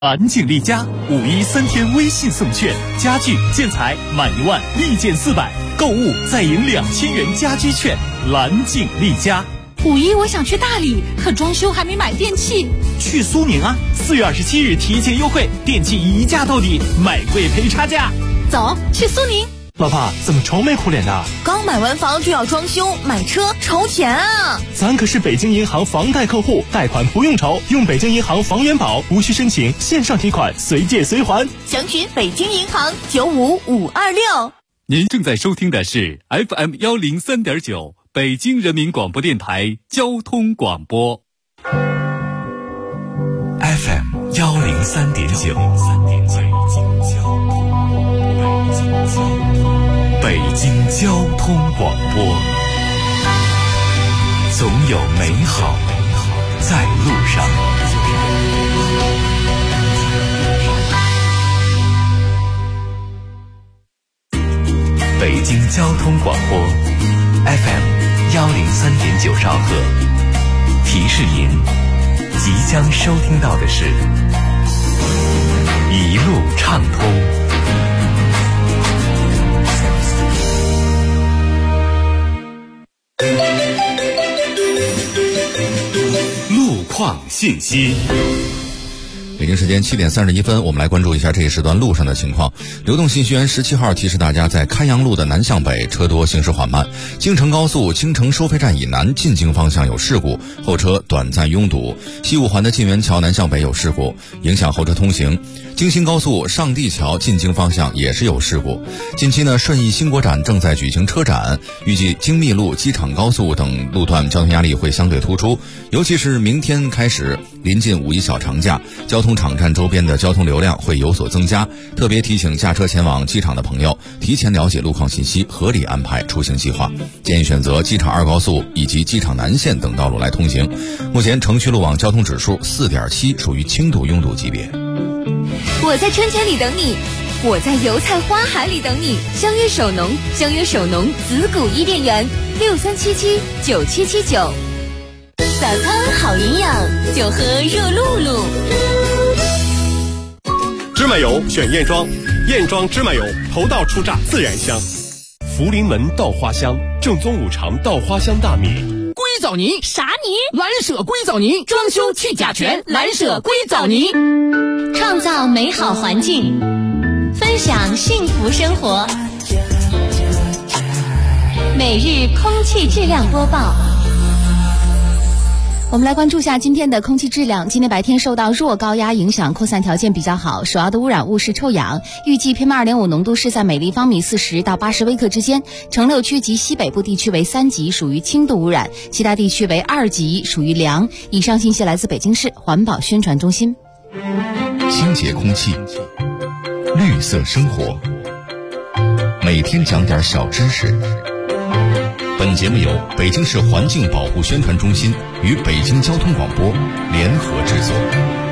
安静丽家513天微信送券，家具建材满1万立减400，购物再赢2000元家居券。蓝景丽家。 5·1我想去大理，可装修还没买电器。 去苏宁啊！4月27日提前优惠，电器一价到底，买贵赔差价。 走，去苏宁。 老婆，怎么愁眉苦脸的？ 刚买完房就要装修，买车愁钱啊！ 咱可是北京银行房贷客户，贷款不用愁，用北京银行房源保，无需申请，线上提款，随借随还。 详询北京银行95526。 您正在收听的是 FM 103.9北京人民广播电台交通广播。FM 103.9。北京交通广播，总有美好在路上。北京交通广播 FM 103.9兆赫，提示您即将收听到的是一路畅通。路况信息。 北京时间7点31分，我们来关注一下这一时段路上的情况。流动信息源17号提示大家，在开阳路的南向北车多，行驶缓慢。京承高速京承收费站以南进京方向有事故，后车短暂拥堵。西五环的晋源桥南向北有事故，影响后车通行。京新高速上地桥进京方向也是有事故。近期呢，顺义新国展正在举行车展，预计京密路、机场高速等路段交通压力会相对突出，尤其是明天开始临近5·1小长假，交通场站周边的交通流量会有所增加，特别提醒驾车前往机场的朋友提前了解路况信息，合理安排出行计划，建议选择机场2高速以及机场南线等道路来通行。目前城区路网交通指数4.7，属于轻度拥堵级别。 我在春天里等你，我在油菜花海里等你。相约首农，相约首农子谷伊甸园，63779779。早餐好营养，就喝热露露。 芝麻油选燕庄，燕庄芝麻油头道出榨，自然香。福临门稻花香，正宗五常稻花香大米。 硅藻泥啥泥？ 蓝舍硅藻泥，装修去甲醛，蓝舍硅藻泥。 创造美好环境，分享幸福生活。每日空气质量播报。 我们来关注一下今天的空气质量。今天白天受到弱高压影响，扩散条件比较好，首要的污染物是臭氧，预计 PM2.5 浓度是在每立方米40到80微克之间。城6区及西北部地区为3级，属于轻度污染，其他地区为2级，属于良。以上信息来自北京市环保宣传中心。 清洁空气，绿色生活，每天讲点小知识。本节目由北京市环境保护宣传中心与北京交通广播联合制作。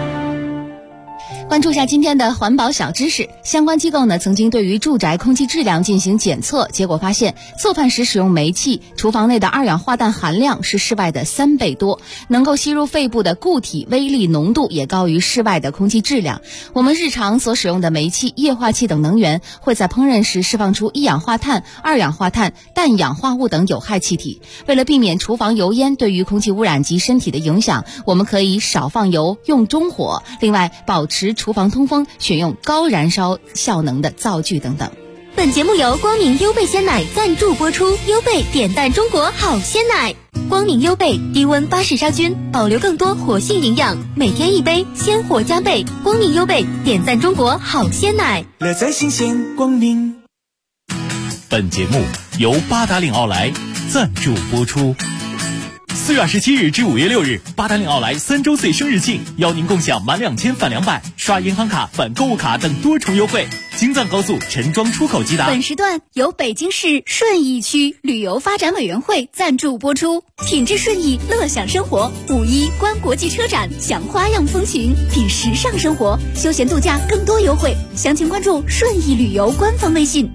关注一下今天的环保小知识。相关机构呢曾经对于住宅空气质量进行检测，结果发现做饭时使用煤气，厨房内的二氧化氮含量是室外的3倍多，能够吸入肺部的固体微粒浓度也高于室外的空气质量。我们日常所使用的煤气、液化气等能源会在烹饪时释放出一氧化碳、二氧化碳、氮氧化物等有害气体。为了避免厨房油烟对于空气污染及身体的影响，我们可以少放油，用中火，另外保持厨房通风，选用高燃烧效能的灶具等等。 本节目由光明优贝鲜奶赞助播出，优贝点赞中国好鲜奶。光明优贝低温巴氏杀菌，保留更多活性营养，每天1杯，鲜活加倍。光明优贝点赞中国好鲜奶， 乐在新鲜光明。 本节目由八达岭奥莱赞助播出。4月27日至5月6日，八达岭奥莱3周岁生日庆，邀您共享满2000返200，刷银行卡返购物卡等多重优惠。京藏高速陈庄出口即达。 本时段由北京市顺义区旅游发展委员会赞助播出。品质顺义，乐享生活。5·1观国际车展，享花样风情，品时尚生活，休闲度假更多优惠。详情关注顺义旅游官方微信。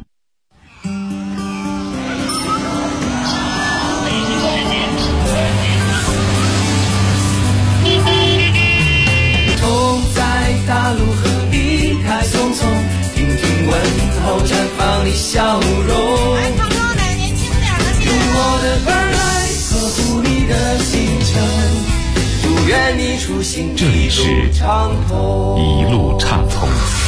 走在大路笑容。用我的耳来呵护你的行程，祝愿你出行这里是一路畅通。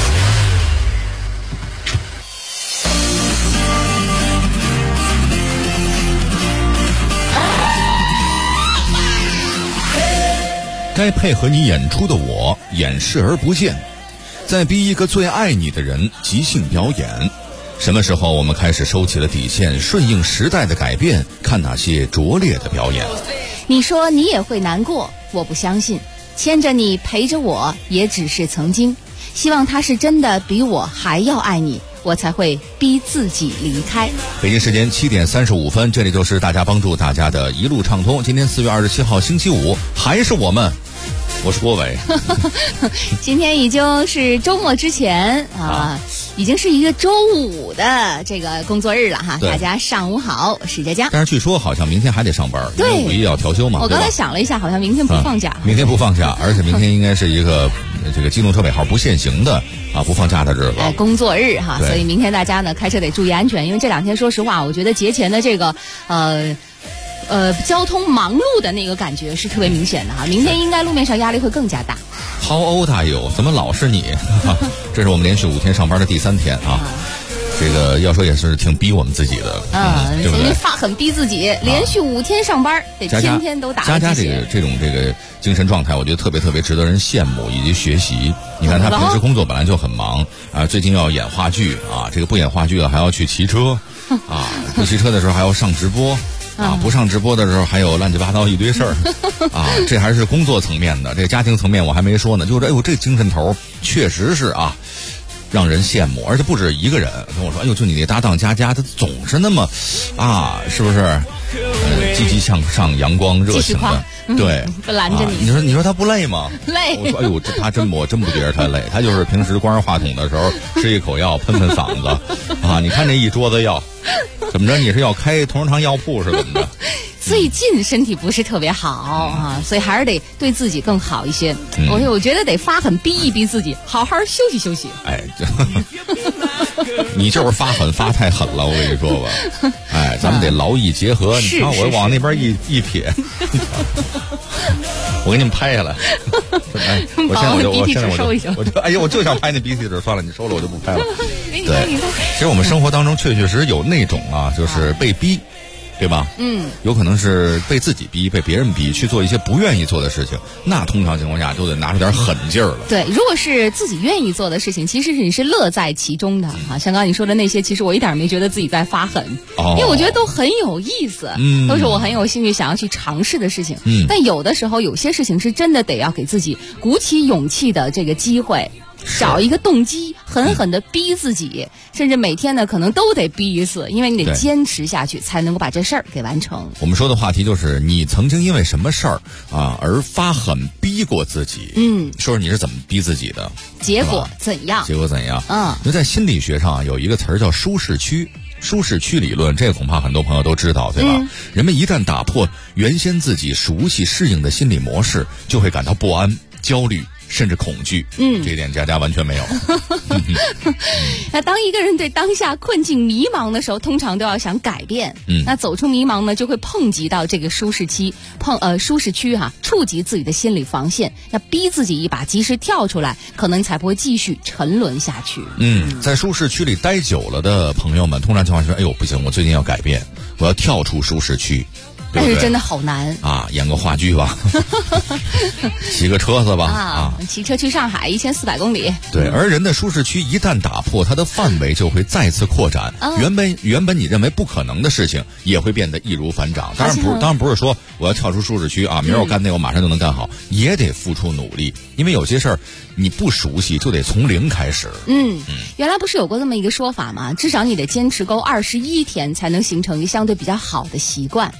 该配合你演出的我掩饰而不见，在逼一个最爱你的人即兴表演。什么时候我们开始收起了底线，顺应时代的改变，看那些拙劣的表演？ 你说你也会难过，我不相信。牵着你陪着我也只是曾经，希望他是真的比我还要爱你，我才会逼自己离开。 北京时间7点35分，这里就是大家帮助大家的一路畅通。今天4月27号星期五，还是我们，我是郭伟。 今天已经是周末之前啊，已经是一个周五的这个工作日了哈。大家上午好，我是佳佳。 但是据说好像明天还得上班， 对， 因为5·1要调休嘛。 我刚才想了一下，好像明天不放假。 明天不放假，而且明天应该是一个这个机动车尾号不限行的不放假的日子。 工作日哈，所以明天大家呢开车得注意安全，因为这2天说实话，我觉得节前的这个交通忙碌的那个感觉是特别明显的哈。明天应该路面上压力会更加大。 How old are you？怎么老是你？这是我们连续5天上班的第3天啊。这个要说也是挺逼我们自己的，对不对？ 很逼自己，连续5天上班，得天天都打。 佳佳这种精神状态，我觉得特别特别值得人羡慕以及学习。你看他平时工作本来就很忙啊，最近要演话剧啊，这个不演话剧了还要去骑车啊，不骑车的时候还要上直播。不上直播的时候还有乱七八糟一堆事儿啊，这还是工作层面的，这个家庭层面我还没说呢。就是这精神头确实是让人羡慕，而且不止一个人跟我说，就你那搭档佳佳，他总是那么是不是积极向上、阳光热情的？对， 不拦着你。 你说他不累吗？ 累。 我说我真不觉得他累，他就是平时关上话筒的时候吃一口药喷嗓子你看这一桌子药。怎么着？你是要开同仁堂药铺是怎么着？ 最近身体不是特别好所以还是得对自己更好一些。我觉得得发狠逼一逼自己，好好休息休息。 你就是发狠发太狠了，我跟你说吧。咱们得劳逸结合。你看我往那边一撇，我给你们拍下来。我现在我就想拍那鼻涕纸，算了，你收了我就不拍了。对，其实我们生活当中确实有那种就是被逼。对吧？有可能是被自己逼，被别人逼去做一些不愿意做的事情，那通常情况下都得拿出点狠劲儿了。 对，如果是自己愿意做的事情，其实你是乐在其中的像刚刚你说的那些，其实我一点没觉得自己在发狠，因为我觉得都很有意思，都是我很有兴趣想要去尝试的事情。但有的时候有些事情是真的得要给自己鼓起勇气的这个机会。找一个动机，狠狠的逼自己，甚至每天呢可能都得逼一次，因为你得坚持下去才能够把这事儿给完成。 我们说的话题就是你曾经因为什么事儿而发狠逼过自己。说说你是怎么逼自己的， 结果怎样？ 因为在心理学上有一个词儿叫舒适区。舒适区理论，这个恐怕很多朋友都知道，对吧？人们一旦打破原先自己熟悉适应的心理模式，就会感到不安、焦虑。甚至恐惧，这一点佳佳完全没有。 那当一个人对当下困境迷茫的时候，通常都要想改变。那走出迷茫呢，就会碰及到这个舒适区触及自己的心理防线，要逼自己一把，及时跳出来，可能才不会继续沉沦下去。 在舒适区里待久了的朋友们，通常情况下说，不行，我最近要改变，我要跳出舒适区。 但是真的好难演个话剧吧，骑个车子吧骑车去上海1400公里。 对，而人的舒适区一旦打破，它的范围就会再次扩展。原本你认为不可能的事情，也会变得易如反掌。当然不是说我要跳出舒适区明儿我干那我马上就能干好，也得付出努力，因为有些事儿你不熟悉，就得从零开始。 原来不是有过这么一个说法吗？至少你得坚持够21天，才能形成一个相对比较好的习惯。 是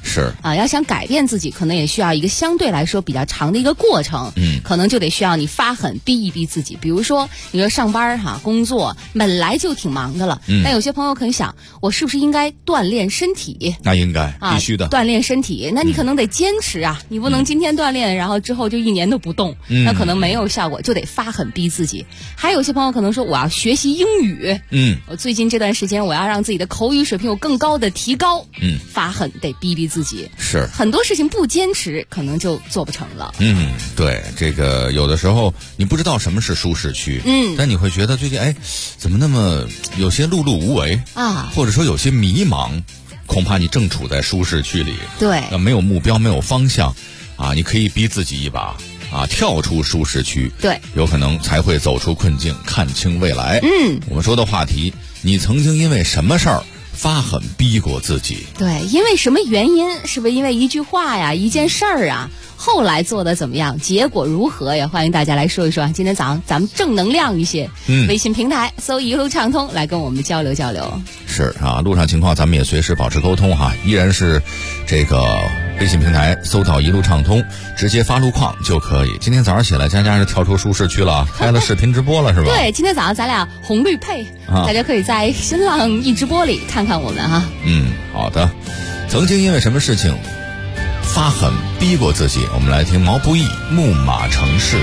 要想改变自己，可能也需要一个相对来说比较长的一个过程。可能就得需要你发狠逼一逼自己。比如说，你说上班工作本来就挺忙的了，但有些朋友可能想，我是不是应该锻炼身体？ 那应该必须的， 锻炼身体，那你可能得坚持啊，你不能今天锻炼，然后之后就1年都不动，那可能没有效果，就得发狠逼自己。还有些朋友可能说，我要学习英语，我最近这段时间我要让自己的口语水平有更高的提高，发狠得逼逼自己。 是很多事情不坚持，可能就做不成了。 对，这个有的时候你不知道什么是舒适区，但你会觉得最近怎么那么有些碌碌无为啊，或者说有些迷茫，恐怕你正处在舒适区里。 对， 没有目标，没有方向啊，你可以逼自己一把啊，跳出舒适区， 对， 有可能才会走出困境，看清未来。我们说的话题，你曾经因为什么事儿发狠逼过自己？ 对，因为什么原因？是不是因为一句话呀，一件事儿啊？后来做的怎么样？结果如何？也欢迎大家来说一说。今天早上咱们正能量一些，微信平台搜一路畅通来跟我们交流交流。 是啊，路上情况咱们也随时保持沟通哈，依然是这个微信平台搜到一路畅通，直接发路况就可以。今天早上起来，佳佳是跳出舒适区了，开了视频直播了是吧？ 对，今天早上咱俩红绿配，大家可以在新浪一直播里看看我们哈。 好的。曾经因为什么事情发狠逼过自己？我们来听毛不易《牧马城市》。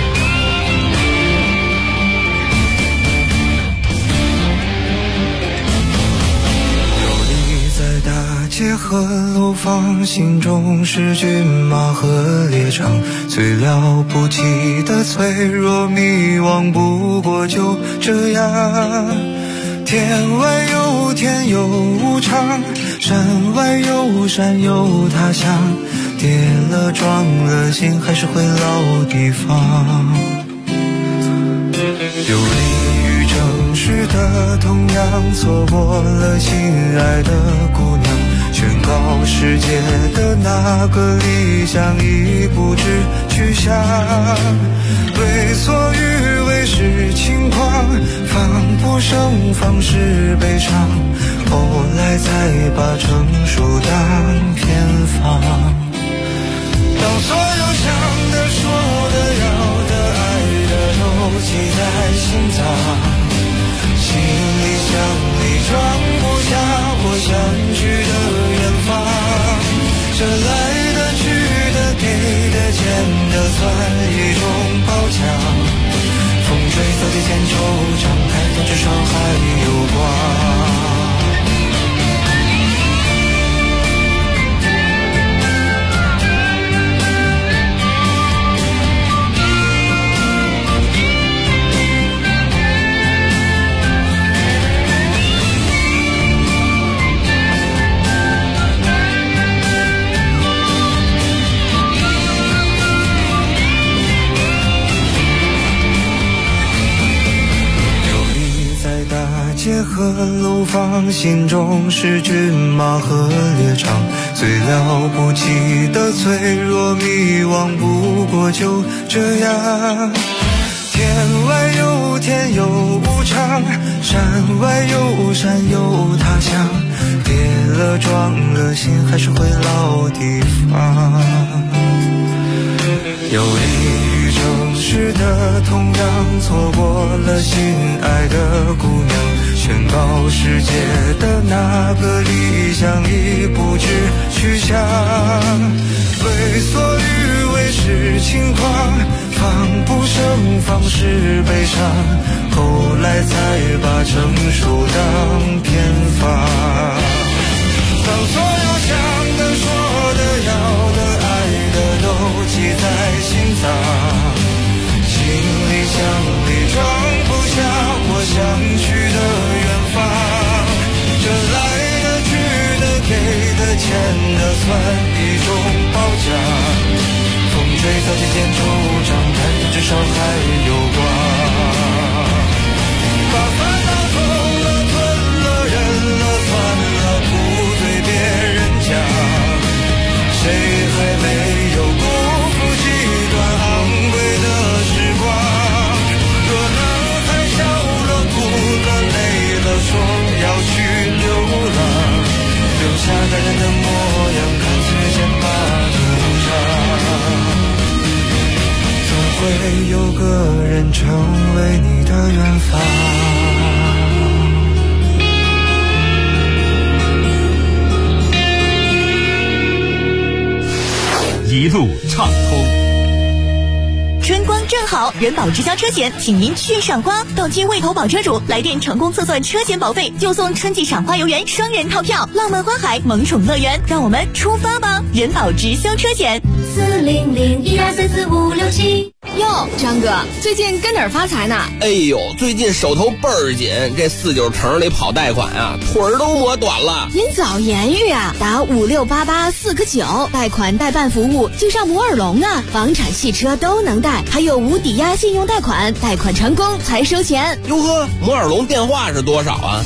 街和楼房，心中是骏马和猎场，最了不起的脆弱迷惘，不过就这样。天外有天有无常，山外有山有他乡，跌了撞了心还是回老地方。流离于城市的同样，错过了心爱的姑娘，宣告世界的那个理想已不知去向。为所欲为是轻狂，防不胜防是悲伤，后来才把成熟当偏方。当所有想的说的要的爱的都记在心脏，行李箱里装不下我想去的远方，这来的去的给的欠的算一种褒奖，风吹草低见惆怅，看见至少还有光。街和楼房，心中是骏马和猎场，最了不起的脆弱迷惘，不过就这样。天外有天有无常，山外有山有他乡，跌了撞了心还是回老地方。游离于城市的同样，错过了心爱的姑娘，宣告世界的那个理想已不知去向。为所欲为是轻狂，防不胜防是悲伤，后来才把成熟当偏方。当所有想的说的要的爱的都记在心脏，行李箱里装不下我想去的远方，这来的去的给的欠的算一种褒奖，风吹草低见惆怅，看见至少还有光。把烦恼吞了吞了忍了算了，不对别人人保直销车险，请您去赏花。当天未投保车主来电成功测算车险保费，就送春季赏花游园双人套票，浪漫花海萌宠乐园。让我们出发吧！人保直销车险 40012344567。 哟，张哥，最近跟哪儿发财呢？ 哎呦，最近手头倍儿紧，这49城里跑贷款啊，腿儿都磨短了。 您早言语啊，打5688-4个9，贷款代办服务就上摩尔龙啊，房产、汽车都能贷，还有无抵押信用贷款，贷款成功才收钱。 哟呵，摩尔龙电话是多少啊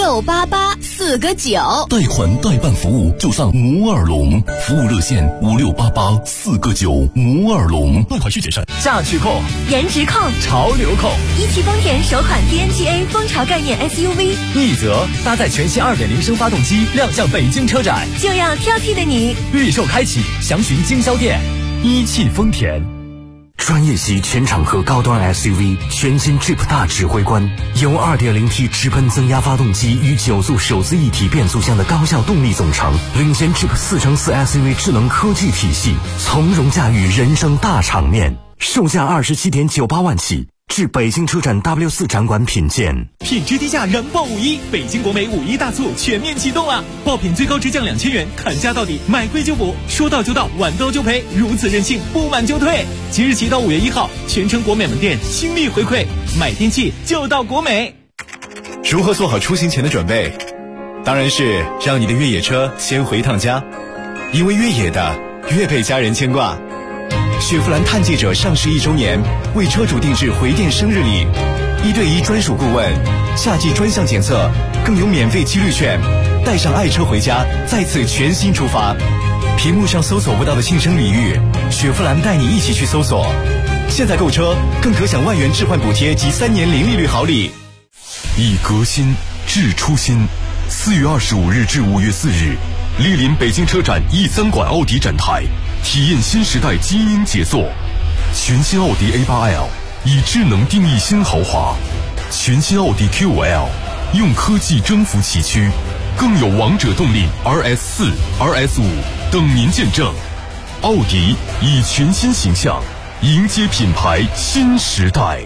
？5688-4个9， 贷款代办服务就上摩尔龙，服务热线5688-4个9，摩尔龙。贷款需谨慎。 价趣控、 颜值控、 潮流控， 一汽丰田首款 DNGA 蜂巢概念 SUV， 奕泽搭载全新 2.0 升发动机亮相北京车展， 就要挑剔的你。 预售开启，详询经销店。一汽丰田。 专业级全场合高端 SUV 全新 Jeep 大指挥官，由 2.0T 直喷增压发动机与9速手自一体变速箱的高效动力总成，领先 Jeep 4×4 SUV 智能科技体系，从容驾驭人生大场面。售价27.98万起，至北京车展 W4 展馆品鉴。 品质低价燃爆5·1，北京国美5·1大促全面启动了，爆品最高直降2000元，砍价到底，买贵就补，说到就到，晚到就赔，如此任性，不满就退。即日起到5月1号，全程国美门店倾力回馈，买电器就到国美。 如何做好出行前的准备？当然是让你的越野车先回趟家，因为越野的越被家人牵挂。雪佛兰探界者上市1周年，为车主定制回电生日礼，1对1专属顾问，夏季专项检测，更有免费几率券，带上爱车回家，再次全新出发。屏幕上搜索不到的庆生礼遇，雪佛兰带你一起去搜索。现在购车更可享万元置换补贴及3年零利率好礼。 以革新致初心。4月25日至5月4日，莅临北京车展E3馆奥迪展台，体验新时代基因杰作。全新奥迪 A8L 以智能定义新豪华，全新奥迪 Q5L 用科技征服崎岖，更有王者动力 RS4、RS5 等您见证。奥迪以全新形象迎接品牌新时代。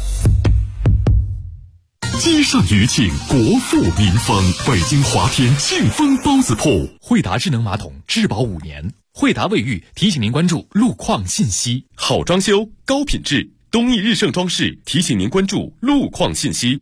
积善余庆，国富民丰。北京华天庆丰包子铺， 惠达智能马桶质保5年。惠达卫浴提醒您关注路况信息。 好装修，高品质，东义日盛装饰提醒您关注路况信息。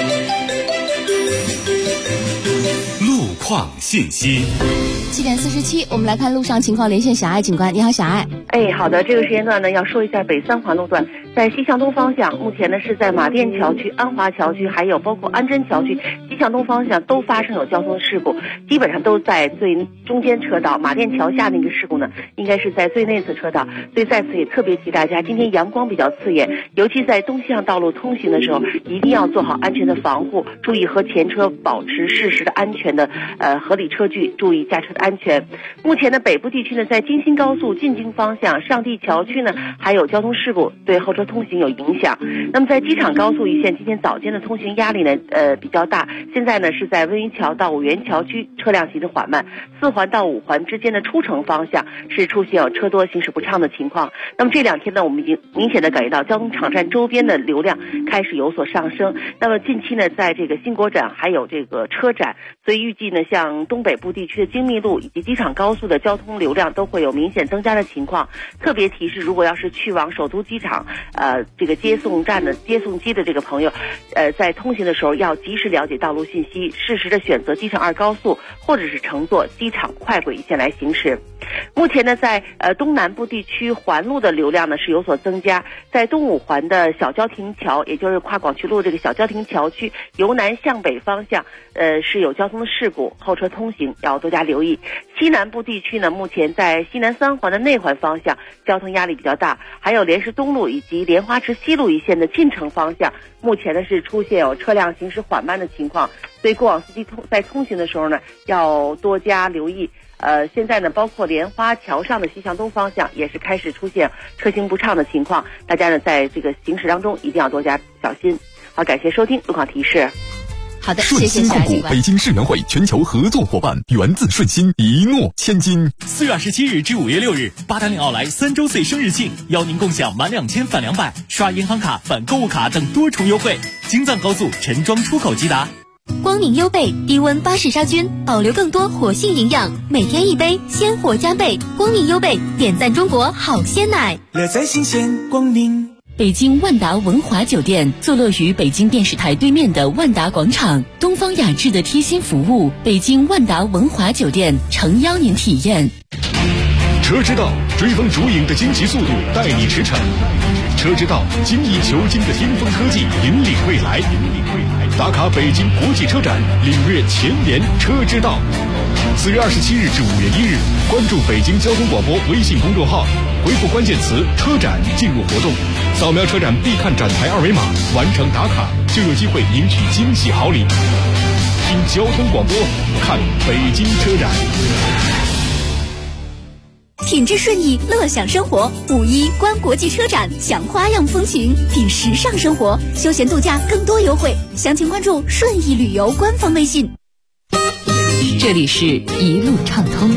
路况信息。 7点47，我们来看路上情况，连线小爱警官。你好，小爱。 好的，这个时间段呢，要说一下北3环路段，在西向东方向，目前呢是在马甸桥区、安华桥区，还有包括安贞桥区，西向东方向都发生有交通事故，基本上都在最中间车道。马甸桥下那个事故呢，应该是在最内侧车道，所以在此也特别提大家，今天阳光比较刺眼，尤其在东向道路通行的时候，一定要做好安全的防护，注意和前车保持适时的安全的合理车距，注意驾车的安全。目前的北部地区呢，在京新高速进京方向上地桥区呢，还有交通事故，对后车通行有影响。那么在机场高速一线，今天早间的通行压力呢比较大，现在呢是在温榆桥到五原桥区车辆行驶缓慢，4环到5环之间的出城方向是出现有车多行驶不畅的情况。那么这2天呢，我们已经明显的感觉到交通场站周边的流量开始有所上升。那么近期呢，在这个新国展还有这个车展，所以预计呢，像东北部地区的京密路以及机场高速的交通流量都会有明显增加的情况。特别提示，如果要是去往首都机场这个接送站的接送机的这个朋友，在通行的时候要及时了解道路信息，适时的选择机场2高速或者是乘坐机场快轨一线来行驶。目前呢，在东南部地区环路的流量呢是有所增加，在东5环的小交亭桥，也就是跨广渠路这个小交亭桥区由南向北方向是有交通的事故，后车通行要多加留意。西南部地区呢，目前在西南3环的内环方向交通压力比较大，还有莲石东路以及莲花池西路一线的进城方向，目前呢是出现有车辆行驶缓慢的情况，所以过往司机在通行的时候呢要多加留意。现在呢，包括莲花桥上的西向东方向也是开始出现车行不畅的情况，大家呢在这个行驶当中一定要多加小心。好，感谢收听路况提示。 好的， 顺鑫控股北京世园会全球合作伙伴，源自顺鑫，一诺千金。 4月27日至5月6日，八达岭奥莱3周岁生日庆，邀您共享满2000返200，刷银行卡返购物卡等多重优惠。京藏高速陈庄出口即达。 光明优贝低温巴氏杀菌，保留更多活性营养，每天一杯，鲜活加倍。光明优贝点赞中国好鲜奶， 乐在新鲜光明。 北京万达文华酒店坐落于北京电视台对面的万达广场，东方雅致的贴心服务，北京万达文华酒店诚邀您体验。 车之道，追风逐影的惊奇速度带你驰骋；车之道，精益求精的巅峰科技引领未来。打卡北京国际车展，领略前沿车之道。4月27日至5月1日，关注北京交通广播微信公众号，回复关键词“车展”进入活动，扫描车展必看展台二维码，完成打卡就有机会赢取惊喜好礼。听交通广播，看北京车展。 品质顺意，乐享生活。5·1观国际车展，享花样风情，品时尚生活，休闲度假更多优惠。详情关注顺意旅游官方微信。 这里是一路畅通。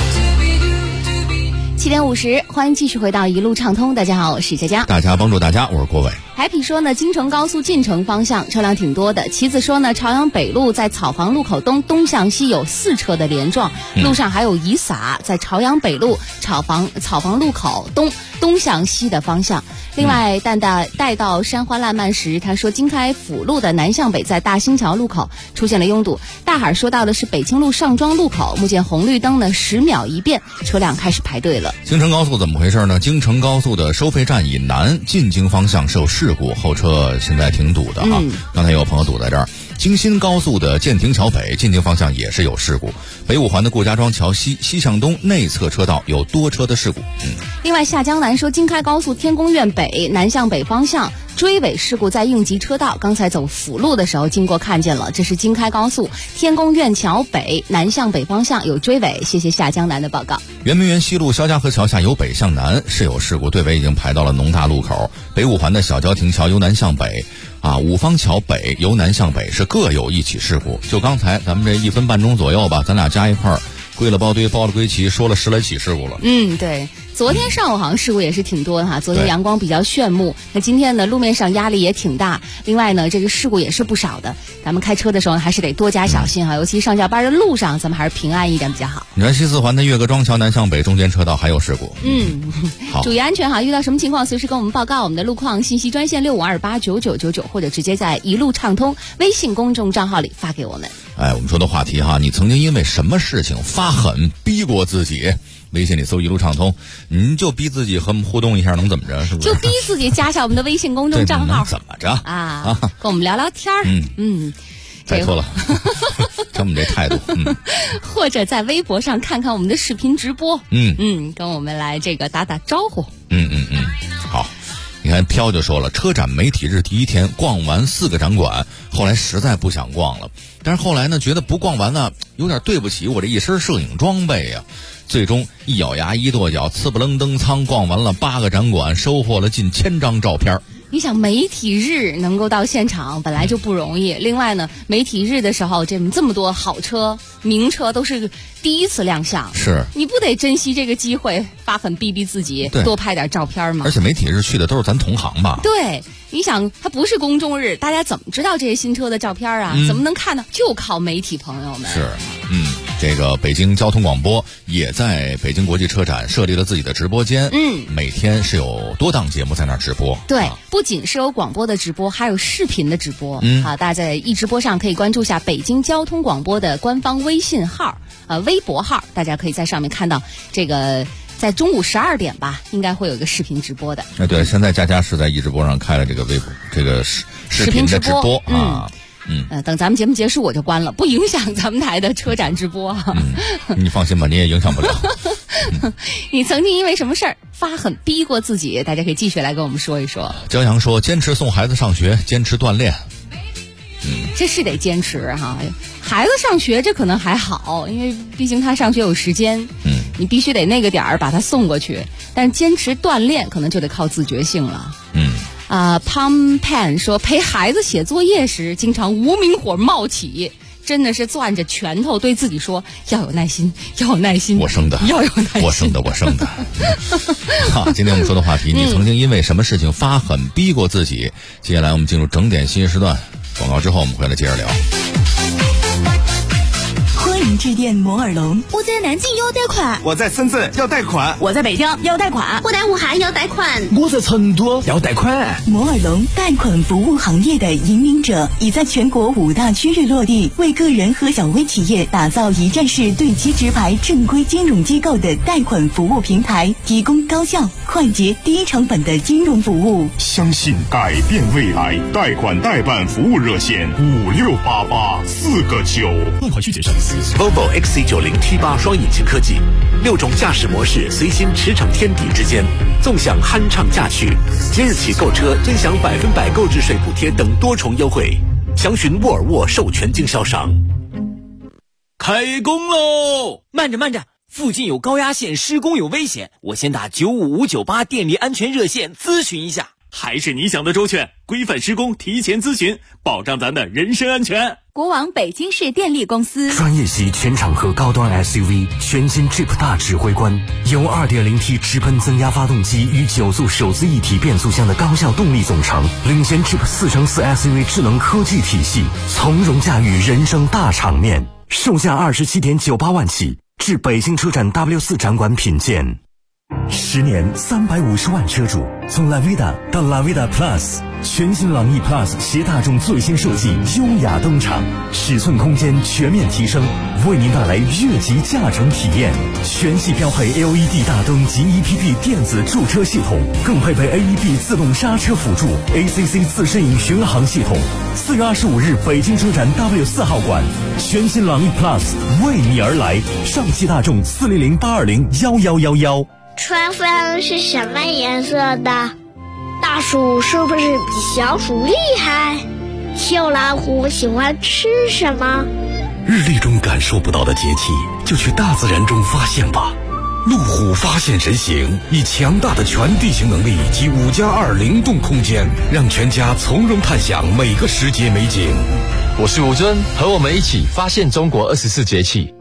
7点50，欢迎继续回到一路畅通。大家好，我是佳佳。 大家帮助大家，我是郭伟。 Happy 说呢，京承高速进城方向车辆挺多的。旗子说呢，朝阳北路在草房路口东向西有4车的连撞，路上还有雨洒，在朝阳北路草房路口东向西的方向。另外，带到山花烂漫时，他说京开辅路的南向北在大兴桥路口出现了拥堵。大海说到的是北京路上庄路口，目前红绿灯呢10秒一变，车辆开始排队了。 京承高速怎么回事呢？京承高速的收费站以南进京方向受事故，后车现在挺堵的啊。刚才有朋友堵在这儿。京新高速的建亭桥北进京方向也是有事故，北五环的顾家庄桥西向东内侧车道有多车的事故。 另外，下江南说京开高速天宫苑北南向北方向追尾事故在应急车道，刚才走辅路的时候经过看见了，这是京开高速天宫苑桥北南向北方向有追尾，谢谢下江南的报告。 圆明园西路肖家河桥下由北向南是有事故，队尾已经排到了农大路口。北五环的小郊亭桥由南向北五方桥北由南向北是各有一起事故。就刚才咱们这1分半钟左右吧，咱俩加一块儿归了包堆包了归齐，说了10来起事故了。 对，昨天上午好像事故也是挺多的哈。昨天阳光比较炫目，那今天呢路面上压力也挺大，另外呢这个事故也是不少的。咱们开车的时候还是得多加小心哈，尤其上下班的路上，咱们还是平安一点比较好。 你看西四环的岳各庄桥南向北中间车道还有事故。好， 注意安全哈，遇到什么情况随时跟我们报告。我们的路况信息专线65289999，或者直接在一路畅通微信公众账号里发给我们。 我们说的话题哈，你曾经因为什么事情发狠逼过自己？微信里搜一路畅通，你就逼自己和我们互动一下，能怎么着？是不是？ 就逼自己加上我们的微信公众账号， 怎么着跟我们聊聊天儿。 拜托了，瞧我们这态度。 或者在微博上看看我们的视频直播。跟我们来这个打打招呼。 好。你看飘就说了，车展媒体日第一天逛完4个展馆，后来实在不想逛了，但是后来呢觉得不逛完呢有点对不起我这一身摄影装备呀，最终一咬牙一跺脚，呲不楞登仓逛完了8个展馆，收获了近1000张照片。 你想媒体日能够到现场本来就不容易，另外呢媒体日的时候这么多好车名车都是第一次亮相， 是你不得珍惜这个机会，发狠逼自己，多拍点照片吗？ 而且媒体日去的都是咱同行吧？ 对，你想它不是公众日，大家怎么知道这些新车的照片啊？怎么能看呢？就靠媒体朋友们。 是，这个北京交通广播也在北京国际车展设立了自己的直播间，每天是有多档节目在那儿直播。 对，不仅是有广播的直播，还有视频的直播。大家在一直播上可以关注下北京交通广播的官方微信号、微博号，大家可以在上面看到这个。在中午12点吧，应该会有一个视频直播的。 对，现在佳佳是在一直播上开了这个微博，这个视频的直播啊。 等咱们节目结束我就关了，不影响咱们台的车展直播。 你放心吧，你也影响不了。 你曾经因为什么事儿发狠逼过自己？大家可以继续来跟我们说一说。 焦阳说：坚持送孩子上学，坚持锻炼。 这是得坚持哈。孩子上学这可能还好，因为毕竟他上学有时间。你必须得那个点儿把他送过去，但是坚持锻炼可能就得靠自觉性了。 Palm Pen 说陪孩子写作业时，经常无名火冒起。真的是攥着拳头对自己说要有耐心，要有耐心， 我生的， 要有耐心， 我生的。好，今天我们说的话题，你曾经因为什么事情发狠逼过自己？接下来我们进入整点新时段，广告之后我们回来接着聊。 欢迎致电摩尔龙， 我在南京要贷款， 我在深圳要贷款， 我在北京要贷款， 我在武汉要贷款， 我在成都要贷款。 摩尔龙贷款服务行业的引领者，已在全国5大区域落地，为个人和小微企业打造一站式对接直排正规金融机构的贷款服务平台，提供高效、快捷、低成本的金融服务。 相信改变未来，贷款代办服务热线568849， 贷款需谨慎。 Volvo XC90 T8 双引擎科技，6种驾驶模式随心驰骋天地之间，纵享酣畅驾趣。即日起购车尊享100%购置税补贴等多重优惠，详询沃尔沃授权经销商。 开工喽！慢着，附近有高压线施工有危险，我先打95598电力安全热线咨询一下。 还是你想的周全，规范施工提前咨询，保障咱的人身安全。 国网北京市电力公司专业级全场合高端 SUV 全新 Jeep 大指挥官，由 2.0T 直喷增压发动机与9速手自一体变速箱的高效动力总成，领先 Jeep 4×4 SUV 智能科技体系，从容驾驭人生大场面。售价27.98万起，至北京车展 W4 展馆品鉴。10年350万车主，从 Lavida 到 Lavida Plus， 全新朗逸 Plus 携大众最新设计优雅登场，尺寸空间全面提升，为您带来越级驾乘体验。全系标配 LED 大灯及 EPP 电子驻车系统，更配备 AEB 自动刹车辅助 ACC 自适应巡航系统。4月25日北京车展 W4 号馆，全新朗逸 Plus 为你而来，上汽大众40082011111。 春分是什么颜色的？大暑是不是比小暑厉害？小老虎喜欢吃什么？ 日历中感受不到的节气，就去大自然中发现吧。路虎发现神行，以强大的全地形能力及5+2灵动空间，让全家从容探享每个时节美景。 我是吴尊，和我们一起发现中国24节气。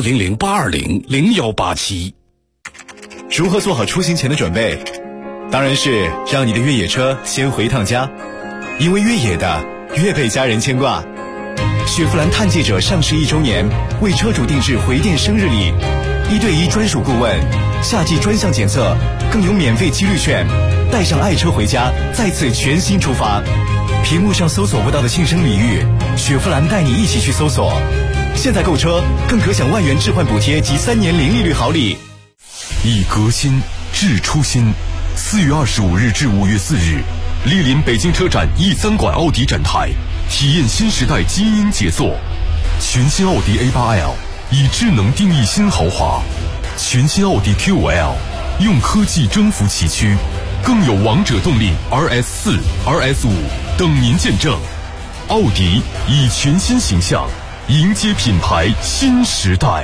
400-820-0187。 如何做好出行前的准备？当然是让你的越野车先回趟家，因为越野的越被家人牵挂。雪佛兰探界者上市1周年，为车主定制回电生日礼，1对1专属顾问，夏季专项检测，更有免费几率券，带上爱车回家，再次全新出发。屏幕上搜索不到的庆生礼遇，雪佛兰带你一起去搜索。现在购车更可享万元置换补贴及3年零利率好礼。 以革新治初心。4月25日至5月4日，莅临北京车展E3馆奥迪展台，体验新时代基因杰作。全新奥迪 A8L 以智能定义新豪华，全新奥迪 Q5L 用科技征服崎岖，更有王者动力 RS4、RS5 等您见证。奥迪以全新形象迎接品牌新时代。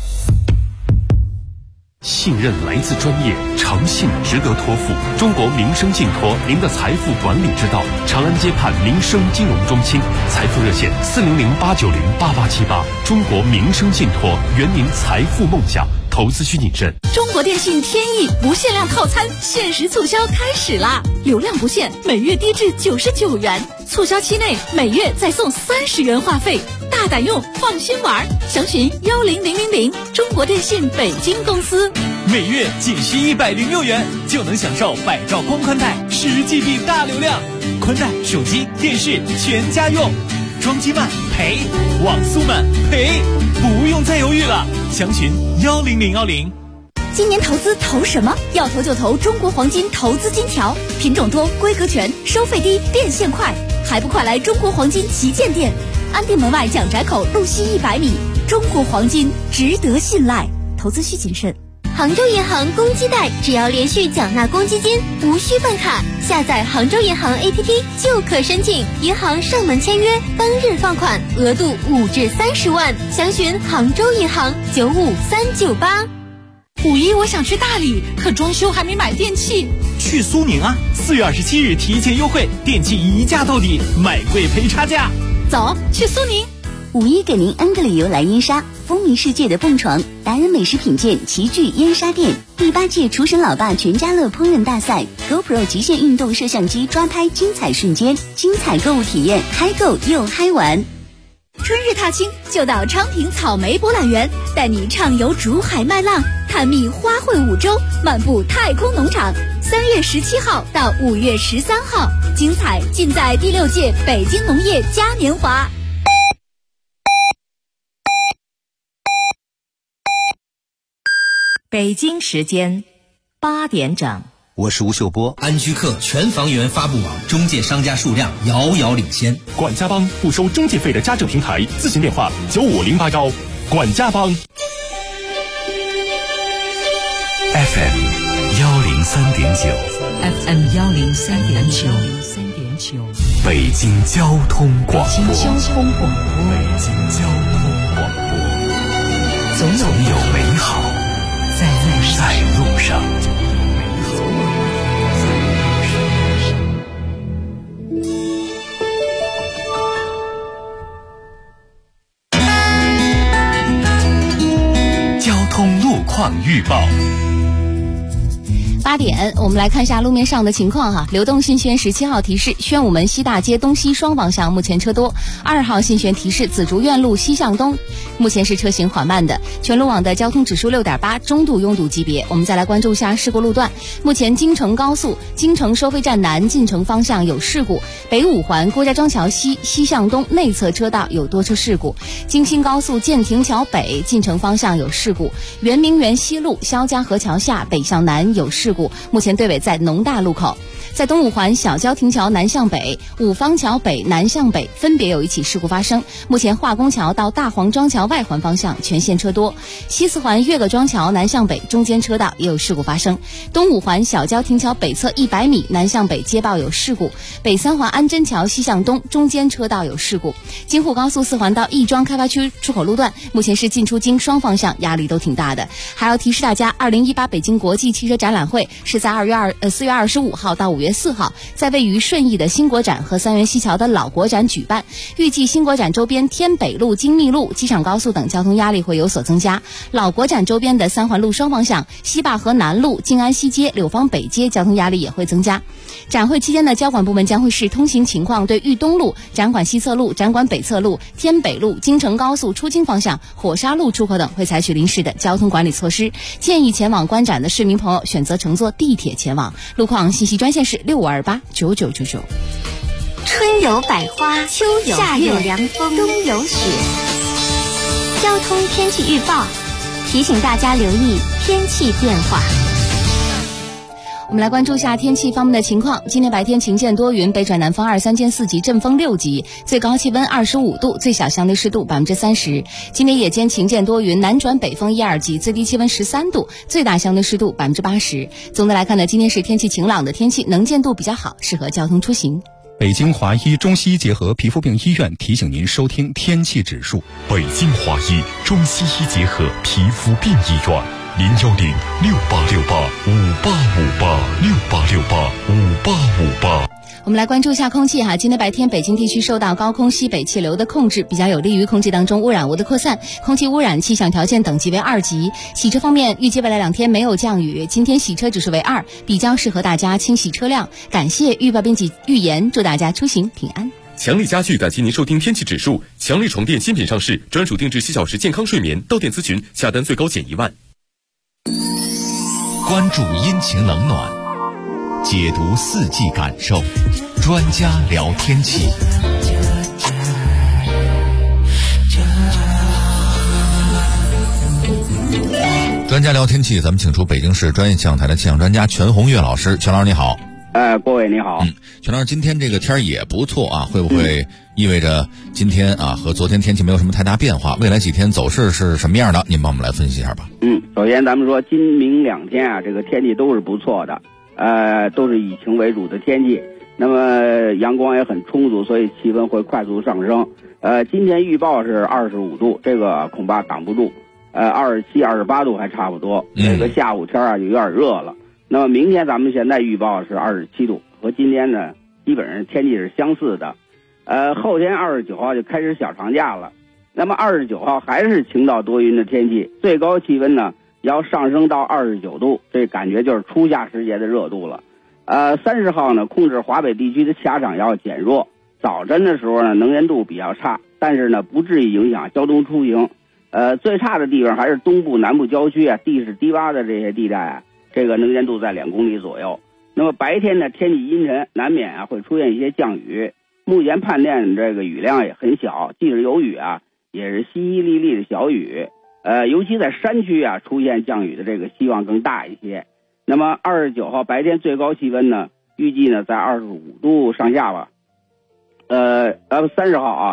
信任来自专业，诚信值得托付。中国民生信托，您的财富管理之道。长安街畔民生金融中心，财富热线400-890-8878。中国民生信托，圆您财富梦想。投资需谨慎。 中国电信天翼不限量套餐限时促销开始啦！流量不限，每月低至99元，促销期内每月再送30元话费，大胆用，放心玩。详询10000，中国电信北京公司。 每月仅需106元，就能享受百兆光宽带10GB 大流量，宽带、手机、电视全家用。装机慢赔，网速慢赔，不用再犹豫了。详询10010。 今年投资投什么？要投就投中国黄金投资金条，品种多，规格全，收费低，变现快，还不快来中国黄金旗舰店，安定门外蒋宅口路西100米。中国黄金值得信赖，投资需谨慎。 杭州银行公积贷，只要连续缴纳公积金，无需办卡，下载杭州银行 APP 就可申请，银行上门签约，当日放款，额度5至30万。详询杭州银行95398。 5一我想去大理，可装修还没买电器。 去苏宁啊！4月27日提前优惠，电器一价到底，买贵赔差价。 走，去苏宁。 5一给您 N 个理由来燕莎，风靡世界的蹦床，达人美食品鉴齐聚燕莎店，第8届厨神老爸全家乐烹饪大赛 ，GoPro 极限运动摄像机抓拍精彩瞬间，精彩购物体验，嗨购又嗨玩。 春日踏青就到昌平草莓博览园，带你畅游竹海麦浪，探秘花卉五洲，漫步太空农场。3月17号到5月13号，精彩尽在第6届北京农业嘉年华。 北京时间8点整。 我是吴秀波。安居客全房源发布网中介商家数量遥遥领先。 管家帮不收中介费的家政平台，咨询电话95081。管家帮。 FM 103.9 FM 103.9 北京交通广播。 北京交通广播。 总有美好在路上。交通路况预报。 8点，我们来看一下路面上的情况哈。流动信宣17号提示，宣武门西大街东西双方向目前车多。2号信宣提示，紫竹院路西向东目前是车行缓慢的。全路网的交通指数6.8，中度拥堵级别。我们再来关注一下事故路段。目前京承高速京承收费站南进城方向有事故，北五环郭家庄桥西向东内侧车道有多车事故。京新高速建亭桥北进城方向有事故，圆明园西路肖家河桥下北向南有事故，目前队尾在农大路口。在东五环小交亭桥南向北、五方桥北南向北分别有一起事故发生，目前化工桥到大黄庄桥外环方向全线车多。西四环岳各庄桥南向北中间车道也有事故发生。东五环小交亭桥北侧100米南向北接报有事故，北三环安贞桥西向东中间车道有事故。京沪高速4环到亦庄开发区出口路段目前是进出京双方向压力都挺大的。还要提示大家，2018北京国际汽车展览会是在4月25号到5月4号在位于顺义的新国展和三元西桥的老国展举办，预计新国展周边天北路、京密路、机场高速等交通压力会有所增加，老国展周边的3环路双方向、西坝河南路、静安西街、柳芳北街交通压力也会增加。展会期间的交管部门将会视通行情况，对豫东路、展馆西侧路、展馆北侧路、天北路、京承高速出京方向、火沙路出口等会采取临时的交通管理措施，建议前往观展的市民朋友选择乘坐地铁前往。路况信息专线是65289999。 春有百花，秋有夏有凉风，冬有雪。交通天气预报提醒大家留意天气变化。 我们来关注一下天气方面的情况。今天白天晴间多云，北转南风2、3间4级，阵风6级，最高气温25度，最小相对湿度30%。今天夜间晴间多云，南转北风1、2级，最低气温13度，最大相对湿度80%。总的来看呢，今天是天气晴朗的天气，能见度比较好，适合交通出行。 北京华医中西医结合皮肤病医院提醒您收听天气指数。 北京华医中西医结合皮肤病医院，0106868586868685858。 我们来关注一下空气哈。今天白天北京地区受到高空西北气流的控制，比较有利于空气当中污染物的扩散，空气污染气象条件等级为2级。洗车方面，预计未来2天没有降雨，今天洗车指数为2，比较适合大家清洗车辆。感谢预报编辑预言，祝大家出行平安。 强力家具感谢您收听天气指数。强力床垫新品上市，专属定制7小时健康睡眠，到店咨询，下单最高减1万。 关注阴晴冷暖，解读4季感受，专家聊天气。 专家聊天气，咱们请出北京市专业气象台的气象专家全红月老师。全老师你好。 各位你好。 全老师，今天这个天儿也不错啊，会不会意味着今天啊和昨天天气没有什么太大变化？未来几天走势是什么样的？您帮我们来分析一下吧。 首先咱们说今明2天啊，这个天气都是不错的，都是以晴为主的天气。那么阳光也很充足，所以气温会快速上升。今天预报是25度，这个恐怕挡不住。 27、28度还差不多。这个下午天啊就有点热了。那么明天咱们现在预报是27度，和今天呢基本上天气是相似的。后天29号就开始小长假了。那么29号还是晴到多云的天气，最高气温呢要上升到29度，这感觉就是初夏时节的热度了。30号呢控制华北地区的气压场要减弱，早晨的时候呢能见度比较差，但是呢不至于影响交通出行。最差的地方还是东部南部郊区啊，地势低洼的这些地带啊，这个能见度在2公里左右。那么白天呢天气阴沉，难免啊会出现一些降雨。目前判断这个雨量也很小，即使有雨啊也是淅淅沥沥的小雨。尤其在山区啊出现降雨的这个希望更大一些。那么29号白天最高气温呢预计呢在25度上下吧。30号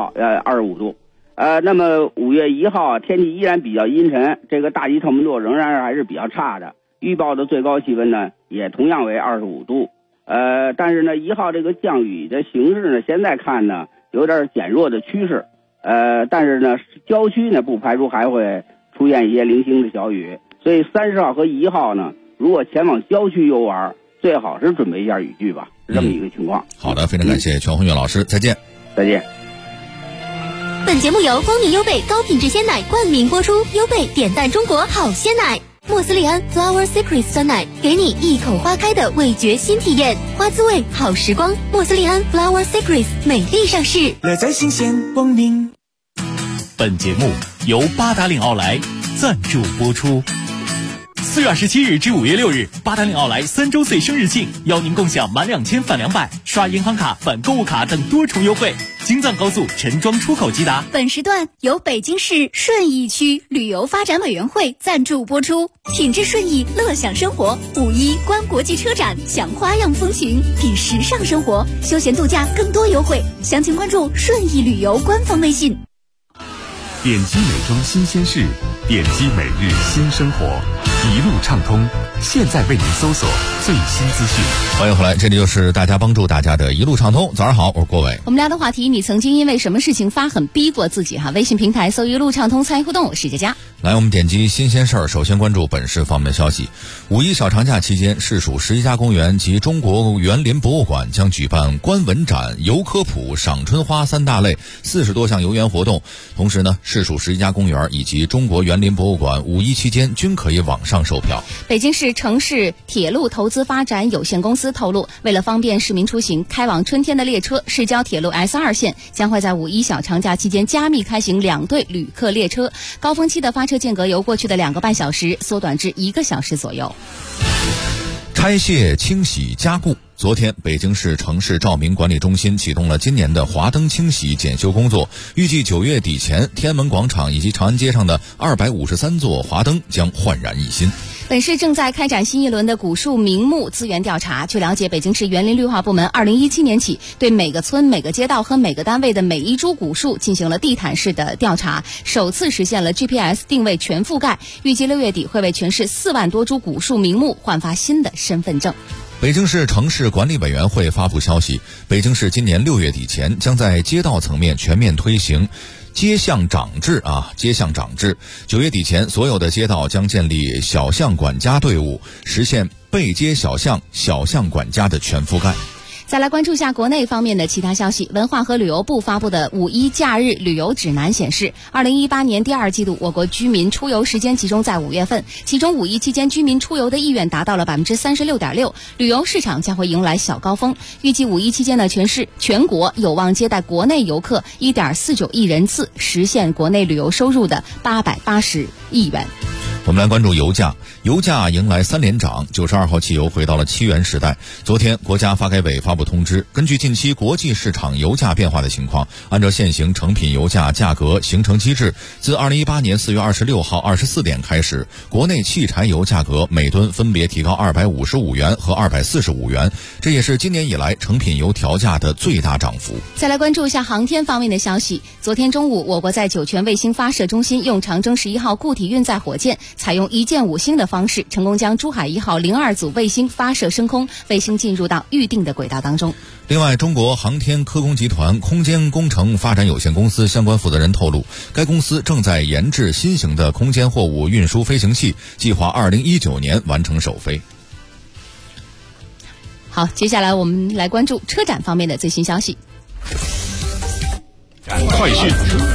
25度。那么5月1号天气依然比较阴沉，这个大气透明度仍然还是比较差的，预报的最高气温呢也同样为25度。但是呢1号这个降雨的形势呢现在看呢有点减弱的趋势。但是呢郊区呢不排除还会出现一些零星的小雨，所以30号和1号呢如果前往郊区游玩，最好是准备一下雨具吧，是这么一个情况。 好的，非常感谢全红月老师，再见。 再见。 本节目由光明优贝高品质鲜奶冠名播出，优贝点赞中国好鲜奶，莫斯利安 Flower Secrets 酸奶，给你一口花开的味觉新体验，花滋味好时光。莫斯利安 Flower Secrets 美丽上市， 乐在新鲜，光明。 本节目由八达岭奥莱赞助播出。4月27日至5月6日，八达岭奥莱3周岁生日庆，邀您共享满2000返200，刷银行卡返购物卡等多重优惠。京藏高速陈庄出口即达。 本时段由北京市顺义区旅游发展委员会赞助播出。品质顺义，乐享生活。5·1观国际车展，享花样风情，品时尚生活，休闲度假更多优惠。详情关注顺义旅游官方微信。 点击美妆新鲜事，点击每日新生活，一路畅通，现在为您搜索最新资讯。 欢迎回来，这里就是大家帮助大家的一路畅通。早上好，我是郭伟。 我们聊的话题，你曾经因为什么事情发狠逼过自己哈？微信平台搜一路畅通参与互动，我是佳佳。 来，我们点击新鲜事儿，首先关注本市方面的消息。5·1小长假期间，市属11家公园及中国园林博物馆将举办观文展、游科普、赏春花3大类40多项游园活动。同时呢，市属11家公园以及中国园林博物馆5·1期间均可以网上售票。 北京市城市铁路投资发展有限公司透露，为了方便市民出行，开往春天的列车市郊铁路 S2 线将会在5·1小长假期间加密开行2对旅客列车，高峰期的发车间隔由过去的2个半小时缩短至1个小时左右。 拆卸、清洗、加固。昨天，北京市城市照明管理中心启动了今年的华灯清洗检修工作，预计9月底前，天安门广场以及长安街上的253座华灯将焕然一新。 本市正在开展新一轮的古树名木资源调查。据了解，北京市园林绿化部门2017年起对每个村、每个街道和每个单位的每一株古树进行了地毯式的调查，首次实现了 GPS 定位全覆盖，预计6月底会为全市4万多株古树名木换发新的身份证。 北京市城市管理委员会发布消息，北京市今年6月底前将在街道层面全面推行街巷长制9月底前，所有的街道将建立小巷管家队伍，实现背街小巷、小巷管家的全覆盖。 再来关注下国内方面的其他消息。文化和旅游部发布的5·1假日旅游指南显示，2018年第2季度我国居民出游时间集中在5月份，其中5·1期间居民出游的意愿达到了36.6%，旅游市场将会迎来小高峰。预计5·1期间呢，全国有望接待国内游客1.49亿人次，实现国内旅游收入的880亿元。 我们来关注油价。油价迎来3连涨，92号汽油回到了7元时代。昨天，国家发改委发布通知，根据近期国际市场油价变化的情况，按照现行成品油价价格形成机制，自2018年4月26号24点开始，国内汽柴油价格每吨分别提高255元和245元，这也是今年以来成品油调价的最大涨幅。 再来关注一下航天方面的消息。昨天中午，我国在酒泉卫星发射中心用长征11号固体运载火箭采用1箭5星的方式，成功将珠海1号02组卫星发射升空，卫星进入到预定的轨道当中。 另外，中国航天科工集团空间工程发展有限公司相关负责人透露，该公司正在研制新型的空间货物运输飞行器，计划2019年完成首飞。 好，接下来我们来关注车展方面的最新消息。 快讯。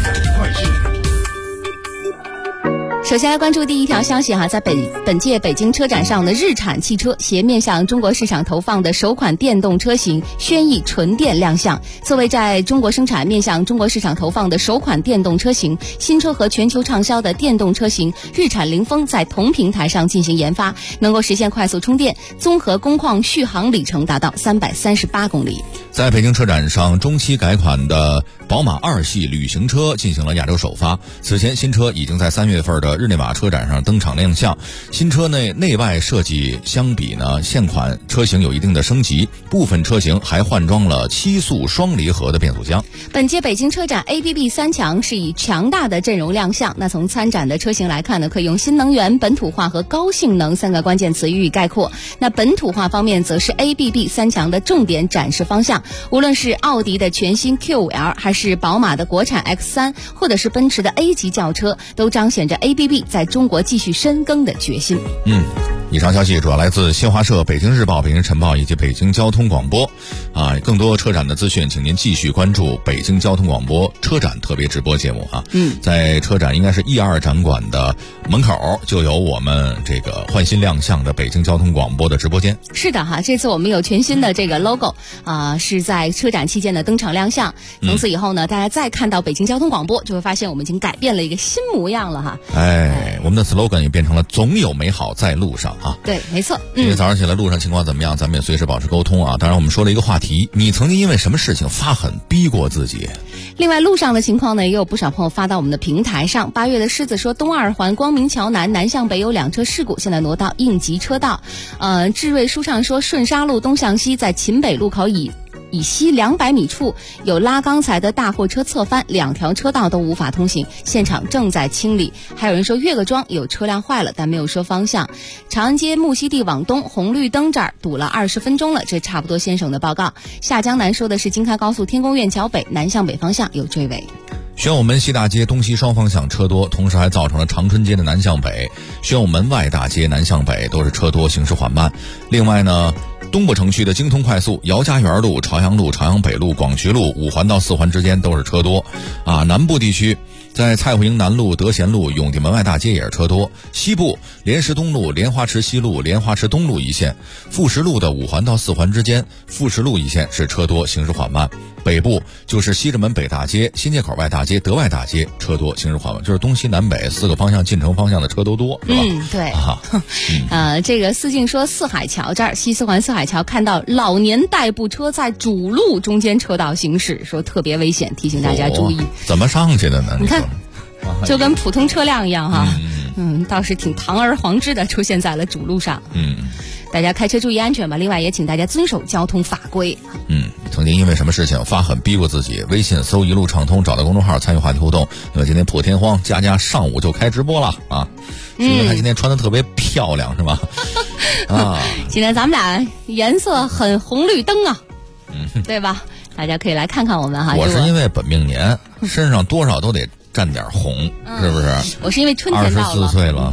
首先来关注第一条消息哈，在本届北京车展上的日产汽车携面向中国市场投放的首款电动车型轩逸纯电亮相。作为在中国生产面向中国市场投放的首款电动车型，新车和全球畅销的电动车型日产凌风在同平台上进行研发，能够实现快速充电，综合工况续航里程达到338公里。 在北京车展上，中期改款的宝马2系旅行车进行了亚洲首发。此前，新车已经在3月份的日内瓦车展上登场亮相。新车内外设计相比呢，现款车型有一定的升级，部分车型还换装了7速双离合的变速箱。 本届北京车展 ABB 3强是以强大的阵容亮相。那从参展的车型来看呢，可以用新能源、本土化和高性能3个关键词予以概括。那本土化方面则是 ABB 3强的重点展示方向。无论是奥迪的全新 Q5L， 还是宝马的国产 X3， 或者是奔驰的 A 级轿车，都彰显着 ABB 在中国继续深耕的决心。 以上消息主要来自新华社、北京日报、北京晨报以及北京交通广播。更多车展的资讯，请您继续关注北京交通广播车展特别直播节目啊。在车展应该是1、2展馆的门口就有我们这个换新亮相的北京交通广播的直播间。 是的哈，这次我们有全新的这个 logo 是在车展期间的登场亮相。从此以后呢，大家再看到北京交通广播，就会发现我们已经改变了一个新模样了哈。 我们的 slogan 也变成了总有美好在路上啊。 对，没错。 今天早上起来路上情况怎么样，咱们也随时保持沟通啊。当然我们说了一个话题，你曾经因为什么事情发狠逼过自己？ 另外路上的情况呢，也有不少朋友发到我们的平台上。8月的狮子说，东2环光明桥南向北有2车事故，现在挪到应急车道。智瑞书上说，顺沙路东向西在秦北路口以西200米处有拉钢材的大货车侧翻，2条车道都无法通行，现场正在清理。还有人说岳各庄有车辆坏了，但没有说方向。长安街木樨地往东红绿灯这儿堵了20分钟了，这差不多先生的报告。下江南说的是京开高速天宫苑桥北南向北方向有追尾。 宣武门西大街东西双方向车多，同时还造成了长春街的南向北、宣武门外大街南向北都是车多，行驶缓慢。另外呢，东部城区的京通快速、姚家园路、朝阳路、朝阳北路、广渠路5环到4环之间都是车多南部地区在蔡胡营南路、德贤路、永定门外大街也是车多。西部莲石东路、莲花池西路、莲花池东路一线、富石路的5环到4环之间，富石路一线是车多，行驶缓慢。北部就是西直门北大街、新街口外大街、德外大街车多，行驶缓慢，就是东西南北4个方向进城方向的车都多，是吧？ 对。这个思静说，四海桥这儿西4环四海桥看到老年代步车在主路中间车道行驶，说特别危险，提醒大家注意。 怎么上去的呢？ 你看，就跟普通车辆一样哈。倒是挺堂而皇之的出现在了主路上。大家开车注意安全吧。另外也请大家遵守交通法规。 曾经因为什么事情发狠逼过自己？微信搜一路畅通，找到公众号参与话题互动。那么今天破天荒，佳上午就开直播了啊！因为他今天穿的特别漂亮，是吧？ 今天咱们俩颜色很红绿灯啊，对吧？大家可以来看看我们哈。 我是因为本命年，身上多少都得沾点红，是不是？ 我是因为春天到了，24 岁了。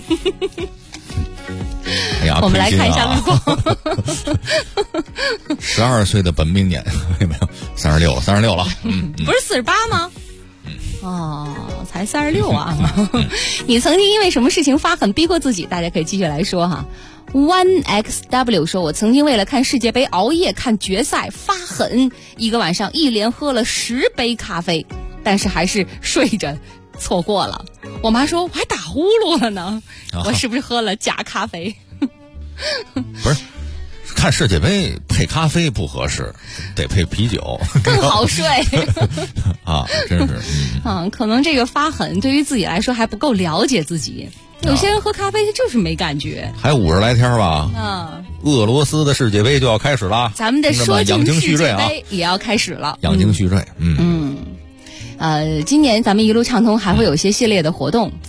哎呀， 我们来看一下路况。 12岁的本命年，有没有？36了。 不是48吗？才36啊！你曾经因为什么事情发狠逼过自己？大家可以继续来说哈。1XW 说，我曾经为了看世界杯熬夜看决赛发狠，一个晚上一连喝了10杯咖啡，但是还是睡着错过了。我妈说我还打呼噜了呢，我是不是喝了假咖啡？ 不是，看世界杯配咖啡不合适，得配啤酒更好睡。 真是可能这个发狠对于自己来说还不够了解自己。有些人喝咖啡就是没感觉。 还50来天吧。俄罗斯的世界杯就要开始了， 咱们的说进世界杯也要开始了。 养精蓄锐。 今年咱们一路畅通还会有一些系列的活动，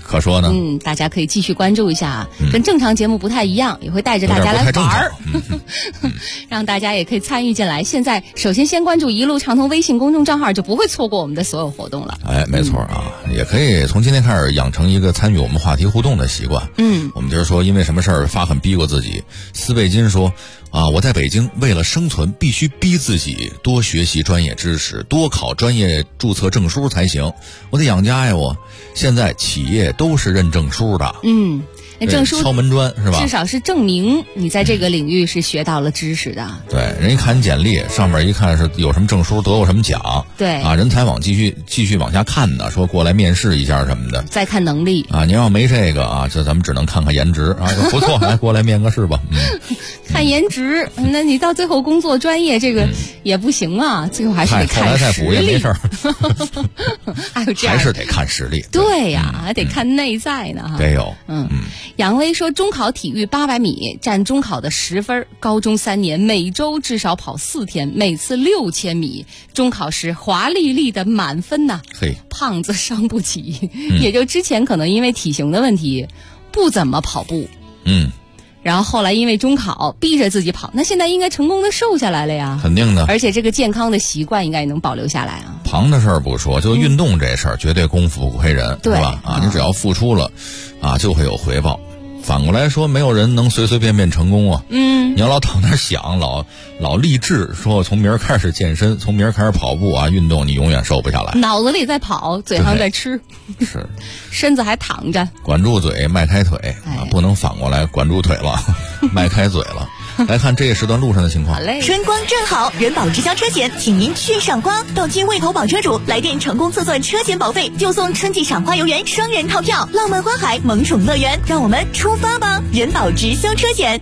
可说呢。 大家可以继续关注一下，跟正常节目不太一样，也会带着大家来玩儿，让大家也可以参与进来。现在首先关注一路畅通微信公众账号，就不会错过我们的所有活动了。 没错啊，也可以从今天开始养成一个参与我们话题互动的习惯。我们就是说因为什么事儿发狠逼过自己。斯贝金说我在北京为了生存必须逼自己多学习专业知识，多考专业注册证书才行，我得养家呀。我现在企业都是认证书的， 那证书敲门砖是吧？ 至少是证明你在这个领域是学到了知识的。 对，人一看你简历上面一看是有什么证书，得过什么奖。 对人才网继续往下看呢，说过来面试一下什么的。 再看能力您要没这个这咱们只能看看颜值不错，来过来面个试吧。 看颜值，那你到最后工作专业这个也不行啊，最后还是得看实力。 后来再补也没事儿。 还有这样还是得看实力。 对呀，还得看内在呢。 得有。 杨威说，中考体育800米占中考的10分，高中3年每周至少跑4天，每次6000米，中考时华丽丽的满分呐。胖子伤不起，也就之前可能因为体型的问题不怎么跑步。然后后来因为中考逼着自己跑，那现在应该成功的瘦下来了呀。 肯定的。 而且这个健康的习惯应该也能保留下来啊。 胖的事儿不说，就运动这事儿绝对功夫不亏人， 对吧？你只要付出了就会有回报。反过来说，没有人能随随便便成功啊。你要老躺那想，老励志说我从明儿开始健身，从明儿开始跑步运动，你永远瘦不下来。 脑子里在跑，嘴上在吃， 是， 身子还躺着。 管住嘴，迈开腿不能反过来管住腿了，迈开嘴了。来看这一时段路上的情况。 春光正好，人保直销车险，请您去赏花。到期未投保车主来电成功测算车险保费，就送春季赏花游园双人套票，浪漫花海萌宠乐园，让我们出发吧！人保直销车险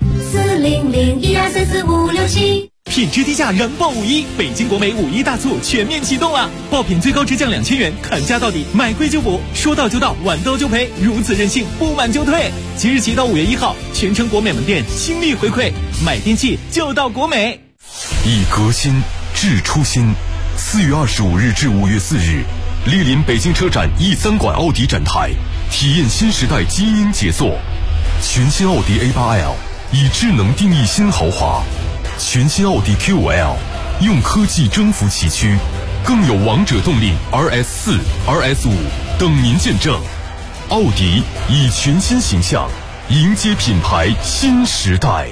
40012344567。 品质低价燃爆5·1，北京国美5·1大促全面启动了，爆品最高直降2000元，砍价到底，买贵就补，说到就到，晚到就赔，如此任性，不满就退。即日起到5月1号，全城国美门店倾力回馈，买电器就到国美。 以革新治初心。4月25日至5月4日，莅临北京车展E3馆奥迪展台，体验新时代基因解锁。全新奥迪 A8L 以智能定义新豪华。全新奥迪 Q5L 用科技征服崎岖，更有王者动力 RS4、RS5 等您见证。奥迪以全新形象迎接品牌新时代。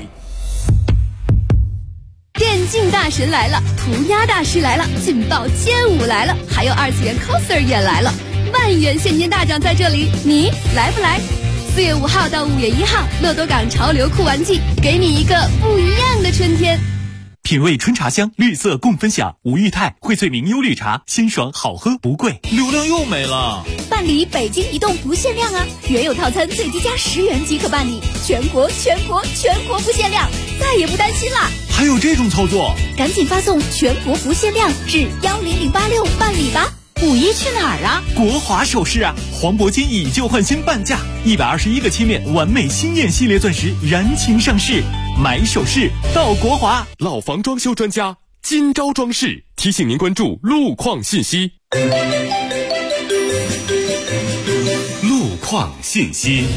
电竞大神来了，涂鸦大师来了，劲爆街舞来了，还有二次元 coser 也来了，万元现金大奖在这里，你来不来？4月5号到5月1号，乐多港潮流酷玩季，给你一个不一样的春天。 品味春茶香，绿色共分享。吴裕泰、荟萃明优绿茶，鲜爽好喝不贵。流量又没了。 办理北京移动不限量啊！原有套餐最低加10元即可办理，全国不限量，再也不担心啦！ 还有这种操作？ 赶紧发送全国不限量至10086办理吧。 5·1去哪儿啊？ 国华首饰啊！黄铂金以旧换新半价，121个切面完美新艳系列钻石燃情上市，买首饰到国华。 老房装修专家金招装饰提醒您关注路况信息。 路况信息。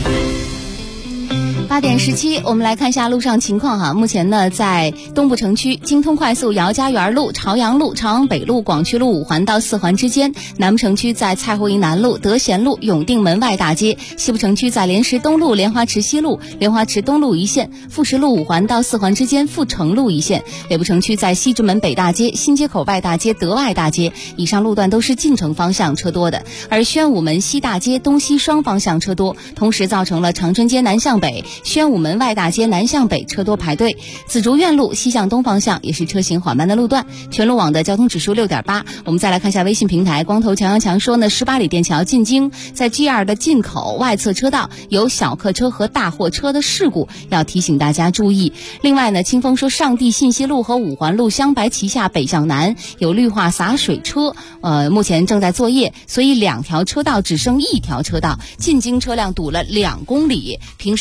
8点17，我们来看一下路上情况哈。目前呢，在东部城区京通快速姚家园路、朝阳路、朝阳北路、广渠路5环到4环之间；南部城区在蔡湖营南路、德贤路、永定门外大街；西部城区在莲石东路、莲花池西路、莲花池东路一线、富石路5环到4环之间、富城路一线；北部城区在西直门北大街、新街口外大街、德外大街。以上路段都是进城方向车多的，而宣武门西大街东西双方向车多，同时造成了长春街南向北、宣武门外大街南向北车多排队。紫竹院路西向东方向也是车行缓慢的路段。全路网的交通指数6.8。我们再来看一下微信平台，光头强阳强说呢，18里店桥进京在 G2 的进口外侧车道有小客车和大货车的事故，要提醒大家注意。另外呢，清风说上地信息路和5环路湘白旗下北向南有绿化洒水车，目前正在作业，所以2条车道只剩1条车道，进京车辆堵了2公里，平时5分钟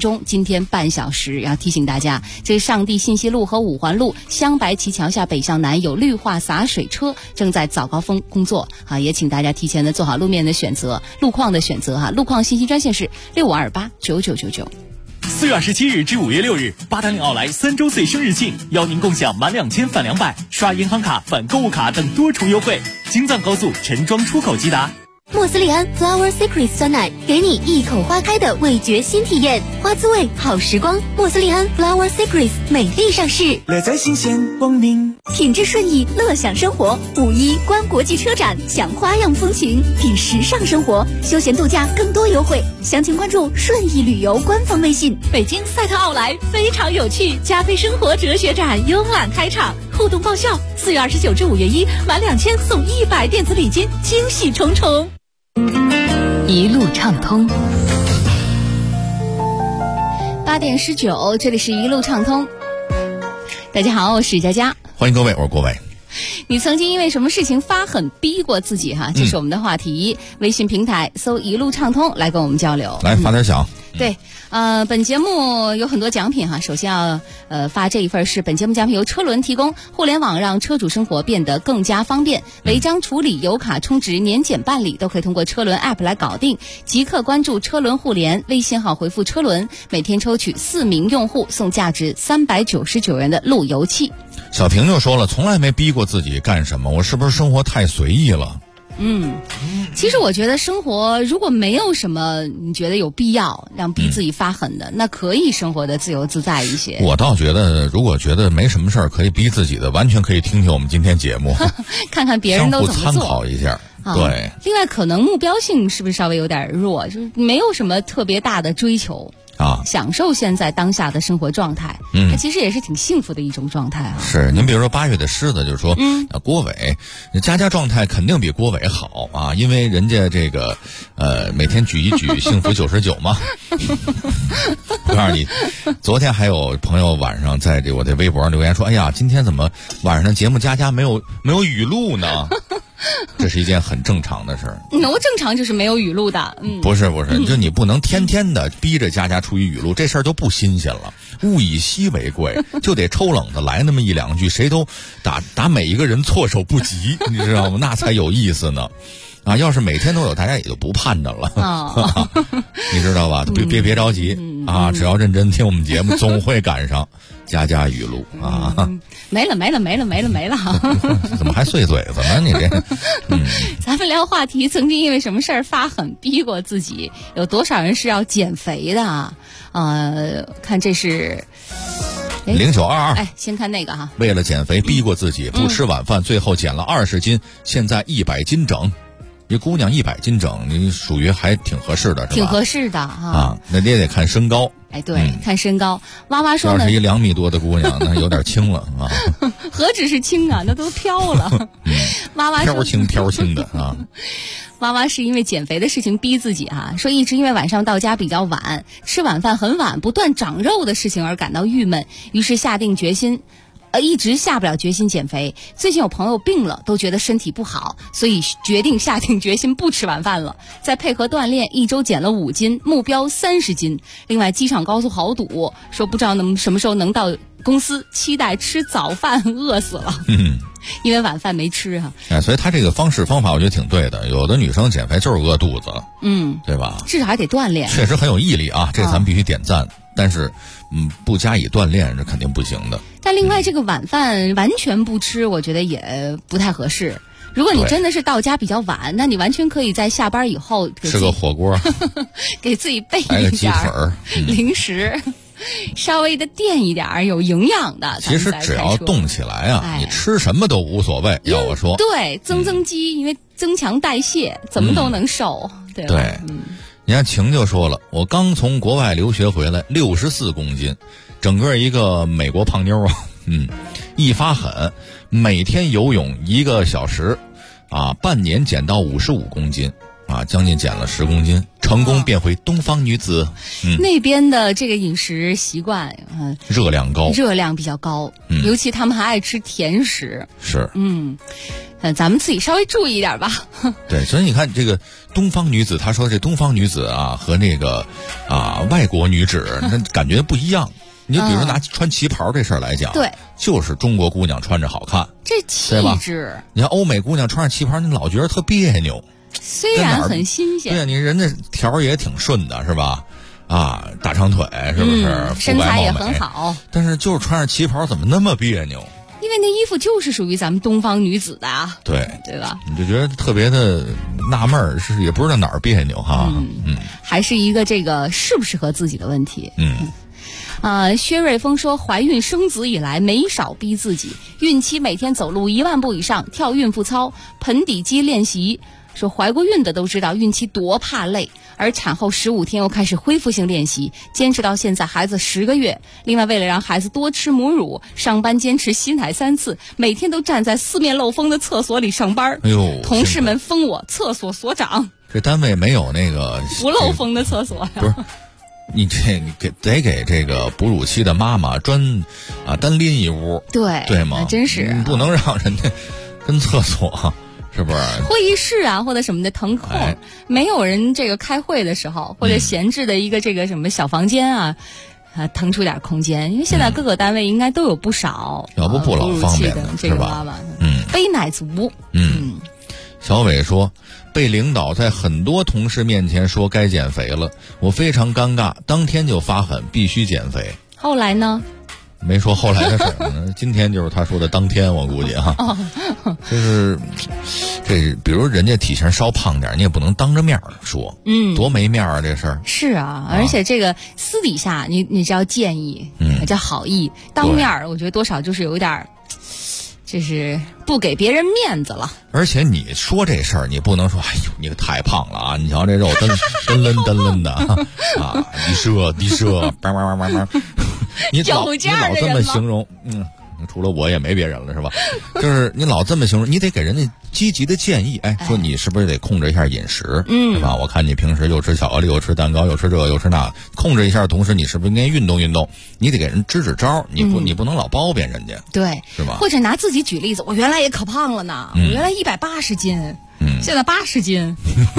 钟，今天半小时。然后提醒大家，这上地信息路和五环路镶白旗桥下北向南有绿化洒水车正在早高峰工作啊，也请大家提前的做好路面的选择、路况的选择哈。路况信息专线是65289999。 4月27日至5月6日，八达岭奥莱3周岁生日庆，邀您共享满2000返200，刷银行卡返购物卡等多重优惠。京藏高速陈庄出口即达。 莫斯利安 Flower Secret 酸奶，给你一口花开的味觉新体验，花滋味好时光。莫斯利安 Flower Secret 美丽上市， 乐在新鲜，光临品质顺意，乐享生活。5·1观国际车展，享花样风情，品时尚生活，休闲度假更多优惠。详情关注顺意旅游官方微信。 北京赛特奥莱非常有趣加菲生活哲学展慵懒开场，互动爆笑，4月29至5月1，满2000送100电子礼金，惊喜重重。 一路畅通。8点19，这里是一路畅通。大家好，我是佳佳， 欢迎各位，我是郭伟。 你曾经因为什么事情发狠逼过自己哈？这是我们的话题。微信平台搜一路畅通来跟我们交流， 来发点响。 对，本节目有很多奖品哈。首先要发这一份是本节目奖品由车轮提供，互联网让车主生活变得更加方便，违章处理、油卡充值、年检办理都可以通过车轮 App 来搞定。即刻关注车轮互联微信号，回复车轮，每天抽取4名用户送价值399元的路由器。 小婷就说了，从来没逼过自己干什么，我是不是生活太随意了？ 其实我觉得生活如果没有什么你觉得有必要让逼自己发狠的，那可以生活的自由自在一些。 我倒觉得，如果觉得没什么事儿可以逼自己的，完全可以听听我们今天节目， 看看别人都怎么做， 相互参考一下。对。 另外，可能目标性是不是稍微有点弱，就是没有什么特别大的追求。享受现在当下的生活状态，它其实也是挺幸福的一种状态啊。 是，您比如说8月的狮子就说，郭伟，佳佳状态肯定比郭伟好啊，因为人家这个每天举一举幸福99嘛。我告诉你，昨天还有朋友晚上在我的微博上留言说，哎呀，今天怎么晚上的节目佳佳没有语录呢？这是一件很正常的事儿。 我正常就是没有语录的。 不是，就你不能天天的逼着佳佳出一语录，这事儿就不新鲜了。物以稀为贵，就得抽冷的来那么1、2句，谁都打每一个人措手不及，你知道吗？那才有意思呢。啊，要是每天都有，大家也就不盼着了。你知道吧？别着急啊，只要认真听我们节目，总会赶上佳佳语录啊。 没了。 怎么还碎嘴子呢？你这， 咱们聊话题，曾经因为什么事儿发狠逼过自己？有多少人是要减肥的啊？看这是。 0922， 先看那个哈。 为了减肥逼过自己，不吃晚饭，最后减了20斤，现在100斤整。这姑娘100斤整，你属于还挺合适的，是吧？ 挺合适的啊。 那你也得看身高。 对，看身高。娃娃说呢， 要是一2米多的姑娘，那有点轻了啊。 何止是轻啊，那都飘了。娃娃说飘轻的啊。 娃娃是因为减肥的事情逼自己啊，说一直因为晚上到家比较晚，吃晚饭很晚，不断长肉的事情而感到郁闷，于是下定决心。一直下不了决心减肥，最近有朋友病了，都觉得身体不好，所以下定决心不吃晚饭了，再配合锻炼，1周减了5斤，目标30斤。另外机场高速好堵，说不知道什么时候能到公司，期待吃早饭，饿死了。因为晚饭没吃啊。 所以他这个方法我觉得挺对的。有的女生减肥就是饿肚子，对吧？ 至少还得锻炼， 确实很有毅力啊，这咱们必须点赞。但是不加以锻炼是肯定不行的。 但另外这个晚饭完全不吃，我觉得也不太合适。如果你真的是到家比较晚，那你完全可以在下班以后吃个火锅， 给自己备一点鸡腿零食，稍微的垫一点有营养的。 其实只要动起来啊，你吃什么都无所谓。要我说， 对，增肌，因为增强代谢，怎么都能瘦，对吧？ 对，你看晴就说了，我刚从国外留学回来，64公斤，整个一个美国胖妞啊。一发狠，每天游泳1个小时，半年减到55公斤。 啊，将近减了10公斤，成功变回东方女子。 那边的这个饮食习惯， 热量高， 热量比较高，尤其他们还爱吃甜食。 是， 咱们自己稍微注意一点吧。 对，所以你看这个东方女子，他说这东方女子啊和那个外国女子，那感觉不一样。你就比如说拿穿旗袍这事儿来讲， 对， 就是中国姑娘穿着好看， 这气质。 你看欧美姑娘穿着旗袍，你老觉得特别扭。 虽然很新鲜， 对呀，你人家条也挺顺的，是吧？啊，大长腿是不是？ 身材也很好， 但是就是穿着旗袍怎么那么别扭？ 因为那衣服就是属于咱们东方女子的啊，对吧？ 你就觉得特别的纳闷儿，也不知道哪儿别扭哈。 还是一个这个适不适合自己的问题。薛瑞峰说，怀孕生子以来没少逼自己，孕期每天走路1万步以上，跳孕妇操、盆底肌练习。说怀过孕的都知道孕期多怕累，而产后15天又开始恢复性练习，坚持到现在孩子10个月。另外为了让孩子多吃母乳，上班坚持吸奶3次，每天都站在4面漏风的厕所里上班。同事们封我厕所所长。 这单位没有那个不漏风的厕所呀？ 不是，你得给这个哺乳期的妈妈单拎一屋，对吗？ 真是你不能让人家跟厕所。是不是会议室啊或者什么的腾空，没有人这个开会的时候，或者闲置的一个这个什么小房间啊，腾出点空间，因为现在各个单位应该都有不少要不老方便的这个妈妈，背奶族。 小伟说，被领导在很多同事面前说该减肥了，我非常尴尬，当天就发狠，必须减肥。 后来呢？ 没说后来的事儿，今天就是他说的当天，我估计就是这，比如人家体型稍胖点，你也不能当着面说，多没面啊这事儿。 是啊，而且这个私底下你只要建议，叫好意，当面我觉得多少就是有一点，就是不给别人面子了。 而且你说这事儿，你不能说，哎呦，你可太胖了啊！你瞧这肉噔楞的啊，低射，叭。你老这么形容，除了我也没别人了，是吧？就是你老这么形容，你得给人家积极的建议，说你是不是得控制一下饮食，是吧？我看你平时又吃巧克力，又吃蛋糕，又吃这个又吃那，控制一下，同时你是不是应该运动运动？你得给人支招，你不能老包庇人家， 对， 是吧？ 或者拿自己举例子，我原来也可胖了呢，我原来180斤，现在80斤。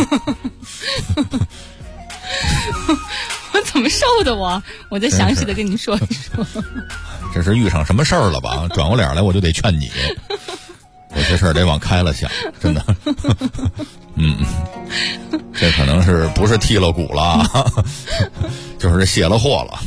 我怎么瘦的我再详细的跟你说一说。 这是遇上什么事儿了吧？转过脸来我就得劝你，有些事儿得往开了想，真的。这可能是不是剔了骨了，就是卸了货了。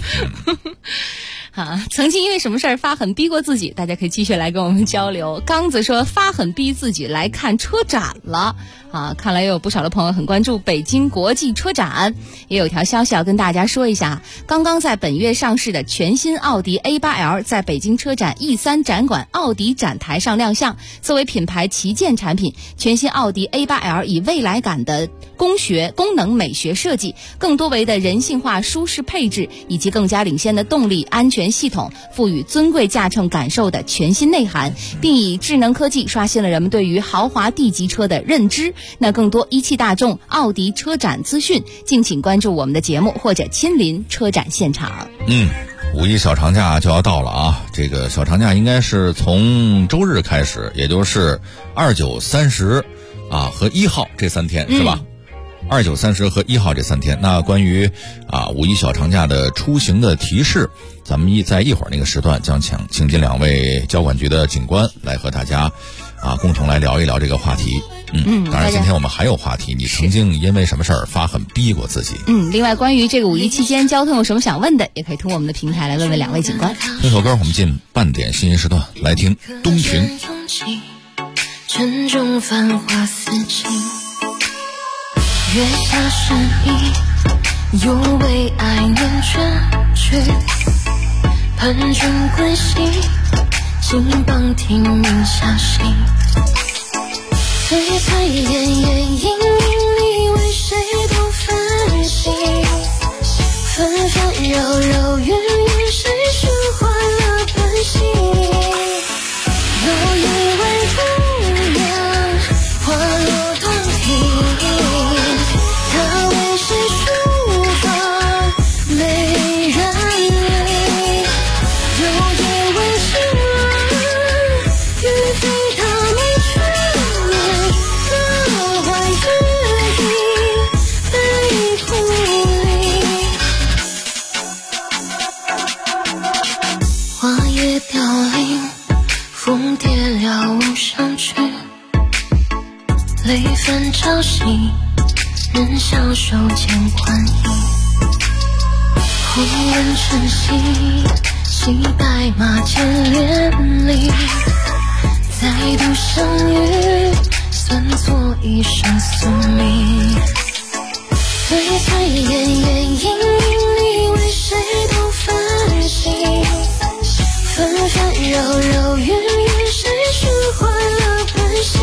曾经因为什么事儿发狠逼过自己？大家可以继续来跟我们交流。刚子说发狠逼自己来看车展了看来也有不少的朋友很关注北京国际车展。也有条消息要跟大家说一下，刚刚在本月上市的全新奥迪 A8L 在北京车展 E3 展馆奥迪展台上亮相。作为品牌旗舰产品，全新奥迪 A8L 以未来感的功能美学设计，更多维的人性化舒适配置，以及更加领先的动力安全系统，赋予尊贵驾乘感受的全新内涵，并以智能科技刷新了人们对于豪华 D 级车的认知。那更多一汽大众奥迪车展资讯，敬请关注我们的节目或者亲临车展现场。 五一小长假就要到了啊！这个小长假应该是从周日开始，也就是29、30和1号这3天，是吧？29、30和1号这3天。那关于五一小长假的出行的提示，咱们在一会儿那个时段将请进2位交管局的警官来和大家共同来聊一聊这个话题。当然今天我们还有话题，你曾经因为什么事儿发狠逼过自己？ 另外关于这个五一期间交通有什么想问的，也可以通过我们的平台来问问2位警官。 这首歌我们进半点信息时段来听东群。 沉重繁华似锦，月下诗意，有为爱念专句，盼君归西，金榜题名下行。璀璨烟烟隐隐，你为谁都繁星？纷纷扰扰，远远谁释怀了本心？有一位姑娘，花落洞庭， 分朝夕，人消手间欢意。红颜晨曦，骑白马见连理。再度相遇，算作一生宿命。对彩烟烟隐隐，你为谁都烦心？纷纷扰扰，远远，谁是换了本性？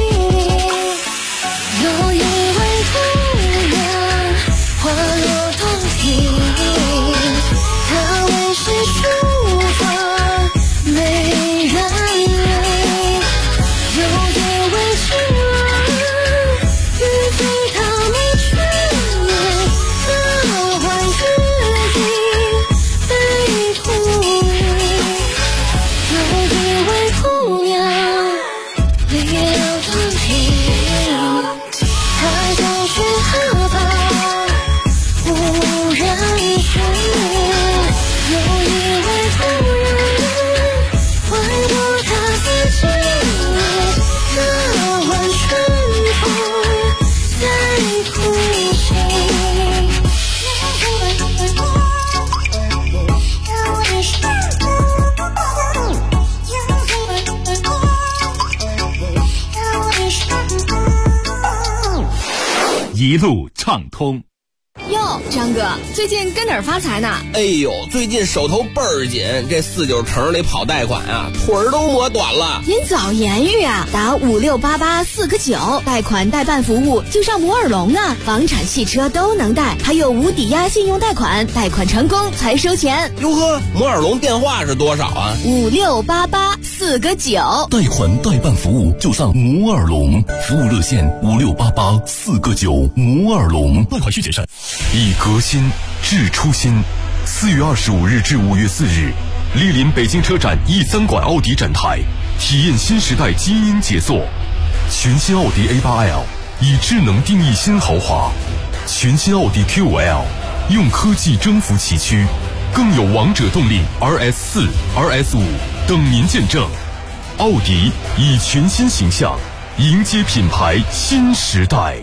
有一位姑娘，花落洞庭，她为谁梳妆美人灵？有一位情郎，欲飞他们却念那晚月影被荼蘼。有一位姑娘，离了洞庭，她就去何方无人寻。有一位故人，换过他自己，那晚春风在哭泣。 一路畅通。 哟，张哥，最近跟哪儿发财呢？ 哎呦，最近手头倍儿紧，这49城里跑贷款啊，腿儿都磨短了。 您早言语啊，打5688 4个9，贷款代办服务就上摩尔龙啊，房产、汽车都能贷，还有无抵押信用贷款，贷款成功才收钱。 哟呵，摩尔龙电话是多少啊 ？5688 4个9， 贷款代办服务就上摩尔龙，服务热线5688 4个9，摩尔龙，贷款需谨慎。以革新治初心。4月25日至5月4日，莅临北京车展E3馆奥迪展台，体验新时代基因解锁。全新奥迪 A8L 以智能定义新豪华，全新奥迪 Q5L 用科技征服崎岖，更有王者动力 RS4、RS5 等您见证。奥迪以全新形象迎接品牌新时代。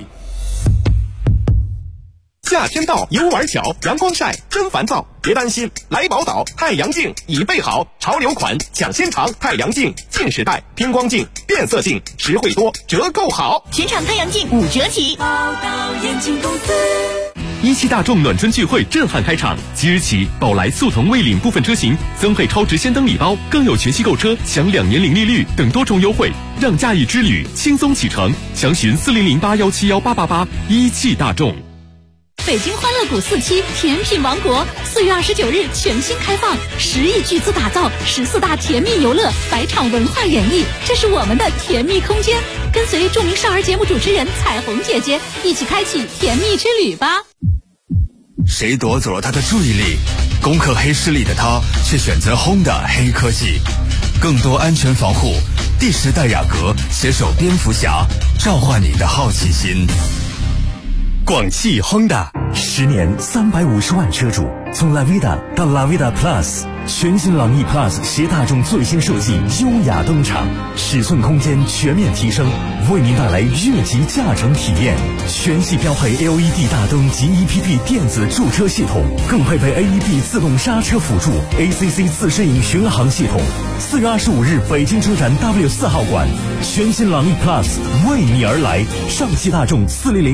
夏天到，游玩巧，阳光晒真烦躁，别担心，来宝岛太阳镜已备好，潮流款抢先尝，太阳镜近视带、偏光镜、变色镜，实惠多，折扣好， 全场太阳镜5折起。 宝岛眼镜公司。 17大众暖春聚会震撼开场，即日起，宝来速腾蔚领部分车型增配超值先登礼包，更有全息购车享2年零利率等多重优惠，让假日之旅轻松启程。详询4008171888。17大众。 北京欢乐谷4期甜品王国4月29日全新开放，10亿巨资打造14大甜蜜游乐，100场文化演绎，这是我们的甜蜜空间。跟随著名少儿节目主持人彩虹姐姐一起开启甜蜜之旅吧。 谁夺走了他的注意力？攻克黑势力的他却选择 Honda 黑科技，更多安全防护。第10代雅阁携手蝙蝠侠，召唤你的好奇心。 广汽 Honda，10年350万车主，从 Lavida 到 Lavida Plus， 全新朗逸 Plus 携大众最新设计优雅登场，尺寸空间全面提升，为您带来越级驾乘体验。全系标配 LED 大灯及 EPP 电子驻车系统，更配备 AEB 自动刹车辅助、ACC 自适应巡航系统。4月25日，北京车展 W4 号馆，全新朗逸 Plus 为你而来。上汽大众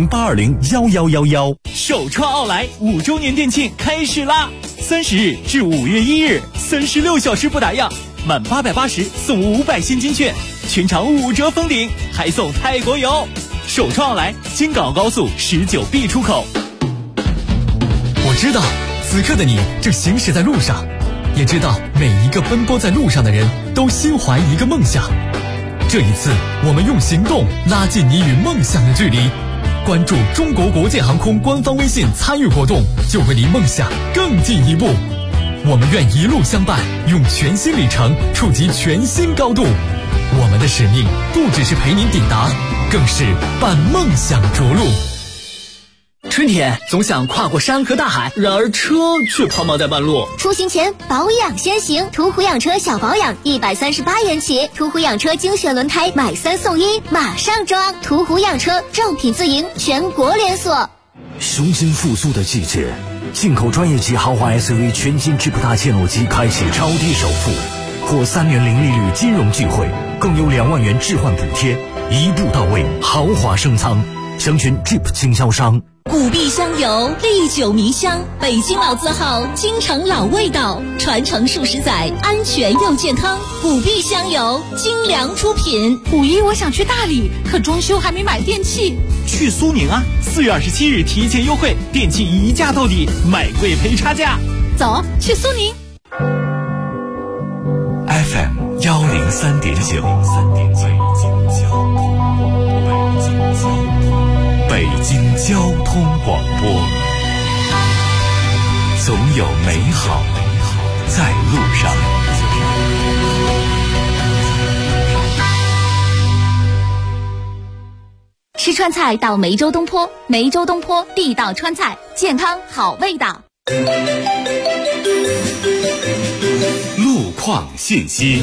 40082011111。 首创奥莱5周年店庆开始啦！30日至5月1日，36小时不打烊，满880送500现金券，全场5折封顶，还送泰国游。首创奥莱京港澳高速19B 出口。 我知道，此刻的你正行驶在路上，也知道每一个奔波在路上的人都心怀一个梦想。这一次，我们用行动拉近你与梦想的距离。关注中国国建航空官方微信参与活动，就会离梦想更进一步。我们愿一路相伴，用全新里程触及全新高度。我们的使命不只是陪您抵达，更是伴梦想着陆。 春天总想跨过山和大海，然而车却抛锚在半路。 出行前保养先行，途虎养车小保养138元起，途虎养车精选轮胎买3送1，马上装。途虎养车正品自营，全国连锁。 雄心复苏的季节，进口专业级豪华 SUV 全新 Jeep 大切诺基开启超低首付，获3年零利率金融聚会，更有2万元置换补贴，一步到位，豪华升舱。详询 Jeep 经销商。 古碧香油，历久弥香，北京老字号，京城老味道，传承数十载，安全又健康。古碧香油，精良出品。 5一我想去大理，可装修还没买电器。 去苏宁啊！4月27日提前优惠，电器一价到底，买贵赔差价。 走，去苏宁。 FM 103.9，北京交通广播，总有美好在路上。 吃川菜到梅州东坡，梅州东坡地道川菜，健康好味道。 路况信息。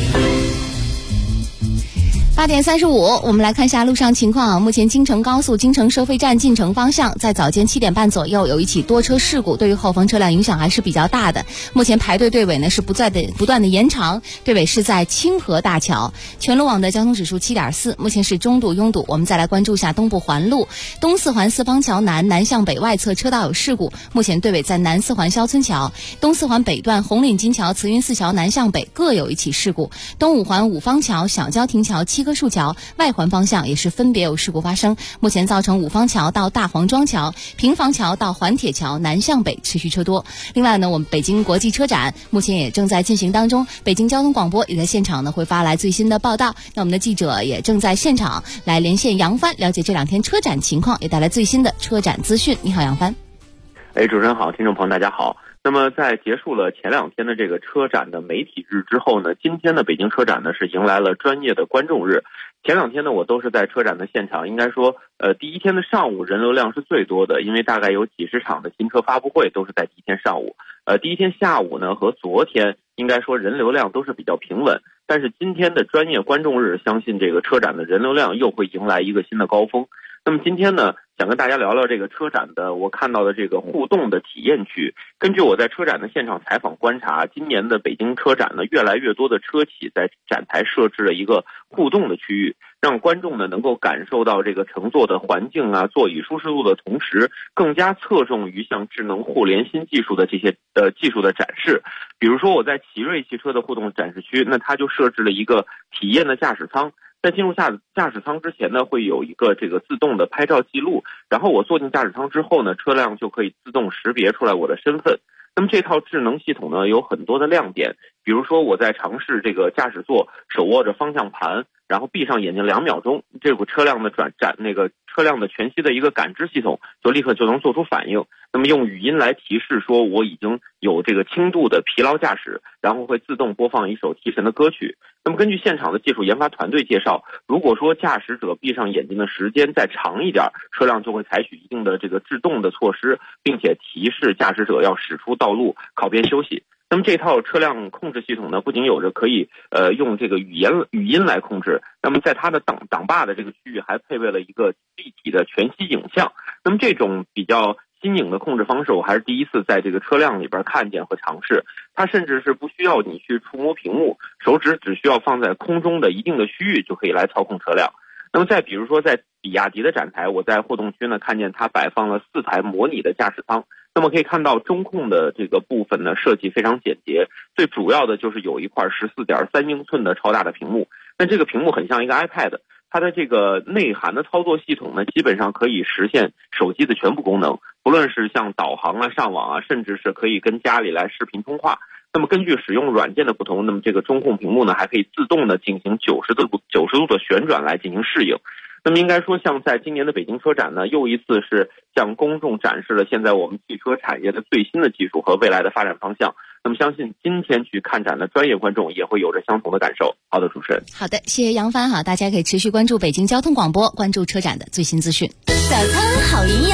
8点35，我们来看一下路上情况。目前京承高速京承收费站进城方向，在早间7点半左右有一起多车事故，对于后方车辆影响还是比较大的。目前排队队尾呢是不断的延长，队尾是在清河大桥。全路网的交通指数7.4，目前是中度拥堵。我们再来关注一下东部环路，东四环四方桥南向北外侧车道有事故，目前队尾在南四环肖村桥。东四环北段红岭金桥、慈云寺桥南向北各有一起事故。东五环五方桥、小交亭桥、七棵树桥外环方向也是分别有事故发生，目前造成五方桥到大黄庄桥、平房桥到环铁桥南向北持续车多。另外呢，我们北京国际车展目前也正在进行当中，北京交通广播也在现场呢会发来最新的报道。那我们的记者也正在现场来连线杨帆，了解这2天车展情况，也带来最新的车展资讯。你好，杨帆。 主持人好，听众朋友大家好。那么在结束了前2天的这个车展的媒体日之后呢，今天的北京车展呢是迎来了专业的观众日。前2天呢我都是在车展的现场，应该说第1天的上午人流量是最多的，因为大概有几十场的新车发布会都是在第1天上午。第1天下午呢和昨天应该说人流量都是比较平稳，但是今天的专业观众日，相信这个车展的人流量又会迎来一个新的高峰。那么今天呢，想跟大家聊聊这个车展的我看到的这个互动的体验区。根据我在车展的现场采访观察，今年的北京车展呢，越来越多的车企在展台设置了一个互动的区域，让观众呢能够感受到这个乘坐的环境啊、座椅舒适度的同时，更加侧重于像智能互联新技术的这些技术的展示。比如说我在奇瑞汽车的互动展示区，那它就设置了一个体验的驾驶舱。在进入驾驶舱之前呢，会有一个这个自动的拍照记录，然后我坐进驾驶舱之后呢，车辆就可以自动识别出来我的身份。那么这套智能系统呢有很多的亮点，比如说我在尝试这个驾驶座手握着方向盘，然后闭上眼睛2秒钟，这股车辆的车辆的全息的一个感知系统就立刻就能做出反应。那么用语音来提示说我已经有这个轻度的疲劳驾驶，然后会自动播放一首提神的歌曲。那么根据现场的技术研发团队介绍，如果说驾驶者闭上眼睛的时间再长一点，车辆就会采取一定的这个制动的措施，并且提示驾驶者要驶出道路靠边休息。那么这套车辆控制系统呢，不仅有着可以用这个语音来控制，那么在它的挡把的这个区域还配备了一个立体的全息影像。那么这种比较新颖的控制方式，我还是第一次在这个车辆里边看见和尝试。它甚至是不需要你去触摸屏幕，手指只需要放在空中的一定的区域就可以来操控车辆。那么再比如说在比亚迪的展台，我在互动区呢看见它摆放了4台模拟的驾驶舱。那么可以看到中控的这个部分呢设计非常简洁，最主要的就是有一块14.3英寸的超大的屏幕。那这个屏幕很像一个 iPad， 它的这个内涵的操作系统呢基本上可以实现手机的全部功能，不论是像导航啊、上网啊，甚至是可以跟家里来视频通话。那么根据使用软件的不同，那么这个中控屏幕呢还可以自动的进行90度的旋转来进行适应。那么应该说，像在今年的北京车展呢，又一次是向公众展示了现在我们汽车产业的最新的技术和未来的发展方向。那么相信今天去看展的专业观众也会有着相同的感受。好的，主持人。 好的，谢谢杨帆大家可以持续关注北京交通广播，关注车展的最新资讯。 早餐好营养，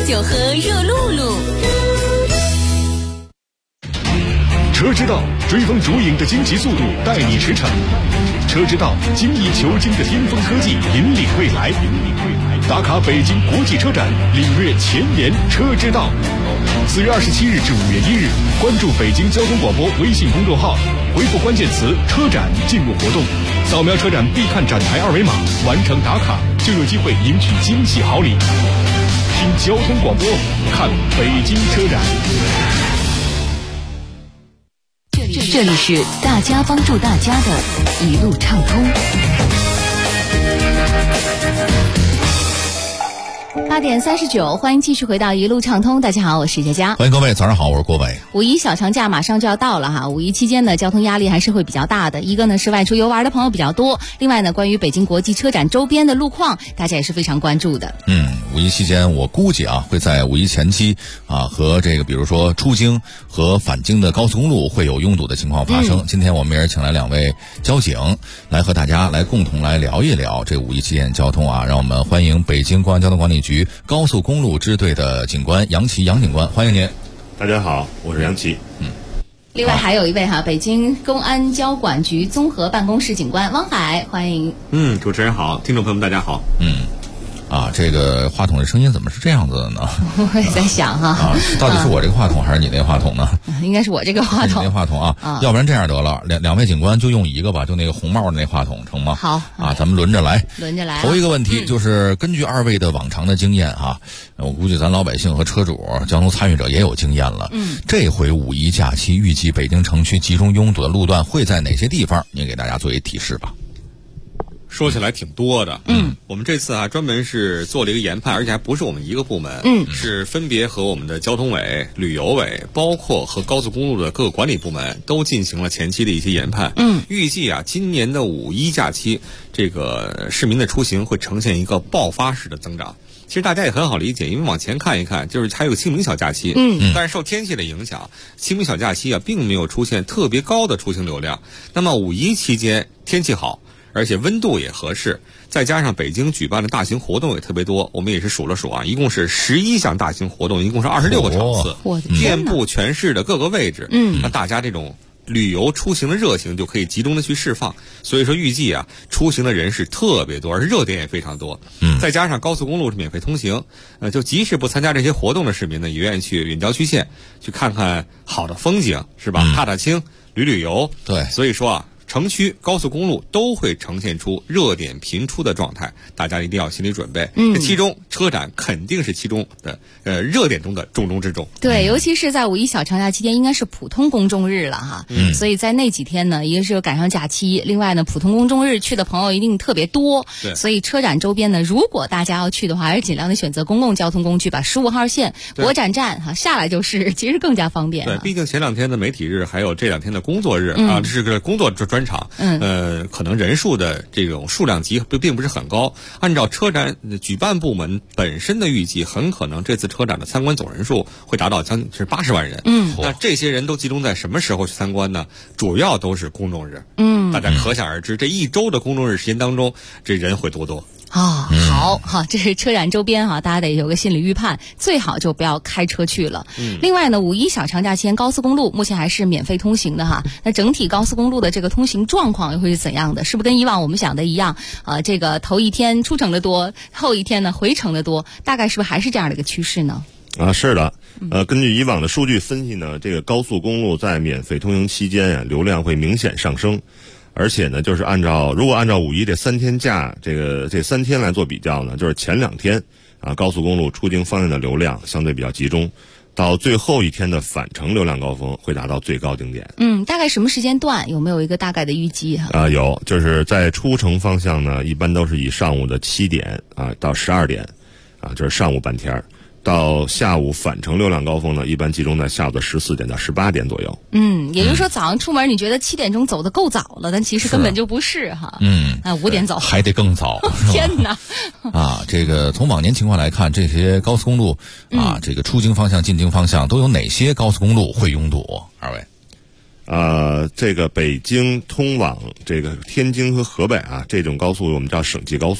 就喝热露露。 车之道追风逐影的惊奇速度带你驰骋，车之道精益求精的巅峰科技引领未来。打卡北京国际车展，领略前沿车之道。4月27日至5月1日，关注北京交通广播微信公众号，回复关键词“车展”进入活动，扫描车展必看展台二维码，完成打卡就有机会赢取惊喜好礼。听交通广播，看北京车展。 这里是大家帮助大家的一路畅通。 8点39，欢迎继续回到一路畅通。大家好，我是佳佳。 欢迎各位，早上好，我是郭伟。 五一小长假马上就要到了哈，五一期间呢，交通压力还是会比较大的。一个呢是外出游玩的朋友比较多，另外呢，关于北京国际车展周边的路况，大家也是非常关注的。 五一期间，我估计会在五一前期和这个比如说出京和返京的高速公路会有拥堵的情况发生。今天我们也是请来2位交警来和大家来共同来聊一聊这五一期间交通让我们欢迎北京公安交通管理局高速公路支队的警官杨琦杨警官，欢迎您。 大家好，我是杨琦。 另外还有一位北京公安交管局综合办公室警官汪海，欢迎。 主持人好，听众朋友们大家好。 这个话筒的声音怎么是这样子的呢？ 我也在想到底是我这个话筒还是你那个话筒呢？ 应该是我这个话筒。 你那话筒要不然这样得了，两位警官就用一个吧，就那个红帽的那话筒成吗？ 好咱们轮着来。头一个问题就是根据2位的往常的经验我估计咱老百姓和车主、交通参与者也有经验了。这回五一假期预计北京城区集中拥堵的路段会在哪些地方？您给大家做一提示吧。 说起来挺多的，我们这次专门是做了一个研判，而且还不是我们一个部门，是分别和我们的交通委、旅游委，包括和高速公路的各个管理部门都进行了前期的一些研判。预计今年的五一假期，这个市民的出行会呈现一个爆发式的增长。其实大家也很好理解，因为往前看一看，就是还有个清明小假期，但是受天气的影响，清明小假期并没有出现特别高的出行流量。那么五一期间天气好，而且温度也合适，再加上北京举办的大型活动也特别多，我们也是数了数一共是11项大型活动，一共是26个场次，遍布全市的各个位置。那大家这种旅游出行的热情就可以集中的去释放，所以说预计出行的人是特别多，而热点也非常多。再加上高速公路是免费通行，就即使不参加这些活动的市民呢，也愿意去远郊区县去看看好的风景，是吧？踏踏青、旅游。对，所以说城区高速公路都会呈现出热点频出的状态，大家一定要心理准备。这其中车展肯定是其中的热点中的重中之重。 对，尤其是在五一小长假期间，应该是普通公众日了所以在那几天呢，一个是赶上假期，另外呢，普通公众日去的朋友一定特别多。对，所以车展周边呢，如果大家要去的话，还是尽量的选择公共交通工具，把15号线国展站下来就是，其实更加方便。 对，毕竟前2天的媒体日，还有这2天的工作日这是个工作专场，可能人数的这种数量级并不是很高。按照车展举办部门本身的预计，很可能这次车展的参观总人数会达到将近是80万人。那这些人都集中在什么时候去参观呢？主要都是公众日。大家可想而知，这一周的公众日时间当中，这人会多。 好，这是车展周边大家得有个心理预判，最好就不要开车去了。另外呢，五一小长假期间高速公路目前还是免费通行的那整体高速公路的这个通行状况又会是怎样的？是不是跟以往我们想的一样？这个头一天出城的多，后一天呢回程的多，大概是不是还是这样的一个趋势呢？ 是的，根据以往的数据分析呢，这个高速公路在免费通行期间流量会明显上升。而且呢，就是如果按照五一这3天假，这3天来做比较呢，就是前2天高速公路出京方向的流量相对比较集中，到最后一天的返程流量高峰会达到最高顶点。 大概什么时间段？有没有一个大概的预计有，就是在出城方向呢，一般都是以上午的7点到12点就是上午半天。到下午返程流量高峰呢，一般集中在下午的14点到18点左右。 也就是说早上出门你觉得7点钟走得够早了，但其实根本就不是5点走还得更早。 天哪！ 这个从往年情况来看，这些高速公路这个出京方向、进京方向都有哪些高速公路会拥堵？二位？ 这个北京通往这个天津和河北这种高速我们叫省际高速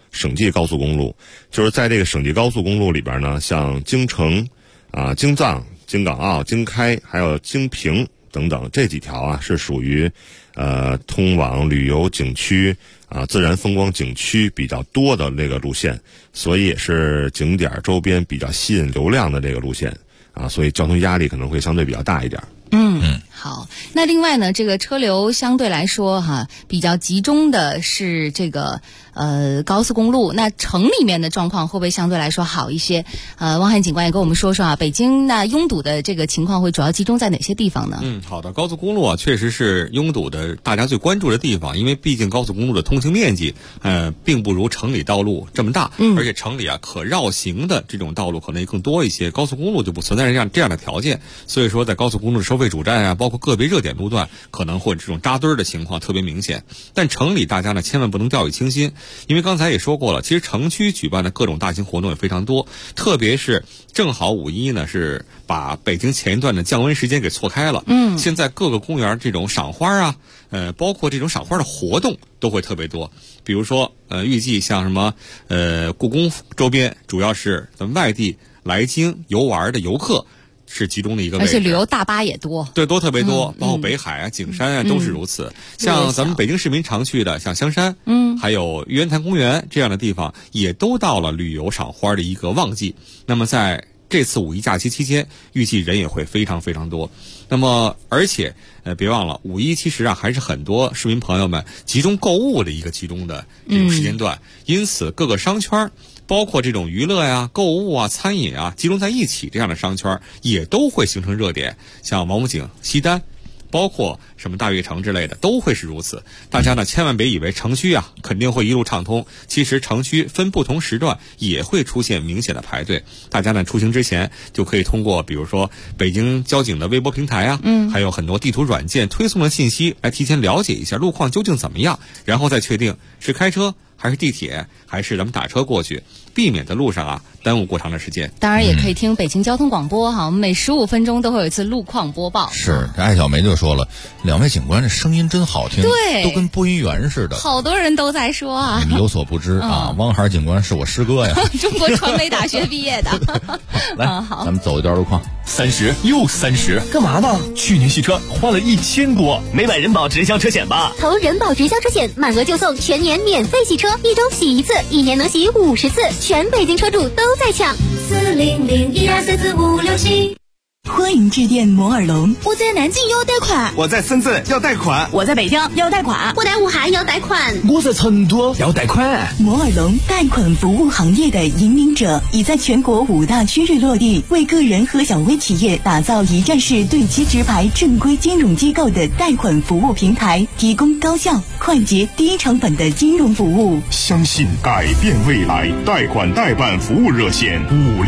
省际高速公路，就是在这个省际高速公路里边呢，像京承、京藏、京港澳、京开，还有京平等等这几条啊，是属于通往旅游景区自然风光景区比较多的那个路线，所以也是景点周边比较吸引流量的这个路线所以交通压力可能会相对比较大一点。 好，那另外呢，这个车流相对来说比较集中的是这个高速公路，那城里面的状况会不会相对来说好一些？汪汉警官也跟我们说说北京那拥堵的这个情况会主要集中在哪些地方呢？ 好的，高速公路确实是拥堵的大家最关注的地方，因为毕竟高速公路的通行面积并不如城里道路这么大，而且城里可绕行的这种道路可能也更多一些，高速公路就不存在这样的条件，所以说在高速公路的收费主站包括个别热点路段可能会这种扎堆的情况特别明显。但城里大家呢千万不能掉以轻心，因为刚才也说过了，其实城区举办的各种大型活动也非常多，特别是正好5·1呢是把北京前一段的降温时间给错开了。现在各个公园这种赏花包括这种赏花的活动都会特别多。比如说预计像什么故宫周边主要是咱们外地来京游玩的游客是集中的一个位置， 而且旅游大巴也多， 对，都特别多，包括北海景山都是如此。像咱们北京市民常去的，像香山，还有玉渊潭公园这样的地方，也都到了旅游赏花的一个旺季。那么在这次5·1假期期间，预计人也会非常非常多。那么而且别忘了5·1其实还是很多市民朋友们集中购物的一个集中的这种时间段，因此各个商圈包括这种娱乐购物餐饮集中在一起，这样的商圈也都会形成热点，像王府井、西单，包括什么大悦城之类的都会是如此。大家呢千万别以为城区肯定会一路畅通，其实城区分不同时段也会出现明显的排队。大家呢出行之前就可以通过比如说北京交警的微博平台还有很多地图软件推送的信息来提前了解一下路况究竟怎么样，然后再确定是开车还是地铁还是咱们打车过去，避免在路上耽误过长的时间。 当然也可以听北京交通广播我们每15分钟都会有一次路况播报。 是，这艾小梅就说了，两位警官这声音真好听， 对， 都跟播音员似的。 好多人都在说你有所不知汪海警官是我师哥呀， 中国传媒大学毕业的。 来，咱们走一段路况。 30又30， 干嘛呢？ 去年续车花了1000多，没买人保直销车险吧？ 投人保直销车险，满额就送全年免费洗车，1周洗1次，1年能洗50次，全北京车主都在抢。40012445567。 欢迎致电摩尔龙。 我在南京要贷款， 我在深圳要贷款， 我在北京要贷款， 我在武汉要贷款， 我在成都要贷款。 摩尔龙贷款服务行业的引领者，已在全国5大区域落地，为个人和小微企业打造一站式对接直排正规金融机构的贷款服务平台，提供高效、快捷、低成本的金融服务。 相信改变未来，贷款代办服务热线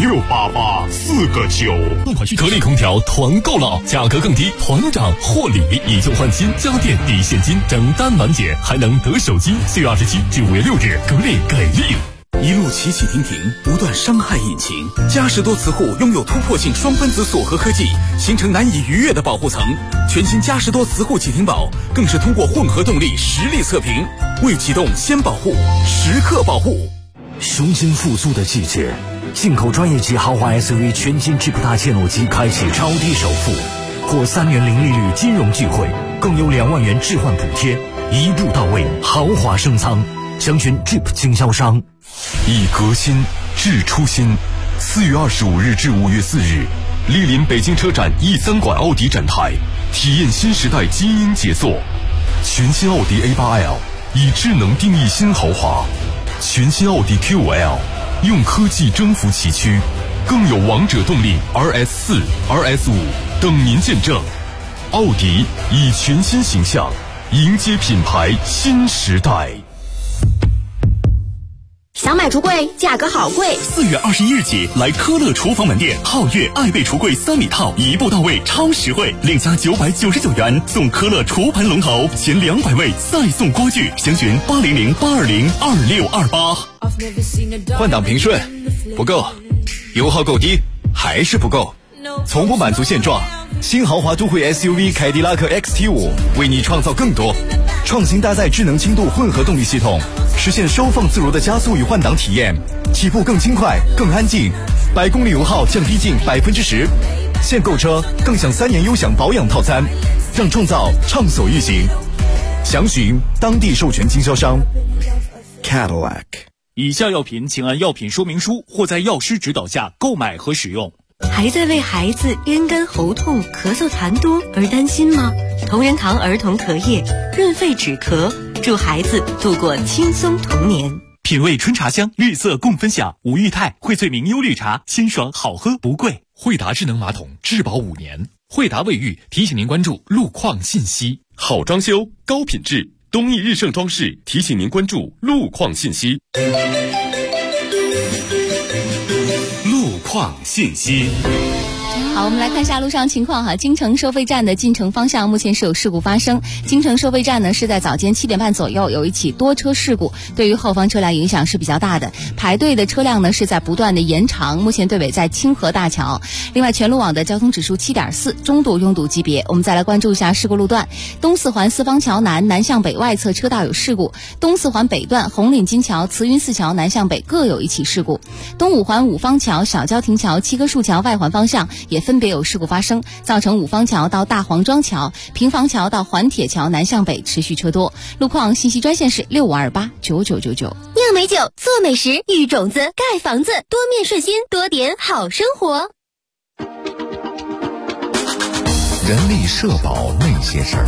5688 4个9。 贷款需格力空调团购了，价格更低，团涨获礼，以旧换新，家电抵现金，整单满减，还能得手机。4月27至5月6日，格力给力。 一路起起停停，不断伤害引擎。嘉实多磁护拥有突破性双分子锁合科技，形成难以逾越的保护层。全新嘉实多磁护启停宝更是通过混合动力实力测评，未启动先保护，时刻保护。 雄心复苏的季节，进口专业级豪华 SUV 全新 Jeep 大切诺基开启超低首付，获3年零利率金融聚会，更有2万元置换补贴，一步到位，豪华升舱。详询 Jeep 经销商。 以革新治初心。4月25日至5月4日，莅临北京车展E3馆奥迪展台，体验新时代基因杰作。全新奥迪 A8L 以智能定义新豪华，全新奥迪 Q5L 用科技征服崎岖，更有王者动力 RS4、RS5 等您见证。奥迪以全新形象迎接品牌新时代。 想买橱柜，价格好贵。 4月21日起，来科乐厨房门店皓月爱贝橱柜3米套，一步到位，超实惠，另加999元送科乐厨盘龙头，前200位再送锅具。详询800-820-2628。 换挡平顺不够，油耗够低还是不够，从不满足现状， 新豪华都会 SUV 凯迪拉克 XT5 为你创造更多。创新搭载智能轻度混合动力系统，实现收放自如的加速与换挡体验，起步更轻快、更安静，100公里油耗降低近10%。现购车更享3年优享保养套餐，让创造畅所欲行。详询当地授权经销商 Cadillac。 以下药品请按药品说明书或在药师指导下购买和使用。 还在为孩子咽干喉痛、咳嗽痰多而担心吗？同仁堂儿童咳液润肺止咳，助孩子度过轻松童年。 品味春茶香，绿色共分享。五裕泰荟萃明优绿茶，鲜爽好喝不贵。 惠达智能马桶质保5年。惠达卫浴提醒您关注路况信息。 好装修高品质，东义日盛装饰提醒您关注路况信息。 路况信息。 好，我们来看一下路上情况哈。京城收费站的进城方向目前是有事故发生。京城收费站呢是在早间7点半左右有一起多车事故，对于后方车辆影响是比较大的。排队的车辆呢是在不断的延长，目前队尾在清河大桥。另外，全路网的交通指数7.4，中度拥堵级别。我们再来关注一下事故路段：东四环四方桥南向北外侧车道有事故；东四环北段红岭金桥、慈云寺桥南向北各有一起事故；东五环五方桥、小交亭桥、七棵树桥外环方向也分别有事故发生，造成五方桥到大黄庄桥、平房桥到环铁桥南向北持续车多。路况信息专线是65289999。 酿美酒，做美食，育种子，盖房子，多面顺心，多点好生活。 人力社保那些事儿。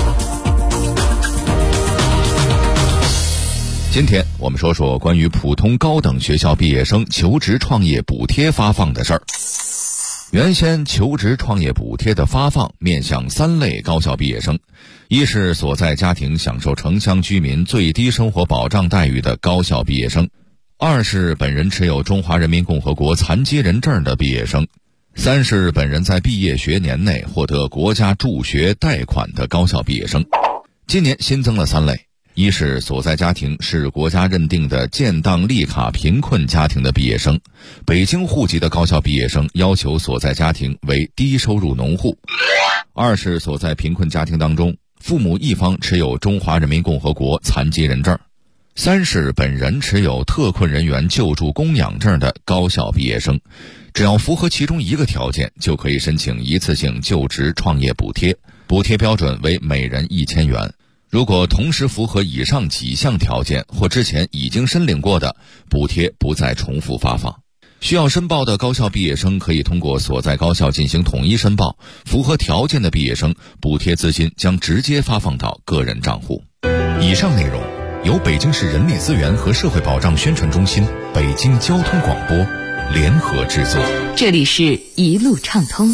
今天我们说说关于普通高等学校毕业生求职创业补贴发放的事儿。原先求职创业补贴的发放面向3类高校毕业生：一是所在家庭享受城乡居民最低生活保障待遇的高校毕业生；二是本人持有中华人民共和国残疾人证的毕业生；三是本人在毕业学年内获得国家助学贷款的高校毕业生。今年新增了3类：一是所在家庭是国家认定的建档立卡贫困家庭的毕业生，北京户籍的高校毕业生要求所在家庭为低收入农户；二是所在贫困家庭当中，父母一方持有中华人民共和国残疾人证；三是本人持有特困人员救助供养证的高校毕业生，只要符合其中一个条件，就可以申请一次性就职创业补贴，补贴标准为每人1000元。如果同时符合以上几项条件或之前已经申领过的，补贴不再重复发放。需要申报的高校毕业生可以通过所在高校进行统一申报，符合条件的毕业生，补贴资金将直接发放到个人账户。以上内容由北京市人力资源和社会保障宣传中心、北京交通广播联合制作。 这里是一路畅通。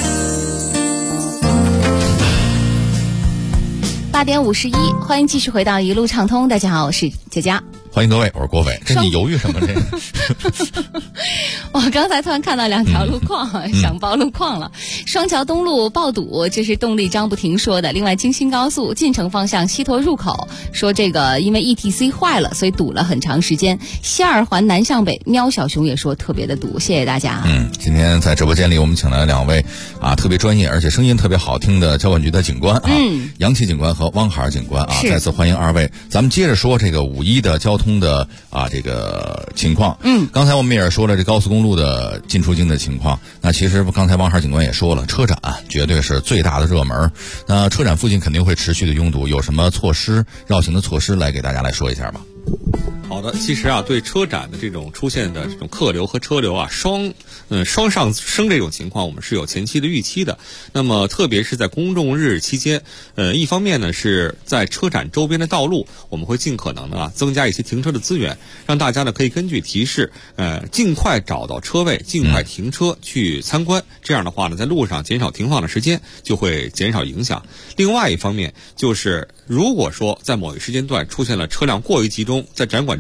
8点51，欢迎继续回到一路畅通。大家好，我是佳佳。 欢迎各位，我是郭伟。这你犹豫什么？这我刚才突然看到2条路况，想报路况了。双桥东路爆堵，这是动力张不停说的。另外，京新高速进城方向西坨入口说这个因为 ETC 坏了，所以堵了很长时间。西二环南向北，喵小熊也说特别的堵，谢谢大家。 今天在直播间里我们请来2位特别专业而且声音特别好听的交管局的警官杨琪警官和汪海警官再次欢迎2位。咱们接着说这个5.1的交通的这个情况。刚才我们也说了这高速公路的进出京的情况。那其实刚才汪海警官也说了，车展绝对是最大的热门。那车展附近肯定会持续的拥堵，有什么措施绕行的措施来给大家来说一下吧。 好的，其实对车展的这种出现的这种客流和车流双上升这种情况，我们是有前期的预期的。那么特别是在公众日期间，一方面呢是在车展周边的道路，我们会尽可能的增加一些停车的资源，让大家呢可以根据提示，尽快找到车位，尽快停车去参观。这样的话呢，在路上减少停放的时间，就会减少影响。另外一方面就是，如果说在某一时间段出现了车辆过于集中，在展馆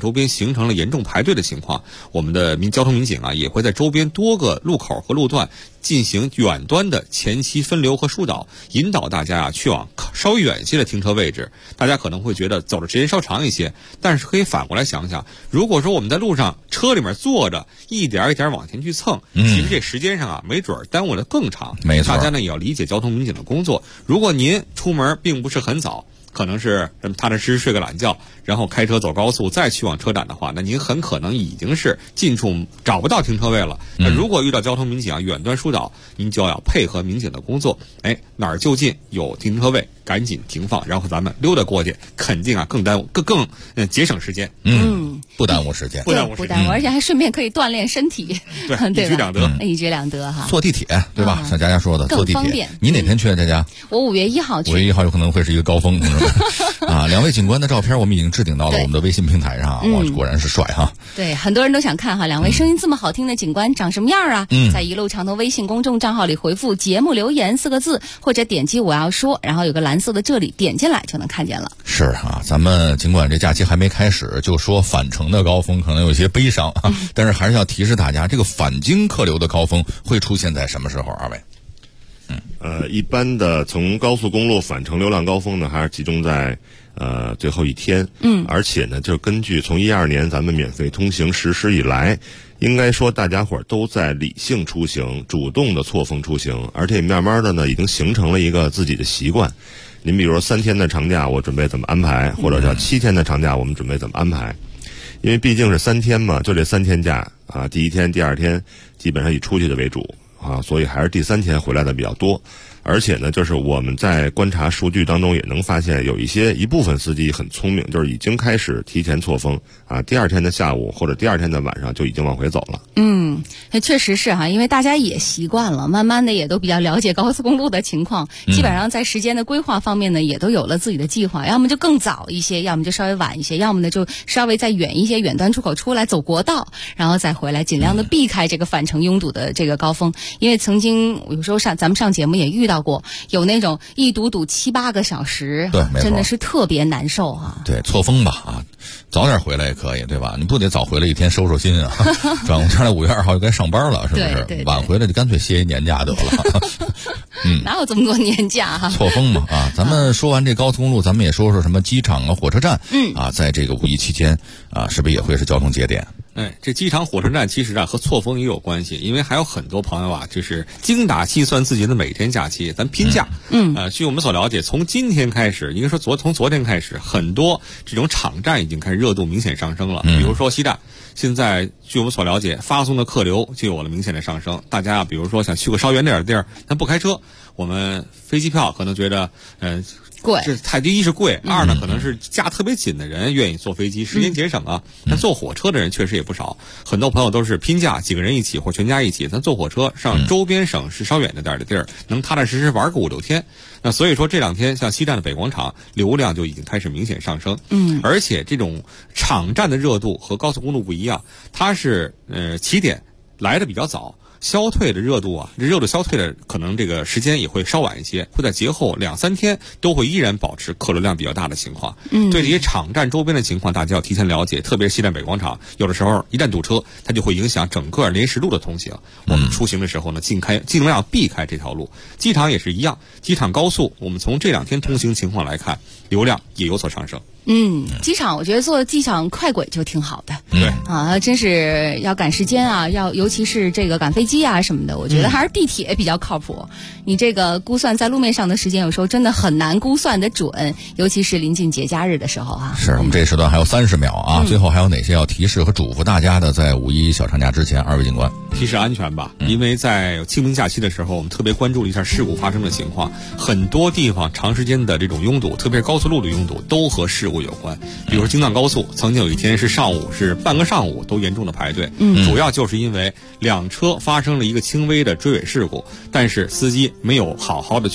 周边形成了严重排队的情况，我们的交通民警啊也会在周边多个路口和路段进行远端的前期分流和疏导，引导大家去往稍微远一些的停车位置。大家可能会觉得走的时间稍长一些，但是可以反过来想想，如果说我们在路上车里面坐着一点一点往前去蹭，其实这时间上啊没准耽误的更长。 没错， 大家呢也要理解交通民警的工作。如果您出门并不是很早，可能是踏踏实实睡个懒觉，然后开车走高速再去往车展的话，那您很可能已经是近处找不到停车位了。那如果遇到交通民警远端疏导，您就要配合民警的工作，哪儿就近有停车位赶紧停放，然后咱们溜达过去，肯定啊更节省时间。 不耽误时间， 不耽误，而且还顺便可以锻炼身体。 对，一举两得， 一举两得哈。 坐地铁对吧？像佳佳说的，坐地铁。你哪天去啊，佳佳？ 我5月1号去。 5月1号有可能会是一个高峰，啊，两位警官的照片我们已经置顶到了我们的微信平台上，哇，果然是帅哈。 对，很多人都想看哈，两位声音这么好听的警官长什么样啊？在一路畅通微信公众账号里回复节目留言4个字，或者点击我要说，然后有个蓝色的这里，点进来就能看见了。 是啊，咱们尽管这假期还没开始，就说返程的高峰可能有些悲伤啊，但是还是要提示大家，这个返京客流的高峰会出现在什么时候？二位？ 一般的从高速公路返程流量高峰呢，还是集中在最后一天。而且呢，就根据从2012年咱们免费通行实施以来，应该说大家伙儿都在理性出行，主动的错峰出行，而且慢慢的呢，已经形成了一个自己的习惯。您比如说3天的长假，我准备怎么安排，或者叫7天的长假，我们准备怎么安排？因为毕竟是3天嘛，就这3天假啊，第1天、第2天基本上以出去的为主啊，所以还是第3天回来的比较多。而且呢，就是我们在观察数据当中也能发现，有一部分司机很聪明，就是已经开始提前错峰啊，第2天的下午或者第2天的晚上就已经往回走了。 确实是哈，因为大家也习惯了，慢慢的也都比较了解高速公路的情况，基本上在时间的规划方面呢，也都有了自己的计划，要么就更早一些，要么就稍微晚一些，要么呢就稍微再远一些，远端出口出来走国道，然后再回来，尽量的避开这个返程拥堵的这个高峰。因为曾经有时候咱们上节目也遇到过，有那种一堵7、8个小时， 对， 真的是特别难受啊。 对，错峰吧啊，早点回来也可以，对吧？你不得早回来1天收收心啊？转过天来5月2号就该上班了，是不是？ 对， 晚回来就干脆歇一年假得了。 哪有这么多年假哈？ 错峰嘛啊！咱们说完这高速公路，咱们也说说什么机场啊、火车站。在这个5一期间啊，是不是也会是交通节点？ 这机场、火车站其实和错峰也有关系，因为还有很多朋友啊，就是精打细算自己的每天假期，咱拼假。据我们所了解，从今天开始，应该说从昨天开始，很多这种场站已经开始热度明显上升了。比如说西站，现在据我们所了解，发送的客流就有了明显的上升。大家比如说想去个稍远点的地儿，咱不开车，我们飞机票可能觉得贵， 这太低，一是贵，二呢可能是假特别紧的人愿意坐飞机，时间节省啊。但坐火车的人确实也不少，很多朋友都是拼假，几个人一起或全家一起，咱坐火车上周边省市稍远的点的地儿，能踏踏实实玩个5、6天。那所以说这2天像西站的北广场流量就已经开始明显上升。而且这种场站的热度和高速公路不一样，它是起点来的比较早。消退的热度啊，这热度消退的可能这个时间也会稍晚一些，会在节后2、3天都会依然保持客流量比较大的情况。对这些场站周边的情况，大家要提前了解，特别是西站北广场，有的时候一旦堵车，它就会影响整个连时路的通行。我们出行的时候呢，尽量避开这条路。机场也是一样，机场高速，我们从这2天通行情况来看，流量也有所上升。 机场我觉得坐机场快轨就挺好的。 对啊，真是要赶时间啊，尤其是这个赶飞机啊什么的，我觉得还是地铁比较靠谱。你这个估算在路面上的时间，有时候真的很难估算得准，尤其是临近节假日的时候啊。 是我们这时段还有30秒啊，最后还有哪些要提示和嘱咐大家的？在5一小长假之前，二位警官提示安全吧，因为在清明假期的时候，我们特别关注了一下事故发生的情况，很多地方长时间的这种拥堵，特别是高速路的拥堵，都和事故有关。比如说京藏高速，曾经有一天是半个上午都严重的排队，主要就是因为2车发生了一个轻微的追尾事故，但是司机没有好好的去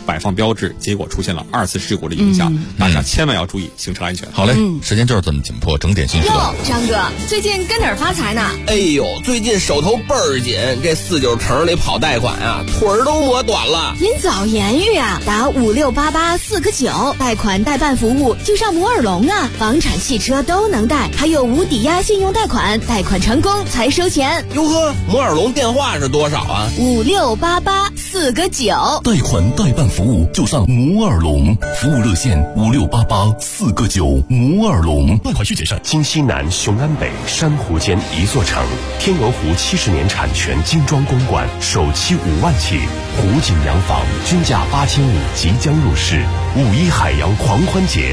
摆放标志，结果出现了2次事故的影响。大家千万要注意行车安全。 好嘞，时间就是这么紧迫，整点信息。 哟，张哥，最近跟哪儿发财呢？ 哎呦，最近手头倍儿紧，这49城里跑贷款啊，腿儿都磨短了。 您早言语啊，打56884个9，贷款代办服务就上摩尔龙啊，房产、汽车都能贷，还有无抵押信用贷款，贷款成功才收钱。 哟呵，摩尔龙电话是多少啊 ？56884个9， 贷款代办服务就上摩尔龙，服务热线56884个9，摩尔龙。 贷款需谨慎。京西南、雄安北、珊瑚间一座城，天鹅湖70年产权精装公馆，首期5万起，湖景洋房均价8500即将入市。5·1海洋狂欢节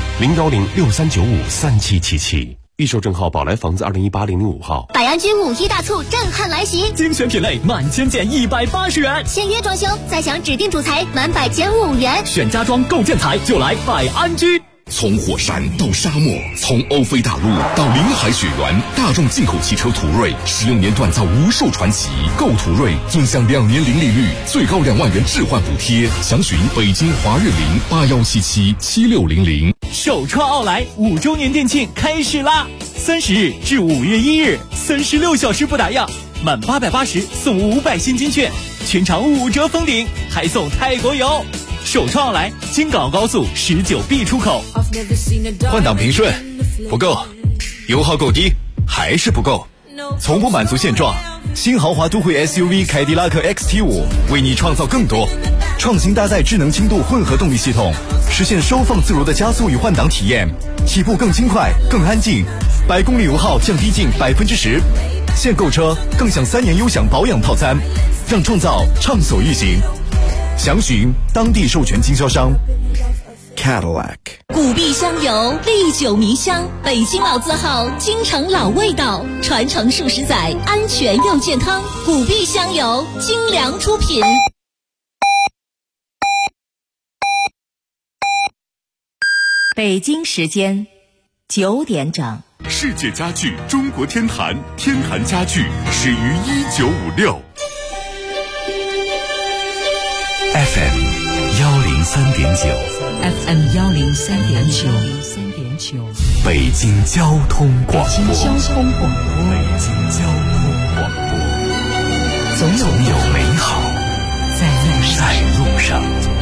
，01063953777。预售证号宝来房子2018-005号。 百安居5·1大促震撼来袭， 精选品类满千件180元， 签约装修再享指定主材满100减5元， 选家装购建材就来百安居。 从火山到沙漠，从欧菲大陆到临海雪原，大众进口汽车途锐16年锻造无数传奇。购途锐尊享2年零利率，最高2万元置换补贴。详询北京华润林81777600。 首创奥莱5周年店庆开始啦！30日至5月1日，36小时不打烊，满880送500现金券，全场5折封顶，还送泰国游。首创奥莱京港澳高速19B 出口。 换挡平顺不够，油耗够低还是不够，从不满足现状。新豪华都会 SUV 凯迪拉克 XT5 为你创造更多，创新搭载智能轻度混合动力系统，实现收放自如的加速与换挡体验，起步更轻快更安静，100公里油耗降低近10%。现购车更享3年优享保养套餐，让创造畅所欲行。详询当地授权经销商。 Cadillac 古碧香油，历久弥香，北京老字号，京城老味道，传承数十载，安全又健康。古碧香油，精良出品。 北京时间9点整。 世界家具中国天坛，天坛家具始于1956。 FM 103.9 FM 103.9， 北京交通广播。 北京交通广播， 总有美好在路上。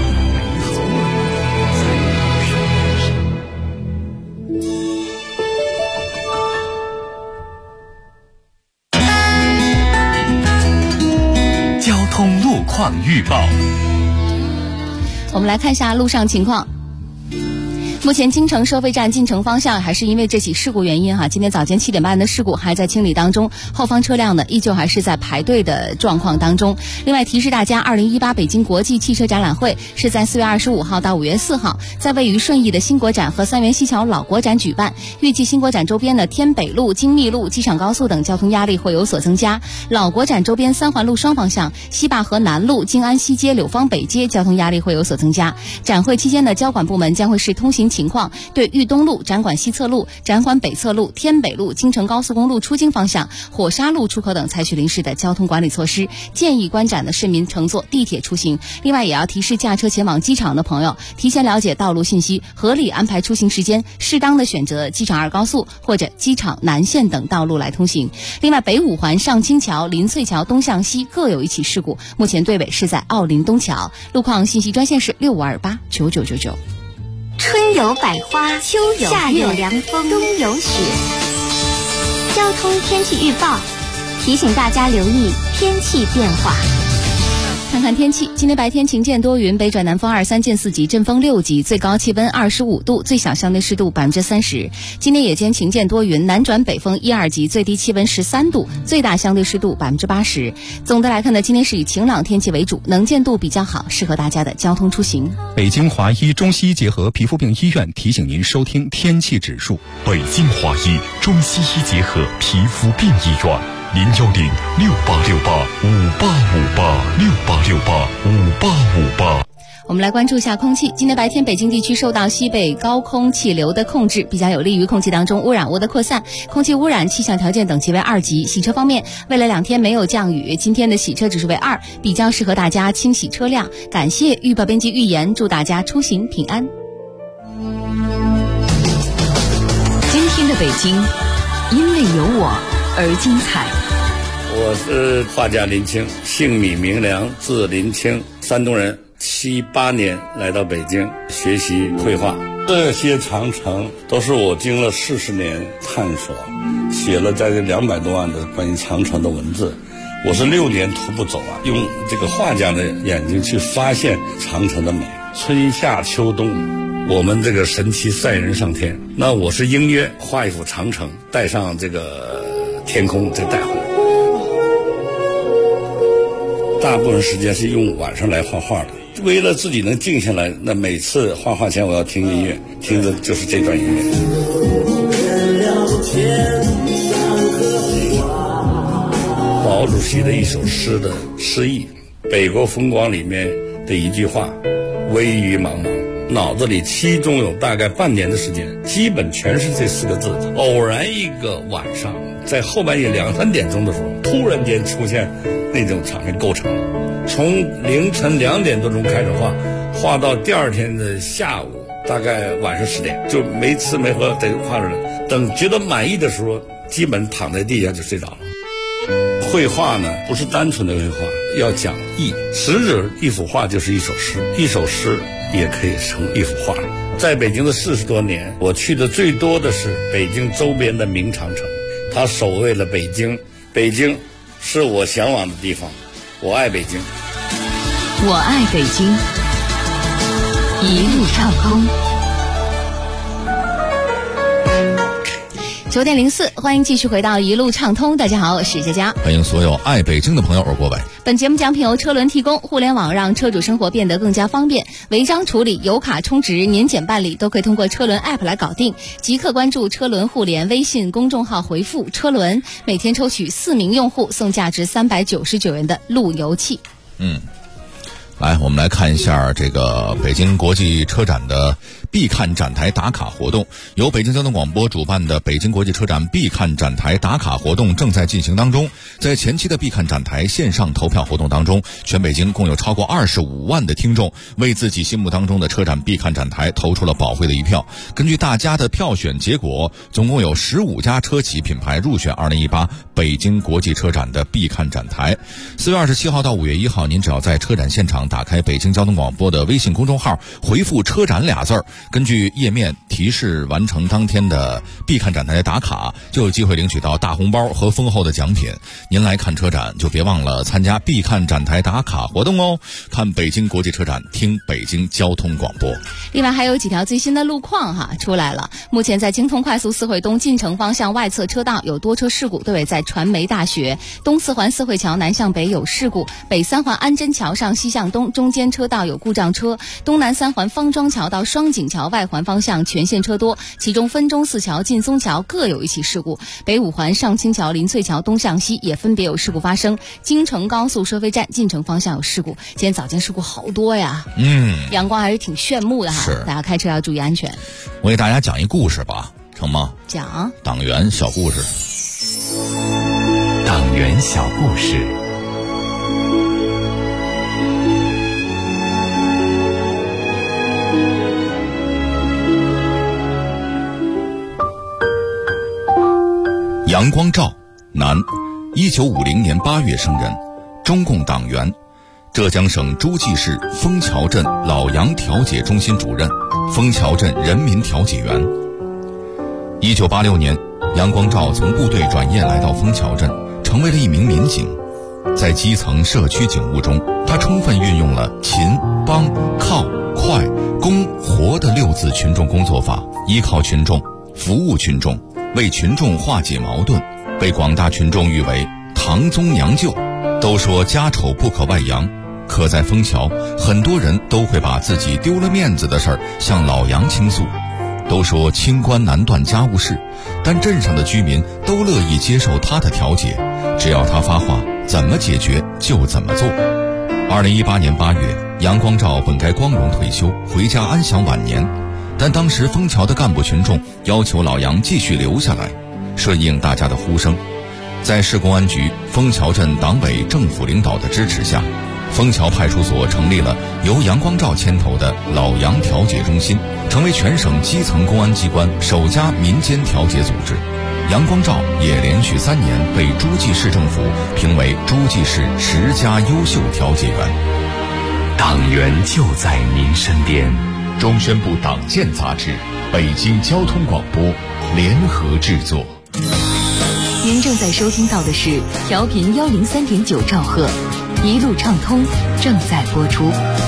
交通路况预报。 我们来看一下路上情况。目前京城收费站进城方向还是因为这起事故原因今天早间7点半的事故还在清理当中，后方车辆呢依旧还是在排队的状况当中。另外提示大家，2018北京国际汽车展览会是在4月25号到5月4号，在位于顺义的新国展和三元西桥老国展举办。预计新国展周边的天北路、京密路、机场高速等交通压力会有所增加，老国展周边3环路双方向、西坝河南路、静安西街、柳芳北街交通压力会有所增加。展会期间的交管部门将会视通行情况，对豫东路、展馆西侧路、展馆北侧路、天北路、京承高速公路出京方向、火沙路出口等采取临时的交通管理措施，建议观展的市民乘坐地铁出行。另外也要提示驾车前往机场的朋友，提前了解道路信息，合理安排出行时间，适当的选择机场2高速或者机场南线等道路来通行。另外北5环上清桥、林翠桥东向西各有一起事故，目前队尾是在奥林东桥。路况信息专线是65289999。 春有百花，秋有夏有凉风，冬有雪。交通天气预报提醒大家留意天气变化。看看天气，今天白天晴间多云，北转南风2、3见4级，阵风6级，最高气温25度，最小相对湿度30%。今天夜间晴间多云，南转北风1、2级，最低气温13度，最大相对湿度80%。总的来看呢，今天是以晴朗天气为主，能见度比较好，适合大家的交通出行。 北京华医中西医结合皮肤病医院提醒您收听天气指数。 北京华医中西医结合皮肤病医院。0106868585868685858。 我我们来关注一下空气。今天白天北京地区受到西北高空气流的控制，比较有利于空气当中污染物的扩散，空气污染气象条件等级为2级。洗车方面，未来2天没有降雨，今天的洗车指数为2，比较适合大家清洗车辆。感谢预报编辑预言，祝大家出行平安。 今天的北京，因为有我而精彩。 我是画家林清，姓米名良，字林清，山东人，7、8年来到北京学习绘画。这些长城都是我经了40年探索，写了将近200多万的关于长城的文字。我是6年徒步走啊，用这个画家的眼睛去发现长城的美。春夏秋冬，我们这个神奇赛人上天。那我是应约画一幅长城，带上这个天空再带回来。大部分时间是用晚上来画画的，为了自己能静下来，那每次画画前我要听音乐，听的就是这段音乐。毛主席的一首诗的诗意，《北国风光》里面的一句话，微雨茫茫，脑子里其中有大概半年的时间，基本全是这4个字。偶然一个晚上，在后半夜2、3点钟的时候，突然间出现那种场面构成了。从凌晨2点多钟开始画，画到第2天的下午，大概晚上10点，就没吃没喝得画出来。等觉得满意的时候，基本躺在地下就睡着了。绘画呢，不是单纯的绘画，要讲义。实质一幅画就是一首诗，一首诗也可以成一幅画。在北京的40多年，我去的最多的是北京周边的明长城，它守卫了北京。北京是我向往的地方，我爱北京。 我爱北京，一路畅通。 9点04，欢迎继续回到一路畅通。大家好，我是佳佳， 欢迎所有爱北京的朋友，我是郭伟。 本节目奖品由车轮提供，互联网让车主生活变得更加方便，违章处理、油卡充值、年检办理都可以通过车轮 App 来搞定。即刻关注车轮互联微信公众号，回复车轮，每天抽取4名用户送价值399元的路由器。 来，我们来看一下这个北京国际车展的必看展台打卡活动。由北京交通广播主办的北京国际车展必看展台打卡活动正在进行当中。在前期的必看展台线上投票活动当中，全北京共有超过25万的听众为自己心目当中的车展必看展台投出了宝贵的一票。根据大家的票选结果，总共有15家车企品牌入选2018北京国际车展的必看展台。4月27号到5月1号，您只要在车展现场打开北京交通广播的微信公众号，回复车展2字儿，根据页面提示完成当天的必看展台的打卡，就有机会领取到大红包和丰厚的奖品。您来看车展就别忘了参加必看展台打卡活动哦，看北京国际车展，听北京交通广播。 另外还有几条最新的路况出来了。目前在京通快速四惠东进城方向外侧车道有多车事故，都位在传媒大学。东四环四惠桥南向北有事故，北三环安贞桥上西向东中间车道有故障车，东南三环方庄桥到双井桥外环方向全线车多，其中分钟寺桥、劲松桥各有一起事故。北五环上清桥、林翠桥东向西也分别有事故发生。京承高速收费站进城方向有事故，今天早间事故好多呀。阳光还是挺炫目的大家开车要注意安全。 我给大家讲一故事吧，成吗？ 讲党员小故事。 党员小故事。 杨光照，男，1950年8月生人，中共党员，浙江省诸暨市枫桥镇老杨调解中心主任，枫桥镇人民调解员。1986年，杨光照从部队转业来到枫桥镇，成为了一名民警。在基层社区警务中，他充分运用了勤、帮、靠、快、公、活的6字群众工作法，依靠群众，服务群众，为群众化解矛盾，被广大群众誉为堂宗娘舅。都说家丑不可外扬，可在枫桥，很多人都会把自己丢了面子的事儿向老杨倾诉。都说清官难断家务事，但镇上的居民都乐意接受他的调解，只要他发话，怎么解决就怎么做。 2018年8月，杨光照本该光荣退休，回家安享晚年，但当时枫桥的干部群众要求老杨继续留下来，顺应大家的呼声，在市公安局、枫桥镇党委政府领导的支持下，枫桥派出所成立了由杨光照牵头的老杨调解中心，成为全省基层公安机关首家民间调解组织。杨光照也连续3年被诸暨市政府评为诸暨市10佳优秀调解员。 党员就在您身边。 中宣部党建杂志、北京交通广播联合制作。 您正在收听到的是调频103.9兆赫，一路畅通正在播出。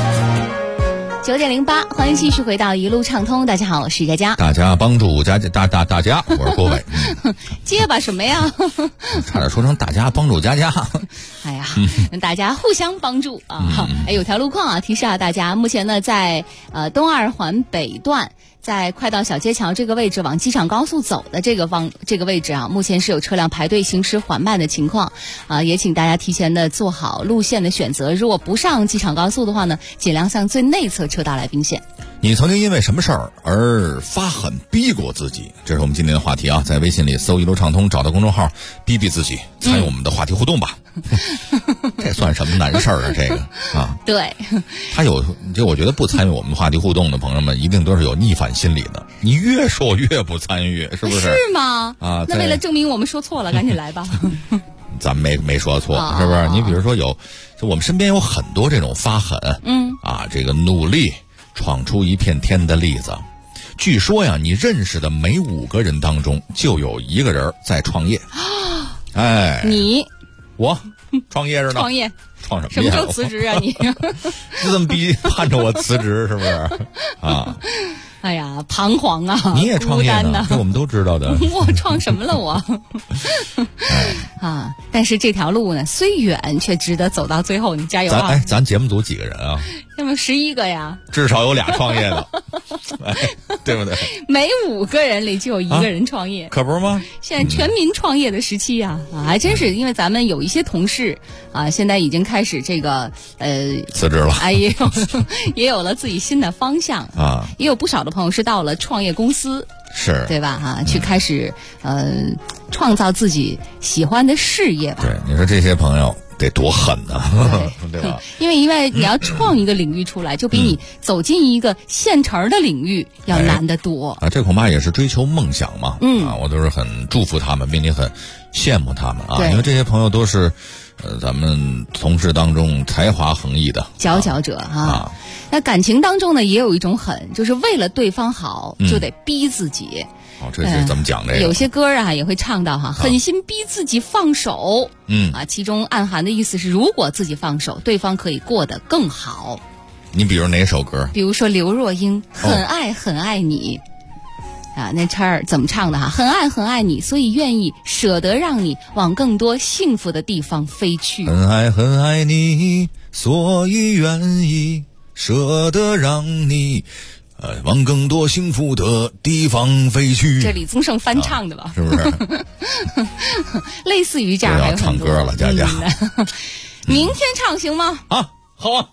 9点08，欢迎继续回到一路畅通。大家好，我是佳佳。 大家帮助大家，我是郭伟。 结巴什么呀？ 差点说成大家帮助佳佳。 哎呀，大家互相帮助啊！有条路况啊，提示下大家，目前呢在东二环北段，在快到小街桥这个位置往机场高速走的这个位置啊，目前是有车辆排队行驶缓慢的情况啊，也请大家提前的做好路线的选择。如果不上机场高速的话呢，尽量向最内侧车道来并线。 你曾经因为什么事儿而发狠逼过自己？这是我们今天的话题啊！在微信里搜一路畅通，找到公众号，逼逼自己，参与我们的话题互动吧。这算什么难事儿啊？这个啊， 对， 我觉得不参与我们话题互动的朋友们，一定都是有逆反心理的。你越说越不参与，是不是？ 是吗？啊，那为了证明我们说错了，赶紧来吧。 咱们没说错，是不是？你比如说就我们身边有很多这种发狠，这个努力闯出一片天的例子。据说呀，你认识的每5个人当中就有1个人在创业。哎，我创业着呢。 创业创什么业？ 什么时候辞职啊你？ 就这么盼着我辞职，是不是？啊。 哎呀，彷徨啊！ 你也创业呢？这我们都知道的。 我创什么了我？啊！但是这条路呢，虽远却值得走到最后。你加油啊！ 咱节目组几个人啊？ 那么11个呀。至少有2创业的，对不对？ 每5个人里就有1个人创业， 可不是吗？ 现在全民创业的时期啊，还真是。因为咱们有一些同事啊，现在已经开始这个辞职了， 也有了自己新的方向啊，也有不少的朋友是到了创业公司， 是对吧？哈，去开始创造自己喜欢的事业吧。 对，你说这些朋友得多狠呢，对吧？ 因为你要创一个领域出来，就比你走进一个现成的领域要难得多这恐怕也是追求梦想嘛。我都是很祝福他们，并且很羡慕他们啊，因为这些朋友都是咱们同事当中才华横溢的佼佼者啊。那感情当中呢，也有一种狠，就是为了对方好，就得逼自己。 这是怎么讲这个？ 有些歌啊也会唱到狠心逼自己放手。其中暗含的意思是，如果自己放手，对方可以过得更好。 你比如哪首歌？ 比如说刘若英很爱很爱你。那词儿怎么唱的很爱很爱你，所以愿意舍得让你往更多幸福的地方飞去。 很爱很爱你，所以愿意舍得让你往更多幸福的地方飞去。 这李宗盛翻唱的吧？ 是不是？ 类似于这样还有很多。 要唱歌了，佳佳。 明天唱行吗？ 好啊。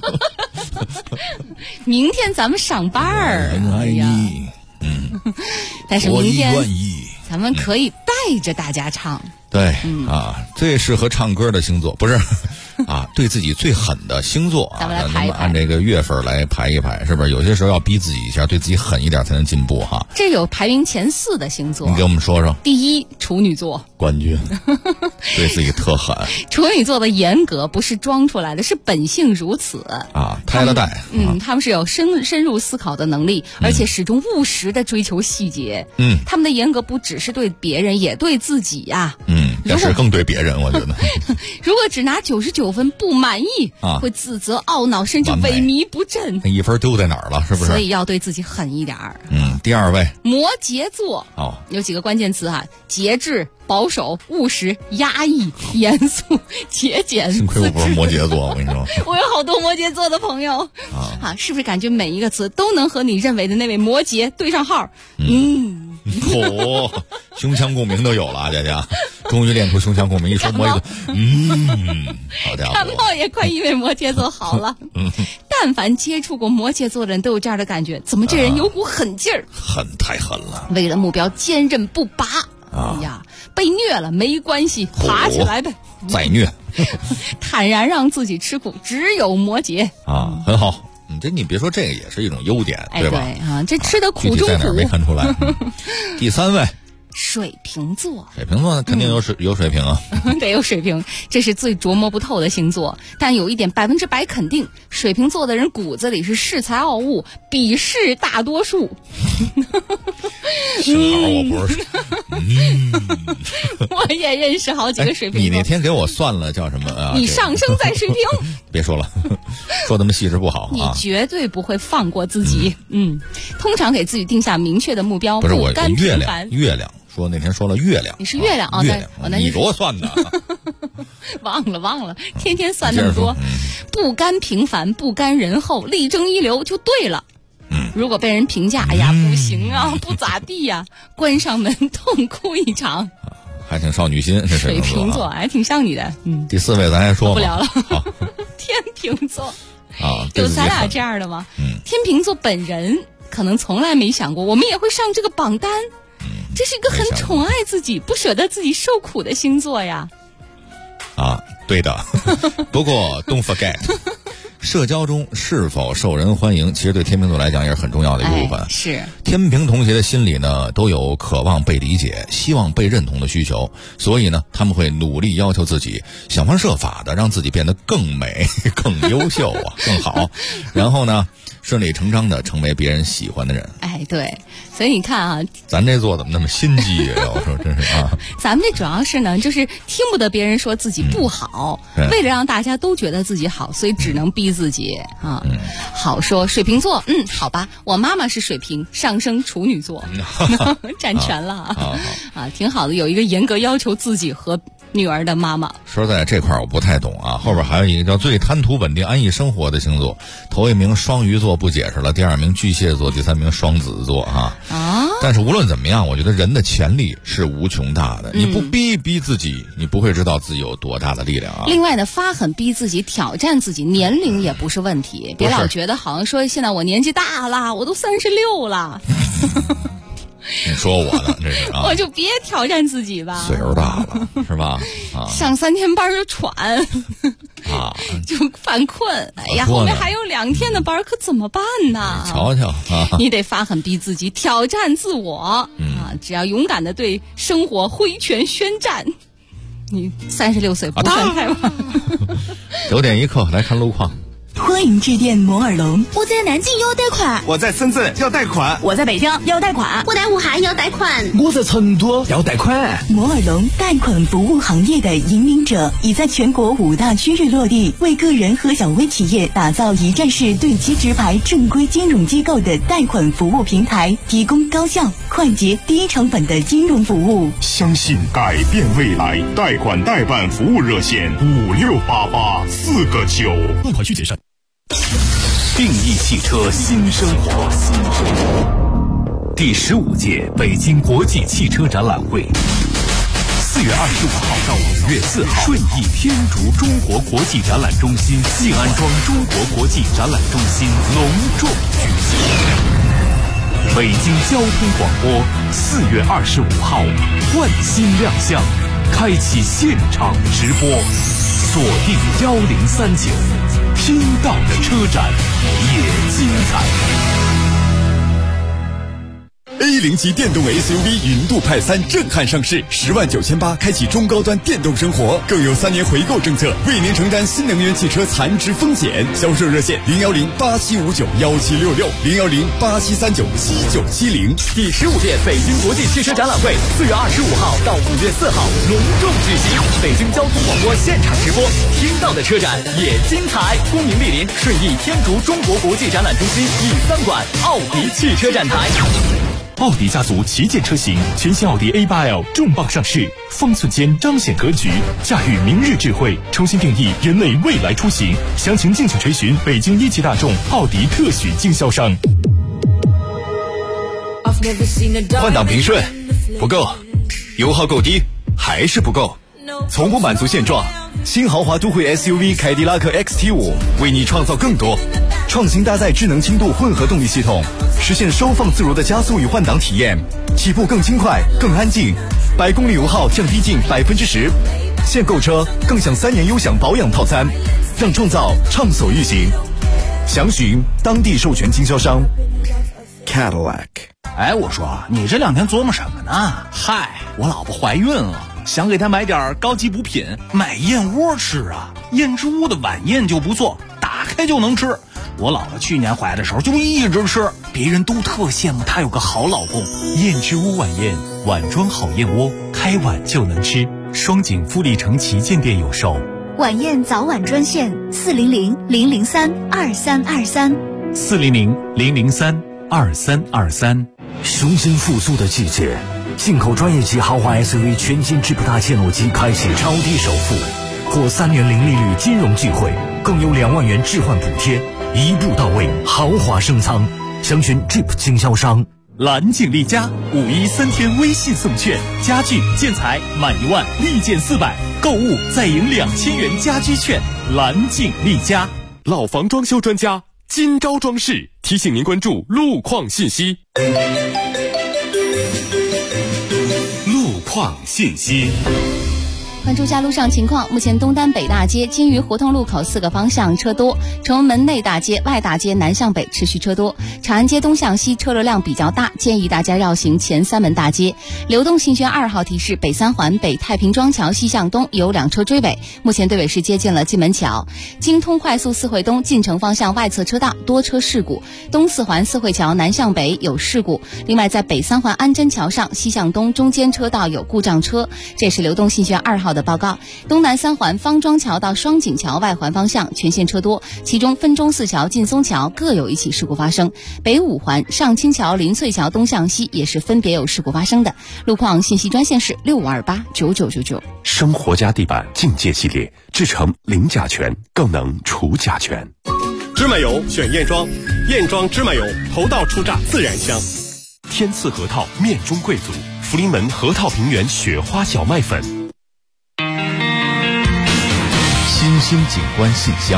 明天咱们上班儿。 很爱你。 但是明天咱们可以带着大家唱。 对最适合唱歌的星座不是对自己最狠的星座咱们来排一排， 按这个月份来排一排，是不是？有些时候要逼自己一下，对自己狠一点才能进步哈。 这有排名前4的星座， 你给我们说说。 第1，处女座冠军，对自己特狠。 处女座的严格不是装出来的，是本性如此胎了带。 他们是有深入思考的能力，而且始终务实的追求细节。他们的严格不只是对别人，也对自己呀。 也是更对别人，我觉得。 如果只拿99分不满意会自责懊恼，甚至萎靡不振。 那1分丢在哪儿了？是不是？ 所以要对自己狠一点儿。 第2位摩羯座有几个关键词节制、保守、务实、压抑、严肃、节俭。 幸亏我不是摩羯座，我跟你说。 我有好多摩羯座的朋友是不是感觉每一个词都能和你认为的那位摩羯对上号？ 嚯，胸腔共鸣都有了，佳佳，终于练出胸腔共鸣。一说摩羯座，好家伙， 感冒也快因为摩羯座好了。但凡接触过摩羯座的人都有这样的感觉，怎么这人有股狠劲儿， 太狠了， 为了目标坚韧不拔。哎呀，被虐了没关系，爬起来呗， 再虐， 坦然让自己吃苦，只有摩羯啊，很好。这你别说，这个也是一种优点，对吧？ 对啊，这吃的苦中苦。 在哪儿没看出来？第3位， 水瓶座。 水瓶座肯定有水平啊， 得有水平，这是最琢磨不透的星座。但有一点100%肯定，水瓶座的人骨子里是恃才傲物，鄙视大多数。 幸好我不是。 我也认识好几个水瓶座。 你那天给我算了叫什么啊？ 你上升在水瓶。 别说了，说他们细致不好啊。 你绝对不会放过自己。通常给自己定下明确的目标， 不是我月亮。说那天说了月亮， 你是月亮啊？ 月亮，你给我算的。 忘了，天天算那么多，不甘平凡，不甘人后，力争一流就对了。如果被人评价，哎呀不行啊，不咋地呀，关上门痛哭一场。 还挺少女心，这水瓶座还挺像你的。 第4位咱还说不了了。天秤座啊， 有咱俩这样的吗？天秤座本人可能从来没想过我们也会上这个榜单。这是一个很宠爱自己、不舍得自己受苦的星座呀。 啊，对的。不过 don't forget， 社交中是否受人欢迎，其实对天秤座来讲也是很重要的一部分。 是天秤同学的心里呢，都有渴望被理解、希望被认同的需求，所以呢，他们会努力要求自己，想方设法的让自己变得更美、更优秀啊，更好。然后呢，顺理成章的成为别人喜欢的人。 对，所以你看啊， 咱这座怎么那么心机呀？我说真是啊， 咱们这主要是呢，就是听不得别人说自己不好，为了让大家都觉得自己好，所以只能逼自己啊。好说水瓶座，好吧，我妈妈是水瓶，上升处女座，占全了啊，挺好的，有一个严格要求自己和女儿的妈妈。 说实在这块我不太懂啊，后边还有一个叫最贪图稳定安逸生活的星座，头一名双鱼座不解释了，第2名巨蟹座，第3名双子座啊。但是无论怎么样，我觉得人的潜力是无穷大的，你不逼自己，你不会知道自己有多大的力量啊。 另外呢，发狠逼自己，挑战自己，年龄也不是问题，别老觉得好像说现在我年纪大了，我都36了。 你说我呢，这是啊， 我就别挑战自己吧， 岁数大了是吧？啊， 上3天班就喘啊， 就犯困，哎呀，后面还有2天的班，可怎么办呢？ 瞧瞧啊， 你得发狠逼自己，挑战自我啊！只要勇敢的对生活挥拳宣战，你36岁不算太晚。 9点1刻来看路况。 欢迎致电摩尔龙。 我在南京要贷款， 我在深圳要贷款， 我在北京要贷款， 我在武汉要贷款， 我在成都要贷款。 摩尔龙贷款服务行业的引领者，已在全国5大区域落地，为个人和小微企业打造一站式对接直排正规金融机构的贷款服务平台，提供高效、快捷、低成本的金融服务。 相信改变未来，贷款代办服务热线5688-4个9， 贷款需谨慎。定义汽车新生活，第15届北京国际汽车展览会，4月25号到5月4号，顺义天竺中国国际展览中心静安庄中国国际展览中心隆重举行。北京交通广播4月25号换新亮相，开启现场直播，锁定1039，听到的车展也精彩。 A0级电动 SUV 云度派3震撼上市，10.98万开启中高端电动生活，更有3年回购政策，为您承担新能源汽车残值风险。销售热线010-8759-1766，010-8739-7970。 第15届北京国际汽车展览会4月25号到5月4号隆重举行，北京交通广播现场直播，听到的车展也精彩。恭迎莅临顺义天竺中国国际展览中心E3馆奥迪汽车展台。 奥迪家族旗舰车型全新奥迪 A8L 重磅上市，方寸间彰显格局，驾驭明日智慧，重新定义人类未来出行。详情敬请垂询北京1汽大众奥迪特许经销商。 换挡平顺不够，油耗够低还是不够，从不满足现状。新豪华都会 SUV 凯迪拉克 XT5 为你创造更多，创新搭载智能轻度混合动力系统，实现收放自如的加速与换挡体验，起步更轻快更安静，100公里油耗降低近10%。现购车更享3年优享保养套餐，让创造畅所欲行。详询当地授权经销商 Cadillac。 哎，我说你这2天琢磨什么呢？嗨，我老婆怀孕了，想给她买点高级补品，买燕窝吃啊。燕之屋的晚宴就不错，打开就能吃。我老婆去年怀的时候就一直吃，别人都特羡慕她有个好老公。 燕之屋晚宴，碗装好燕窝，开碗就能吃。双井富力城旗舰店有售。 晚宴早晚专线400-003-2323 400-003-2323。 雄心复苏的季节，进口专业级豪华 SUV 全新智普大切诺基开启超低首付，获3年零利率金融聚会，更有2万元置换补贴，一步到位，豪华升舱。详询 Jeep 经销商。 蓝景丽家5一3天微信送券，家具建材满1万立减400，购物再赢2000元家居券。蓝景丽家， 老房装修专家金招装饰提醒您关注路况信息。 路况信息。 关注下路上情况，目前东单北大街、金鱼胡同路口4个方向车多，崇文门内大街、外大街南向北持续车多，长安街东向西车流量比较大，建议大家绕行前3门大街。流动信轩2号提示，北三环北太平庄桥西向东有2车追尾，目前队尾是接近了蓟门桥。京通快速四惠东进城方向外侧车道多车事故，东四环四惠桥南向北有事故。另外在北三环安贞桥上西向东中间车道有故障车，这是流动信轩2号的报告。东南三环方庄桥到双井桥外环方向全线车多，其中分钟寺桥、劲松桥各有1起事故发生。北五环上清桥、林翠桥东向西也是分别有事故发生的。路况信息专线是65289999。 生活家地板境界系列，制成零甲醛，更能除甲醛。 芝麻油选燕庄，燕庄芝麻油头道初榨自然香。 天赐核桃面中贵族，福临门核桃平原雪花小麦粉。 新兴景观信箱。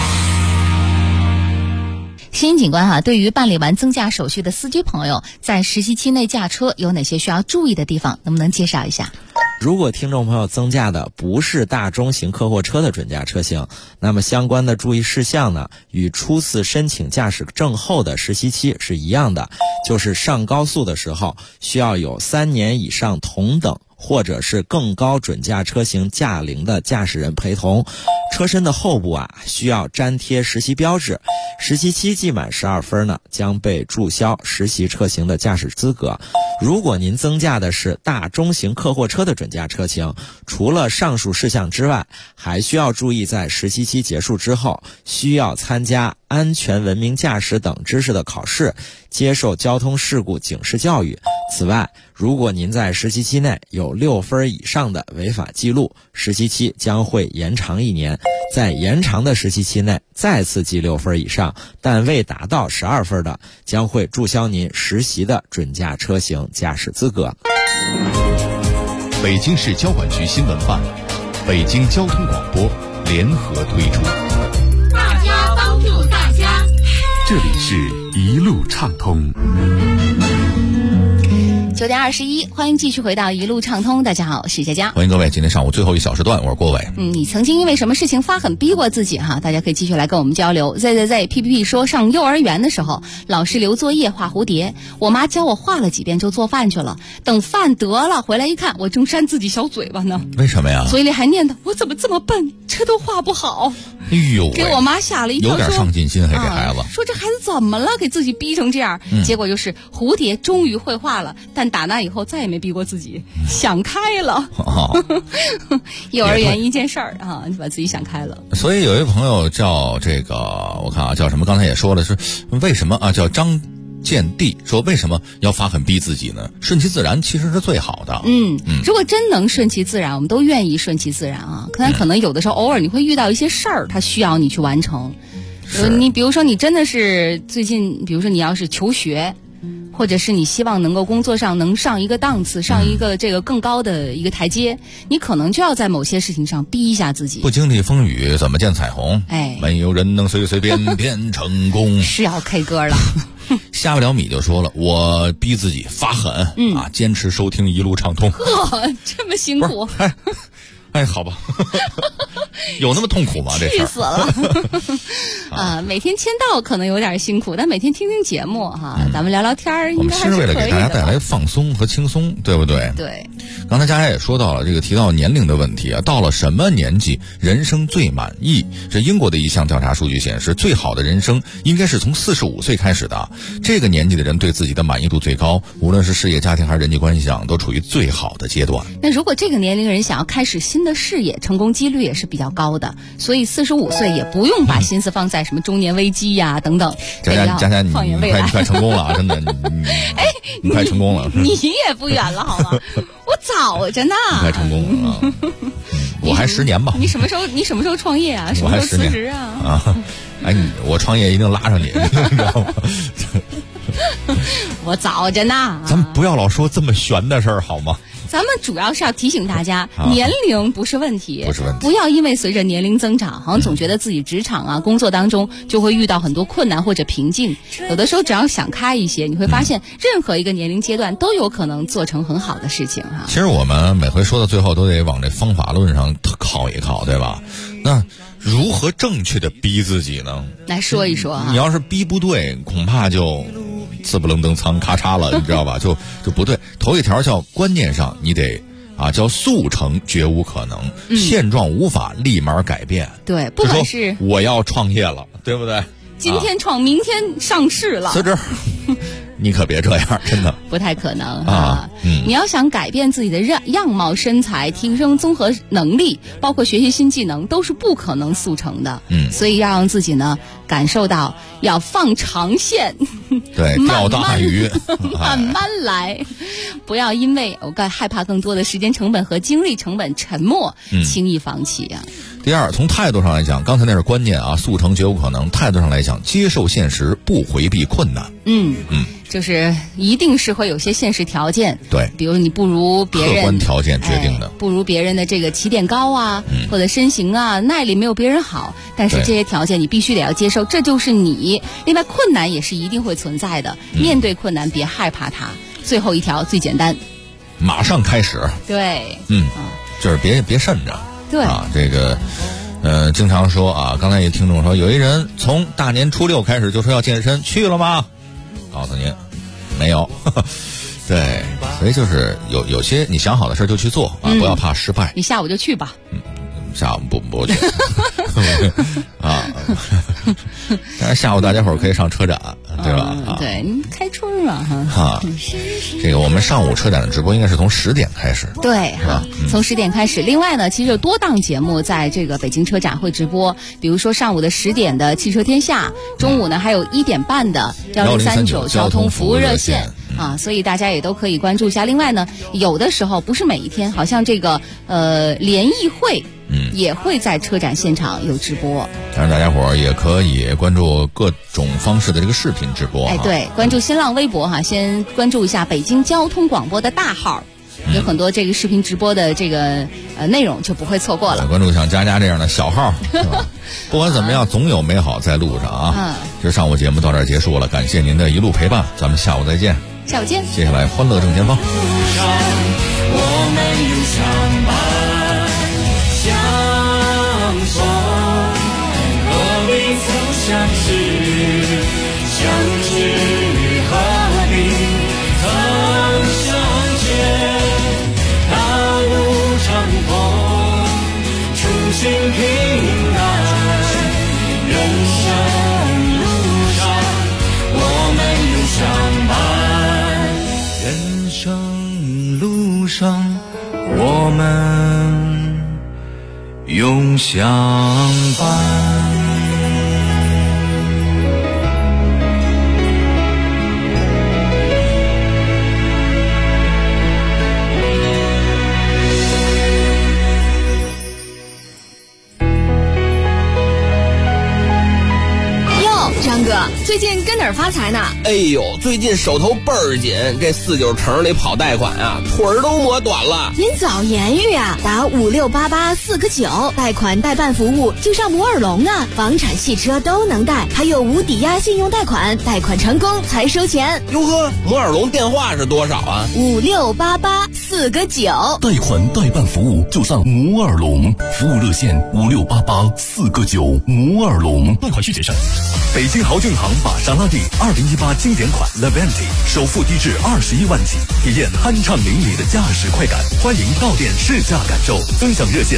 新兴景观对于办理完增驾手续的司机朋友，在实习期内驾车有哪些需要注意的地方，能不能介绍一下？ 如果听众朋友增驾的不是大中型客货车的准驾车型，那么相关的注意事项呢，与初次申请驾驶证后的实习期是一样的，就是上高速的时候需要有3年以上同等或者是更高准驾车型驾龄的驾驶人陪同，车身的后部需要粘贴实习标志，实习期记满12分呢，将被注销实习车型的驾驶资格。如果您增驾的是大中型客货车的准驾车型，除了上述事项之外，还需要注意在实习期结束之后，需要参加安全文明驾驶等知识的考试，接受交通事故警示教育。此外，如果您在实习期内有6分以上的违法记录，实习期将会延长1年，在延长的实习期内再次记6分以上但未达到12分的，将会注销您实习的准驾车型驾驶资格。 北京市交管局新闻办、北京交通广播联合推出。 大家帮助大家， 这里是一路畅通。 9点21，欢迎继续回到一路畅通。大家好，我是佳佳。 欢迎各位，今天上午最后1小时段，我是郭伟。 你曾经因为什么事情发狠逼过自己大家可以继续来跟我们交流。PPP 说，上幼儿园的时候，老师留作业画蝴蝶，我妈教我画了几遍就做饭去了。等饭得了，回来一看，我正扇自己小嘴巴呢。 为什么呀？ 嘴里还念叨我怎么这么笨，这都画不好。 哎呦， 给我妈吓了一跳， 有点上进心还这孩子。 说这孩子怎么了，给自己逼成这样。结果就是蝴蝶终于会画了，但打那以后再也没逼过自己，想开了。幼儿园一件事儿就把自己想开了。 所以有一位朋友叫这个，我看叫什么？刚才也说了，是为什么叫张建地说为什么要发狠逼自己呢？顺其自然其实是最好的。 如果真能顺其自然，我们都愿意顺其自然可能有的时候偶尔你会遇到一些事儿，它需要你去完成。你比如说你真的是最近，比如说你要是求学， 或者是你希望能够工作上能上一个档次，上一个这个更高的一个台阶，你可能就要在某些事情上逼一下自己。 不经历风雨怎么见彩虹？ 哎， 没有人能随随便便成功。 是要 K 歌了。 下不了米就说了，我逼自己发狠，坚持收听一路畅通。 呵，这么辛苦。 哎，好吧，有那么痛苦吗？这事气死了。每天签到可能有点辛苦，但每天听听节目哈，咱们聊聊天儿， 我们其实为了给大家带来放松和轻松，对不对？ 对。 刚才佳佳也说到了这个提到年龄的问题啊，到了什么年纪人生最满意？这英国的一项调查数据显示，最好的人生应该是从45岁开始的。这个年纪的人对自己的满意度最高，无论是事业、家庭还是人际关系上，都处于最好的阶段。 那如果这个年龄人想要开始新的事业，成功几率也是比较高的，所以45岁也不用把心思放在什么中年危机呀、等等。 佳佳，你快成功了啊！真的，你快成功了。 你也不远了好吗？我早着呢。 你快成功了啊！我还10年吧。 你什么时候创业啊？什么时候辞职啊？ 啊！哎，我创业一定拉上你，你知道吗？ 我早着呢。 咱们不要老说这么玄的事儿好吗？ 咱们主要是要提醒大家，年龄不是问题，不要因为随着年龄增长，好像总觉得自己职场啊、工作当中就会遇到很多困难或者瓶颈。有的时候只要想开一些，你会发现任何一个年龄阶段都有可能做成很好的事情哈。 其实我们每回说到最后都得往这方法论上靠一靠，对吧？那如何正确的逼自己呢？ 来说一说啊。 你要是逼不对，恐怕就自不楞登仓咔嚓了，你知道吧？就不对。头一条叫观念上你得叫速成绝无可能，现状无法立马改变。 对，不管是我要创业了，对不对？ 今天创，明天上市了， 辞职。你可别这样，真的不太可能啊！你要想改变自己的样貌、身材，提升综合能力，包括学习新技能，都是不可能速成的。所以要让自己呢感受到要放长线， 对，钓大鱼， 慢慢来，不要因为害怕更多的时间成本和精力成本沉没，轻易放弃啊。 第二，从态度上来讲，刚才那是观念啊，速成绝无可能。态度上来讲，接受现实，不回避困难。 就是一定是会有些现实条件， 对， 比如你不如别人， 客观条件决定的， 不如别人的这个起点高啊，或者身形啊、耐力没有别人好，但是这些条件你必须得要接受，这就是你。另外，困难也是一定会存在的，面对困难别害怕它。最后一条最简单， 马上开始。 对， 就是别慎着。 对啊，这个。经常说啊，刚才有听众说，有一人从大年初6开始就说要健身，去了吗？告诉您，没有。对，所以就是有些你想好的事就去做啊，不要怕失败。 你下午就去吧。 下午不去啊。但是下午大家伙儿可以上车展，对吧？ 对，开春嘛哈。这个我们上午车展的直播应该是从10点开始。 对哈，从10点开始。另外呢，其实有多档节目在这个北京车展会直播，比如说上午的10点的汽车天下，中午呢还有1点半的1039交通服务热线。所以大家也都可以关注一下。另外呢，有的时候不是每一天，好像这个联谊会也会在车展现场有直播。 当然大家伙儿也可以关注各种方式的这个视频直播。 对，关注新浪微博先关注一下北京交通广播的大号，有很多这个视频直播的这个内容就不会错过了。 关注像佳佳这样的小号，不管怎么样，总有美好在路上啊。这上午节目到这儿结束了，感谢您的一路陪伴，咱们下午再见。 下午见。 接下来欢乐正前方。 我们有相伴相守，何必曾相识，相知何必曾相见。大路长风，初心平安，人生路上我们有相伴。人生路上，我们永相伴。 峰哥，最近跟哪儿发财呢？ 哎呦，最近手头倍儿紧，这49城里跑贷款啊，腿儿都磨短了。 您早言语啊，打5688 4个9，贷款代办服务就上摩尔龙啊，房产、汽车都能贷，还有无抵押信用贷款，贷款成功才收钱。 哟呵，摩尔龙电话是多少啊 ？5688 4个9， 贷款代办服务就上摩尔龙，服务热线5688 4个9，摩尔龙。 贷款需谨慎。北京豪骏行玛莎拉蒂2018经典款 Levante 首付低至21万起，体验酣畅淋漓的驾驶快感。欢迎到店试驾感受，尊享热线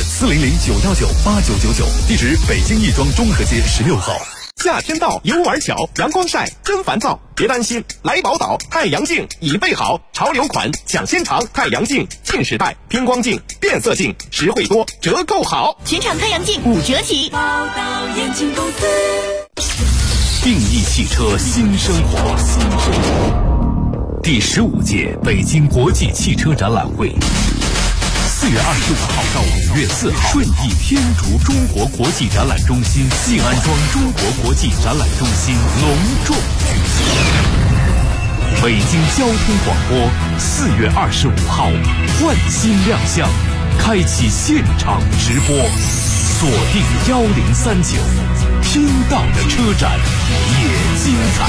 400-919-8999，地址北京亦庄中和街16号。 夏天到，游玩小，阳光晒真烦躁，别担心，来宝岛太阳镜已备好，潮流款抢先尝，太阳镜近视带、偏光镜、变色镜，实惠多，折扣好， 全场太阳镜5折起。 宝岛眼镜公司， 定义汽车新生活，第15届北京国际汽车展览会，4月25号到5月4号，顺义天竺中国国际展览中心静安庄中国国际展览中心隆重举行。北京交通广播4月25号换新亮相，开启现场直播，锁定1039，听到的车展也精彩。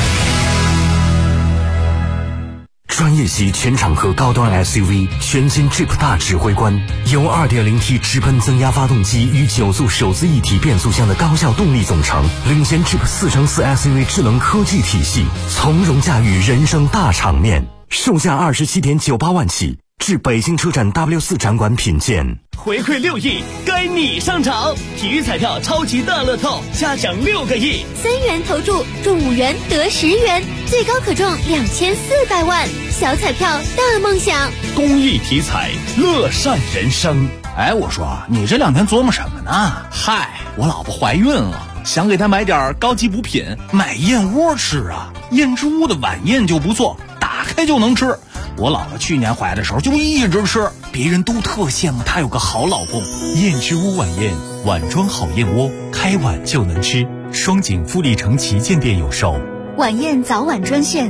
专业级全场合高端 SUV 全新 Jeep 大指挥官，由 2.0T 直喷增压发动机与9速手自一体变速箱的高效动力总成，领先 Jeep 4×4 SUV 智能科技体系，从容驾驭人生大场面，售价27.98万起，至北京车展 W4 展馆品鉴。 回馈6亿，该你上场！体育彩票超级大乐透，加奖6个亿 ，3元投注，中5元得10元，最高可中2400万，小彩票大梦想。 公益体彩，乐善人生。哎，我说你这2天琢磨什么呢？嗨，我老婆怀孕了，想给她买点高级补品，买燕窝吃啊。燕之屋的晚宴就不错，打开就能吃。我老婆去年怀的时候就一直吃，别人都特羡慕她有个好老公。 燕之屋晚宴，碗装好燕窝，开碗就能吃。双井富力城旗舰店有售。 晚宴早晚专线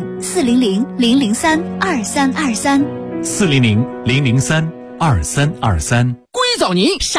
400-003-2323，400-003-2323。 硅藻泥啥